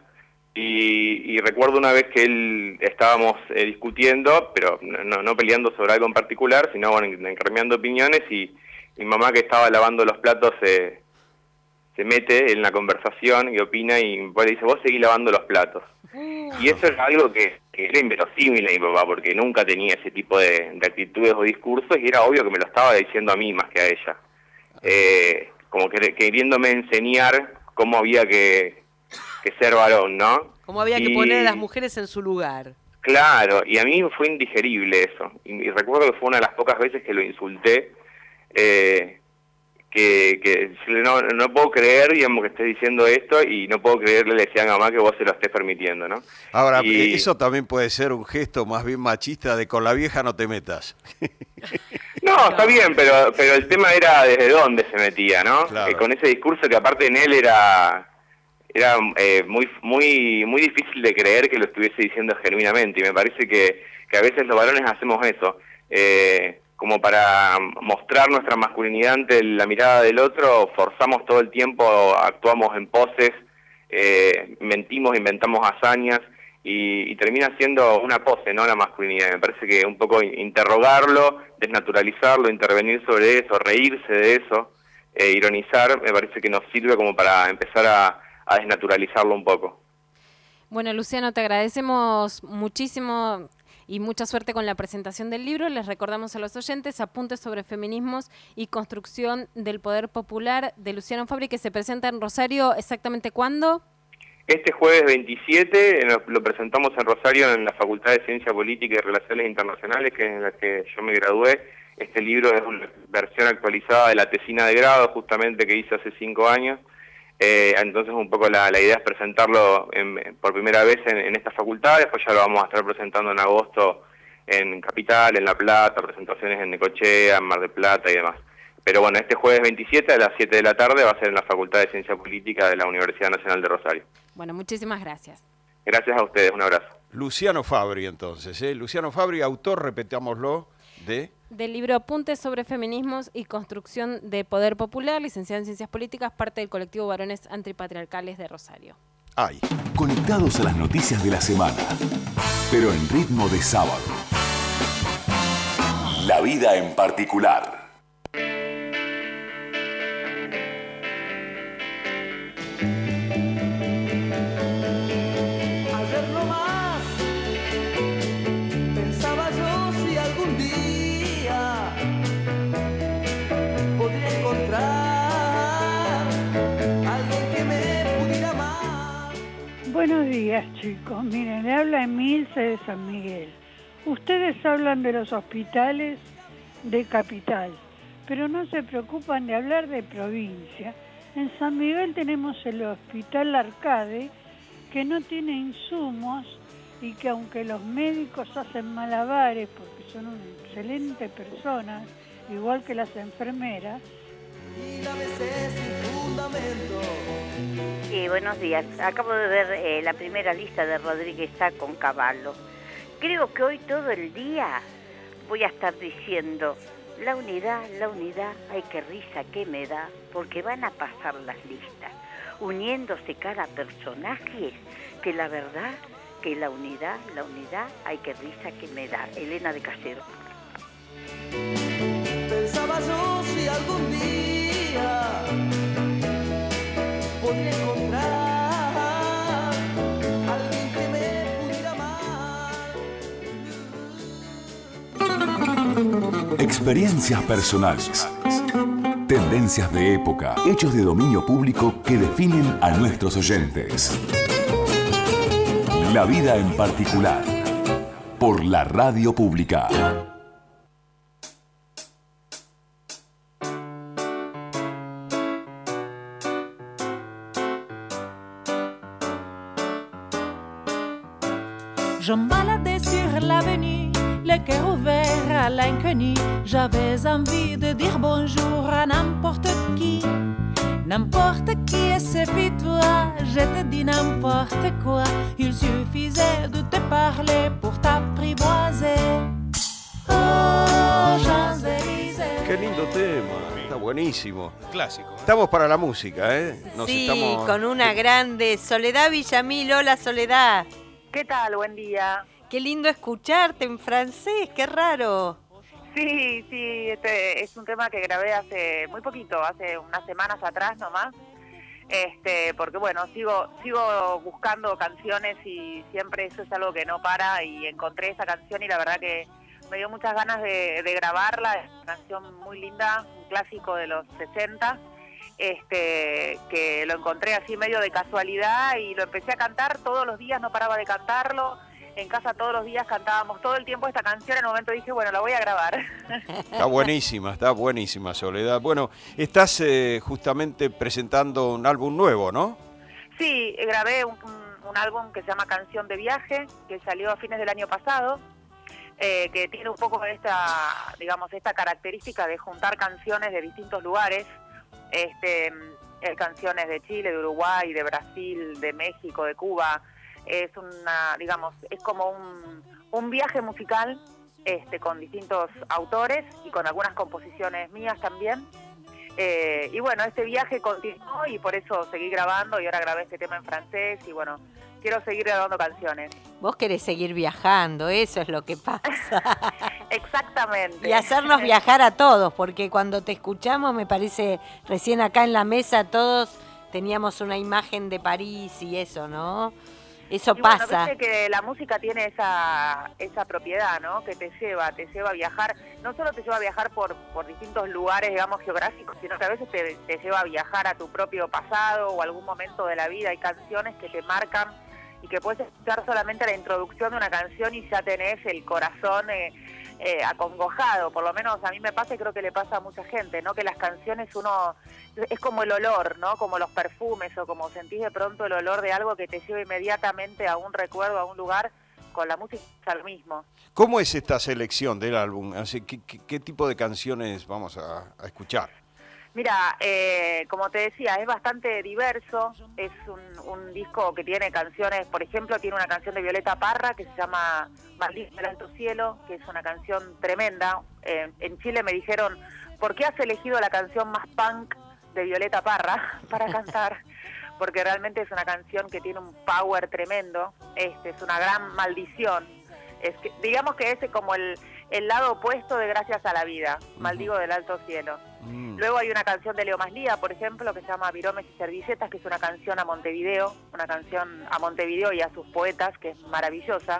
Y recuerdo una vez que él estábamos discutiendo, pero no peleando sobre algo en particular, sino bueno, intercambiando opiniones, y mi mamá, que estaba lavando los platos, se mete en la conversación y opina, y mi papá le dice: vos seguís lavando los platos. Y eso es algo que era inverosímil a mi papá, porque nunca tenía ese tipo de actitudes o discursos, y era obvio que me lo estaba diciendo a mí más que a ella. como queriéndome enseñar cómo había que ser varón, ¿no? Cómo había que poner a las mujeres en su lugar. Claro, y a mí fue indigerible eso. Y recuerdo que fue una de las pocas veces que lo insulté, que no puedo creer, digamos, que estés diciendo esto, y no puedo creerle, le decía a mi mamá, que vos se lo estés permitiendo, ¿no? Ahora, eso también puede ser un gesto más bien machista de con la vieja no te metas. No, está bien, pero el tema era desde dónde se metía, ¿no? Claro. Con ese discurso que aparte en él era muy difícil de creer que lo estuviese diciendo genuinamente, y me parece que a veces los varones hacemos eso, como para mostrar nuestra masculinidad ante la mirada del otro, forzamos todo el tiempo, actuamos en poses, mentimos, inventamos hazañas, y termina siendo una pose, ¿no? La masculinidad. Me parece que un poco interrogarlo, desnaturalizarlo, intervenir sobre eso, reírse de eso, ironizar, me parece que nos sirve como para empezar a desnaturalizarlo un poco. Bueno, Luciano, te agradecemos muchísimo y mucha suerte con la presentación del libro. Les recordamos a los oyentes Apuntes sobre feminismos y construcción del poder popular, de Luciano Fabri, que se presenta en Rosario. ¿Exactamente cuándo? Este jueves 27 lo presentamos en Rosario, en la Facultad de Ciencia Política y Relaciones Internacionales, que es en la que yo me gradué. Este libro es una versión actualizada de la tesina de grado, justamente, que hice hace 5 años. Entonces un poco la idea es presentarlo por primera vez en esta facultad. Después ya lo vamos a estar presentando en agosto en Capital, en La Plata, presentaciones en Necochea, en Mar del Plata y demás. Pero bueno, este jueves 27 a las 7 de la tarde va a ser en la Facultad de Ciencia Política de la Universidad Nacional de Rosario. Bueno, muchísimas gracias. Gracias a ustedes, un abrazo. Luciano Fabri, entonces, Luciano Fabri, autor, repetámoslo, del libro Apuntes sobre feminismos y construcción de poder popular, licenciado en Ciencias Políticas, parte del colectivo Varones Antipatriarcales de Rosario. Conectados a las noticias de la semana, pero en ritmo de sábado. La vida en particular. Buenos días, chicos. Miren, le habla Emilce de San Miguel. Ustedes hablan de los hospitales de capital, pero no se preocupan de hablar de provincia. En San Miguel tenemos el Hospital Arcade, que no tiene insumos y que aunque los médicos hacen malabares, porque son una excelente personas, igual que las enfermeras, buenos días. Acabo de ver la primera lista de Rodríguez Sá con Cavallo. Creo que hoy todo el día voy a estar diciendo la unidad, ay qué risa que me da, porque van a pasar las listas, uniéndose cada personaje, que la verdad, que la unidad, ay qué risa que me da. Elena de Casero. Pensaba yo si algún día podría encontrar alguien que me pudiera amar. Experiencias personales, tendencias de época, hechos de dominio público que definen a nuestros oyentes. La vida en particular, por la radio pública. Je me baladais sur l'avenue, le cœur ouvert à l'inconnu. J'avais envie de dire bonjour à n'importe qui. N'importe qui, et ce fut toi. Je te dis n'importe quoi. Il suffisait de te parler pour t'apprivoiser. Oh, Champs-Élysées. Qué lindo tema, está buenísimo. Clásico. Estamos para la música, ¿eh? Sí, con una grande Soledad Villamil. Hola, Soledad. ¿Qué tal? Buen día. Qué lindo escucharte en francés, qué raro. Sí, este es un tema que grabé hace muy poquito, hace unas semanas atrás nomás. Porque bueno, sigo buscando canciones y siempre eso es algo que no para, y encontré esa canción y la verdad que me dio muchas ganas de grabarla. Es una canción muy linda, un clásico de los 60, que lo encontré así medio de casualidad y lo empecé a cantar todos los días, no paraba de cantarlo. En casa todos los días cantábamos todo el tiempo esta canción. En un momento dije, bueno, la voy a grabar. Está buenísima, Soledad. Bueno, estás justamente presentando un álbum nuevo, ¿no? Sí, grabé un álbum que se llama Canción de Viaje, que salió a fines del año pasado, que tiene un poco esta característica de juntar canciones de distintos lugares, canciones de Chile, de Uruguay, de Brasil, de México, de Cuba. Es como un viaje musical con distintos autores y con algunas composiciones mías también. Y bueno, este viaje continuó y por eso seguí grabando y ahora grabé este tema en francés y bueno, quiero seguir grabando canciones. Vos querés seguir viajando, eso es lo que pasa. Exactamente. Y hacernos viajar a todos, porque cuando te escuchamos, me parece, recién acá en la mesa todos teníamos una imagen de París y eso, ¿no? Eso pasa. Bueno, viste que la música tiene esa propiedad, ¿no? Que te lleva a viajar. No solo te lleva a viajar por distintos lugares, digamos, geográficos, sino que a veces te lleva a viajar a tu propio pasado o algún momento de la vida. Hay canciones que te marcan y que puedes escuchar solamente la introducción de una canción y ya tenés el corazón acongojado. Por lo menos a mí me pasa y creo que le pasa a mucha gente, ¿no? Que las canciones es como el olor, ¿no? Como los perfumes o como sentís de pronto el olor de algo que te lleva inmediatamente a un recuerdo, a un lugar. Con la música es lo mismo. ¿Cómo es esta selección del álbum? ¿Qué tipo de canciones vamos a escuchar? Mira, como te decía, es bastante diverso. Es un disco que tiene canciones, por ejemplo, tiene una canción de Violeta Parra que se llama Maldito el Alto Cielo, que es una canción tremenda. En Chile me dijeron, ¿por qué has elegido la canción más punk de Violeta Parra para cantar? Porque realmente es una canción que tiene un power tremendo. Es una gran maldición. Digamos que es como el lado opuesto de Gracias a la Vida, Maldigo del Alto Cielo. Luego hay una canción de Leo Maslía, por ejemplo, que se llama Viromes y Servilletas, que es una canción a Montevideo, y a sus poetas, que es maravillosa.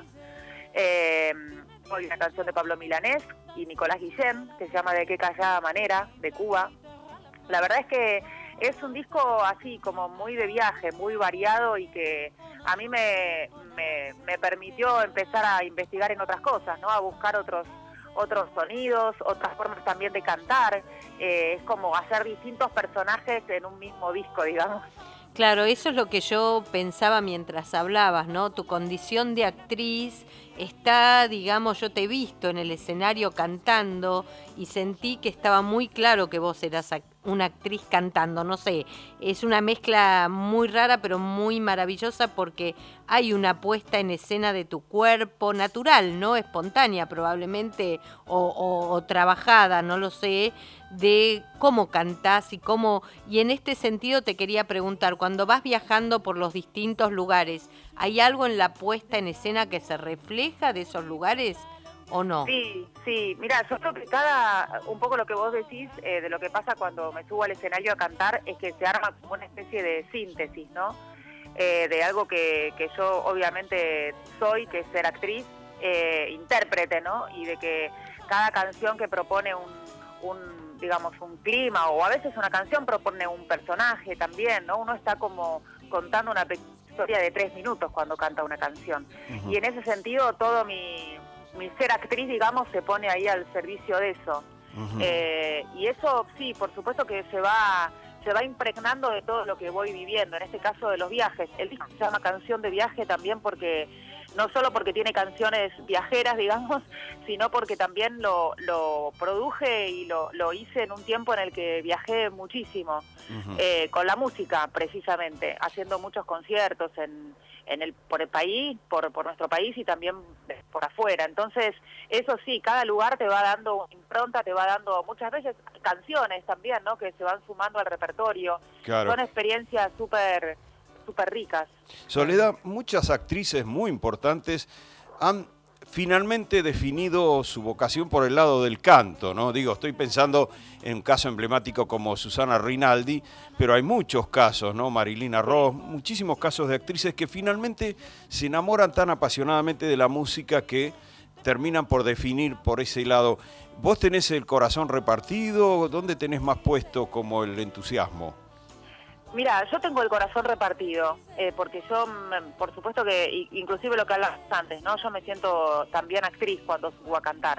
Hay una canción de Pablo Milanés y Nicolás Guillén, que se llama De qué callada manera, de Cuba. La verdad es que es un disco así como muy de viaje, muy variado y que a mí me permitió empezar a investigar en otras cosas, ¿no? A buscar otros sonidos, otras formas también de cantar. Es como hacer distintos personajes en un mismo disco, digamos. Claro, eso es lo que yo pensaba mientras hablabas, ¿no? Tu condición de actriz está, digamos, yo te he visto en el escenario cantando y sentí que estaba muy claro que vos eras una actriz cantando, no sé, es una mezcla muy rara pero muy maravillosa porque hay una puesta en escena de tu cuerpo natural, no espontánea probablemente o trabajada, no lo sé, de cómo cantás y en este sentido te quería preguntar, cuando vas viajando por los distintos lugares, ¿hay algo en la puesta en escena que se refleja de esos lugares o no? Sí, mira, yo creo que un poco lo que vos decís de lo que pasa cuando me subo al escenario a cantar es que se arma como una especie de síntesis, ¿no? De algo que yo obviamente soy, que es ser actriz, intérprete, ¿no? Y de que cada canción que propone digamos, un clima, o a veces una canción propone un personaje también, ¿no? Uno está como contando una historia de 3 minutos cuando canta una canción. Uh-huh. Y en ese sentido todo mi ser actriz, digamos, se pone ahí al servicio de eso. Uh-huh. Y eso, sí, por supuesto que se va impregnando de todo lo que voy viviendo, en este caso de los viajes. El disco se llama Canción de Viaje también porque, no solo porque tiene canciones viajeras, digamos, sino porque también lo produje y lo hice en un tiempo en el que viajé muchísimo, uh-huh. Con la música, precisamente, haciendo muchos conciertos por el país, por nuestro país y también por afuera. Entonces, eso sí, cada lugar te va dando una impronta, te va dando muchas veces canciones también, ¿no? Que se van sumando al repertorio. Claro. Son experiencias súper ricas. Soledad, muchas actrices muy importantes han finalmente definido su vocación por el lado del canto, ¿no? Digo, estoy pensando en un caso emblemático como Susana Rinaldi, pero hay muchos casos, ¿no? Marilina Ross, muchísimos casos de actrices que finalmente se enamoran tan apasionadamente de la música que terminan por definir por ese lado. ¿Vos tenés el corazón repartido? ¿Dónde tenés más puesto como el entusiasmo? Mira, yo tengo el corazón repartido, porque yo, por supuesto que, inclusive lo que hablabas antes, ¿no? Yo me siento también actriz cuando subo a cantar.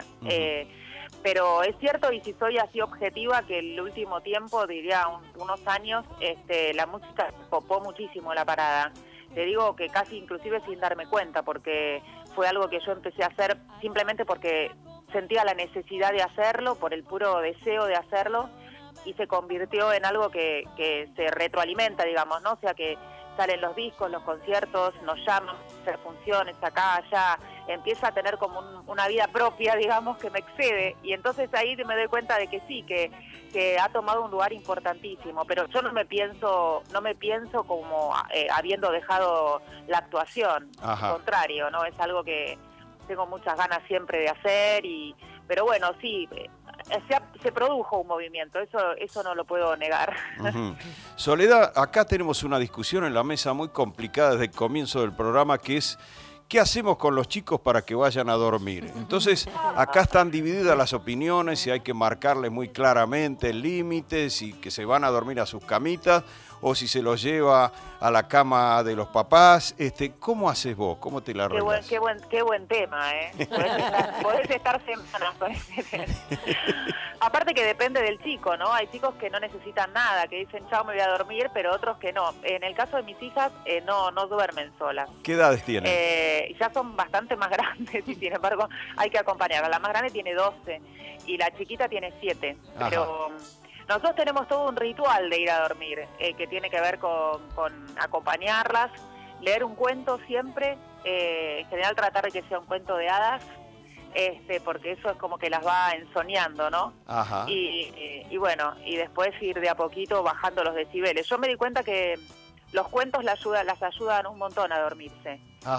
Pero es cierto, y si soy así objetiva, que el último tiempo, diría unos años, la música popó muchísimo la parada. Te digo que casi inclusive sin darme cuenta, porque fue algo que yo empecé a hacer simplemente porque sentía la necesidad de hacerlo, por el puro deseo de hacerlo, y se convirtió en algo que se retroalimenta, digamos, ¿no? O sea que salen los discos, los conciertos, nos llaman a hacer funciones acá, allá, empieza a tener como una vida propia, digamos, que me excede, y entonces ahí me doy cuenta de que sí, que ha tomado un lugar importantísimo, pero yo no me pienso como habiendo dejado la actuación. Al contrario, ¿no? Es algo que tengo muchas ganas siempre de hacer, pero bueno, sí, se produjo un movimiento, eso no lo puedo negar. Soledad, acá tenemos una discusión en la mesa muy complicada desde el comienzo del programa, que es ¿qué hacemos con los chicos para que vayan a dormir? Entonces, acá están divididas las opiniones, si hay que marcarles muy claramente límites y que se van a dormir a sus camitas, o si se los lleva a la cama de los papás. ¿Cómo haces vos? ¿Cómo te la arreglas? Qué buen tema, ¿eh? Podés estar semanas con ese tema. Aparte que depende del chico, ¿no? Hay chicos que no necesitan nada, que dicen, chao, me voy a dormir, pero otros que no. En el caso de mis hijas, no duermen solas. ¿Qué edades tienen? Ya son bastante más grandes y sin embargo hay que acompañarla. La más grande tiene 12 y la chiquita tiene 7. Pero nosotros tenemos todo un ritual de ir a dormir, que tiene que ver con acompañarlas, leer un cuento siempre, en general tratar de que sea un cuento de hadas, porque eso es como que las va ensoñando, ¿no? Y bueno, y después ir de a poquito bajando los decibeles. Yo me di cuenta que los cuentos las ayudan un montón a dormirse.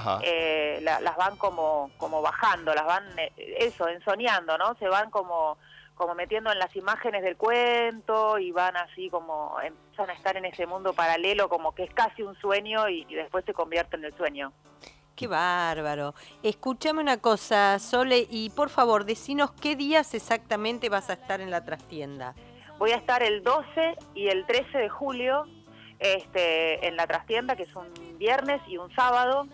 Las van como bajando, las van ensoñando, ¿no? Se van como metiendo en las imágenes del cuento y van así como empiezan a estar en ese mundo paralelo, como que es casi un sueño y después se convierte en el sueño. Qué bárbaro. Escúchame una cosa, Sole, y por favor, decinos qué días exactamente vas a estar en la trastienda. Voy a estar el 12 y el 13 de julio en la trastienda, que es un viernes y un sábado,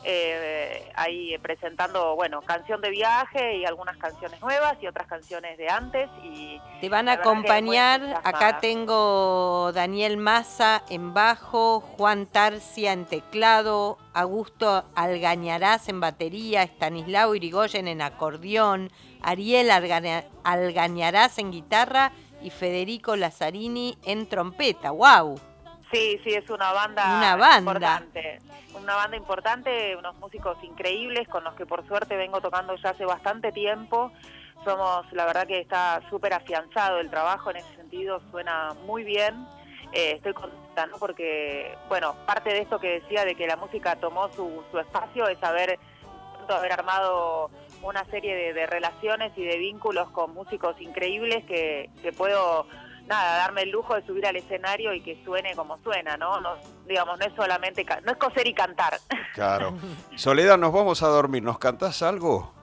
ahí presentando, bueno, canción de viaje y algunas canciones nuevas y otras canciones de antes. Y te van a acompañar, acá tengo Daniel Massa en bajo, Juan Tarcia en teclado, Augusto Algañarás en batería, Estanislao Irigoyen en acordeón, Ariel Algañarás en guitarra y Federico Lazzarini en trompeta. ¡Wow! Sí, es una banda importante, unos músicos increíbles con los que por suerte vengo tocando ya hace bastante tiempo. La verdad que está súper afianzado el trabajo en ese sentido, suena muy bien. Estoy contenta, ¿no? Porque, bueno, parte de esto que decía de que la música tomó su espacio es haber armado una serie de relaciones y de vínculos con músicos increíbles que puedo darme el lujo de subir al escenario y que suene como suena, ¿no? Digamos, no es solamente, no es coser y cantar. Claro. Soledad, nos vamos a dormir. ¿Nos cantás algo?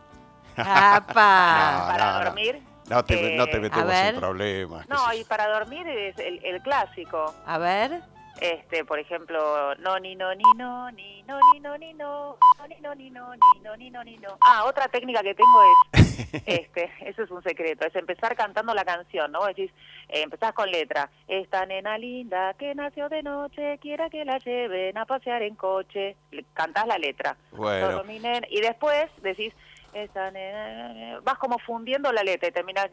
Para dormir. No te metemos en problemas. No, y para dormir es el clásico. A ver. Por ejemplo, no ni no ni no ni no ni no ni no ni no ni no ni no ni no ni no. Otra técnica que tengo es eso es un secreto, es empezar cantando la canción, ¿no? Decís, empezás con letra. Esta nena linda que nació de noche, quiera que la lleven a pasear en coche. Cantás la letra. Bueno. Y después decís, vas como fundiendo la letra y terminas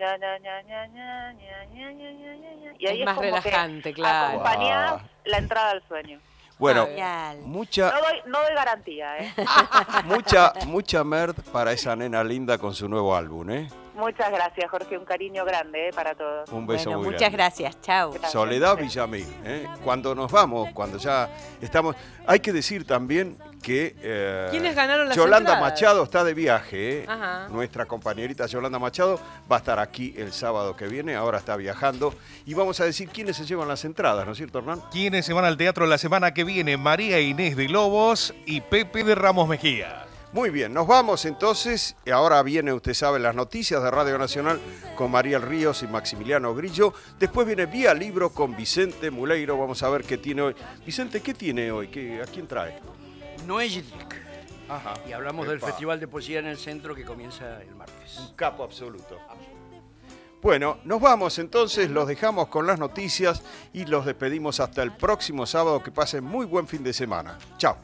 y ahí es más relajante, claro. Acompañás la entrada al sueño. Bueno, no doy garantía, mucha merd para esa nena linda con su nuevo álbum, Muchas gracias, Jorge, un cariño grande para todos. Un beso muy muchas grande. Gracias, chao. Soledad Villamil, cuando nos vamos, cuando ya estamos, hay que decir también que ¿quiénes ganaron las Yolanda entradas? Machado está de viaje, Ajá. Nuestra compañerita Yolanda Machado va a estar aquí el sábado que viene, ahora está viajando, y vamos a decir quiénes se llevan las entradas, ¿no es cierto, Hernán? Quienes se van al teatro la semana que viene: María Inés de Lobos y Pepe de Ramos Mejía. Muy bien, nos vamos entonces. Ahora viene, usted sabe, las noticias de Radio Nacional con Mariel Ríos y Maximiliano Grillo. Después viene Vía Libro con Vicente Muleiro. Vamos a ver qué tiene hoy. Vicente, ¿qué tiene hoy? ¿A quién trae? Noéjlik. Ajá. Y hablamos del Festival de Poesía en el Centro que comienza el martes. Un capo absoluto. Bueno, nos vamos entonces, los dejamos con las noticias y los despedimos hasta el próximo sábado. Que pasen muy buen fin de semana. Chao.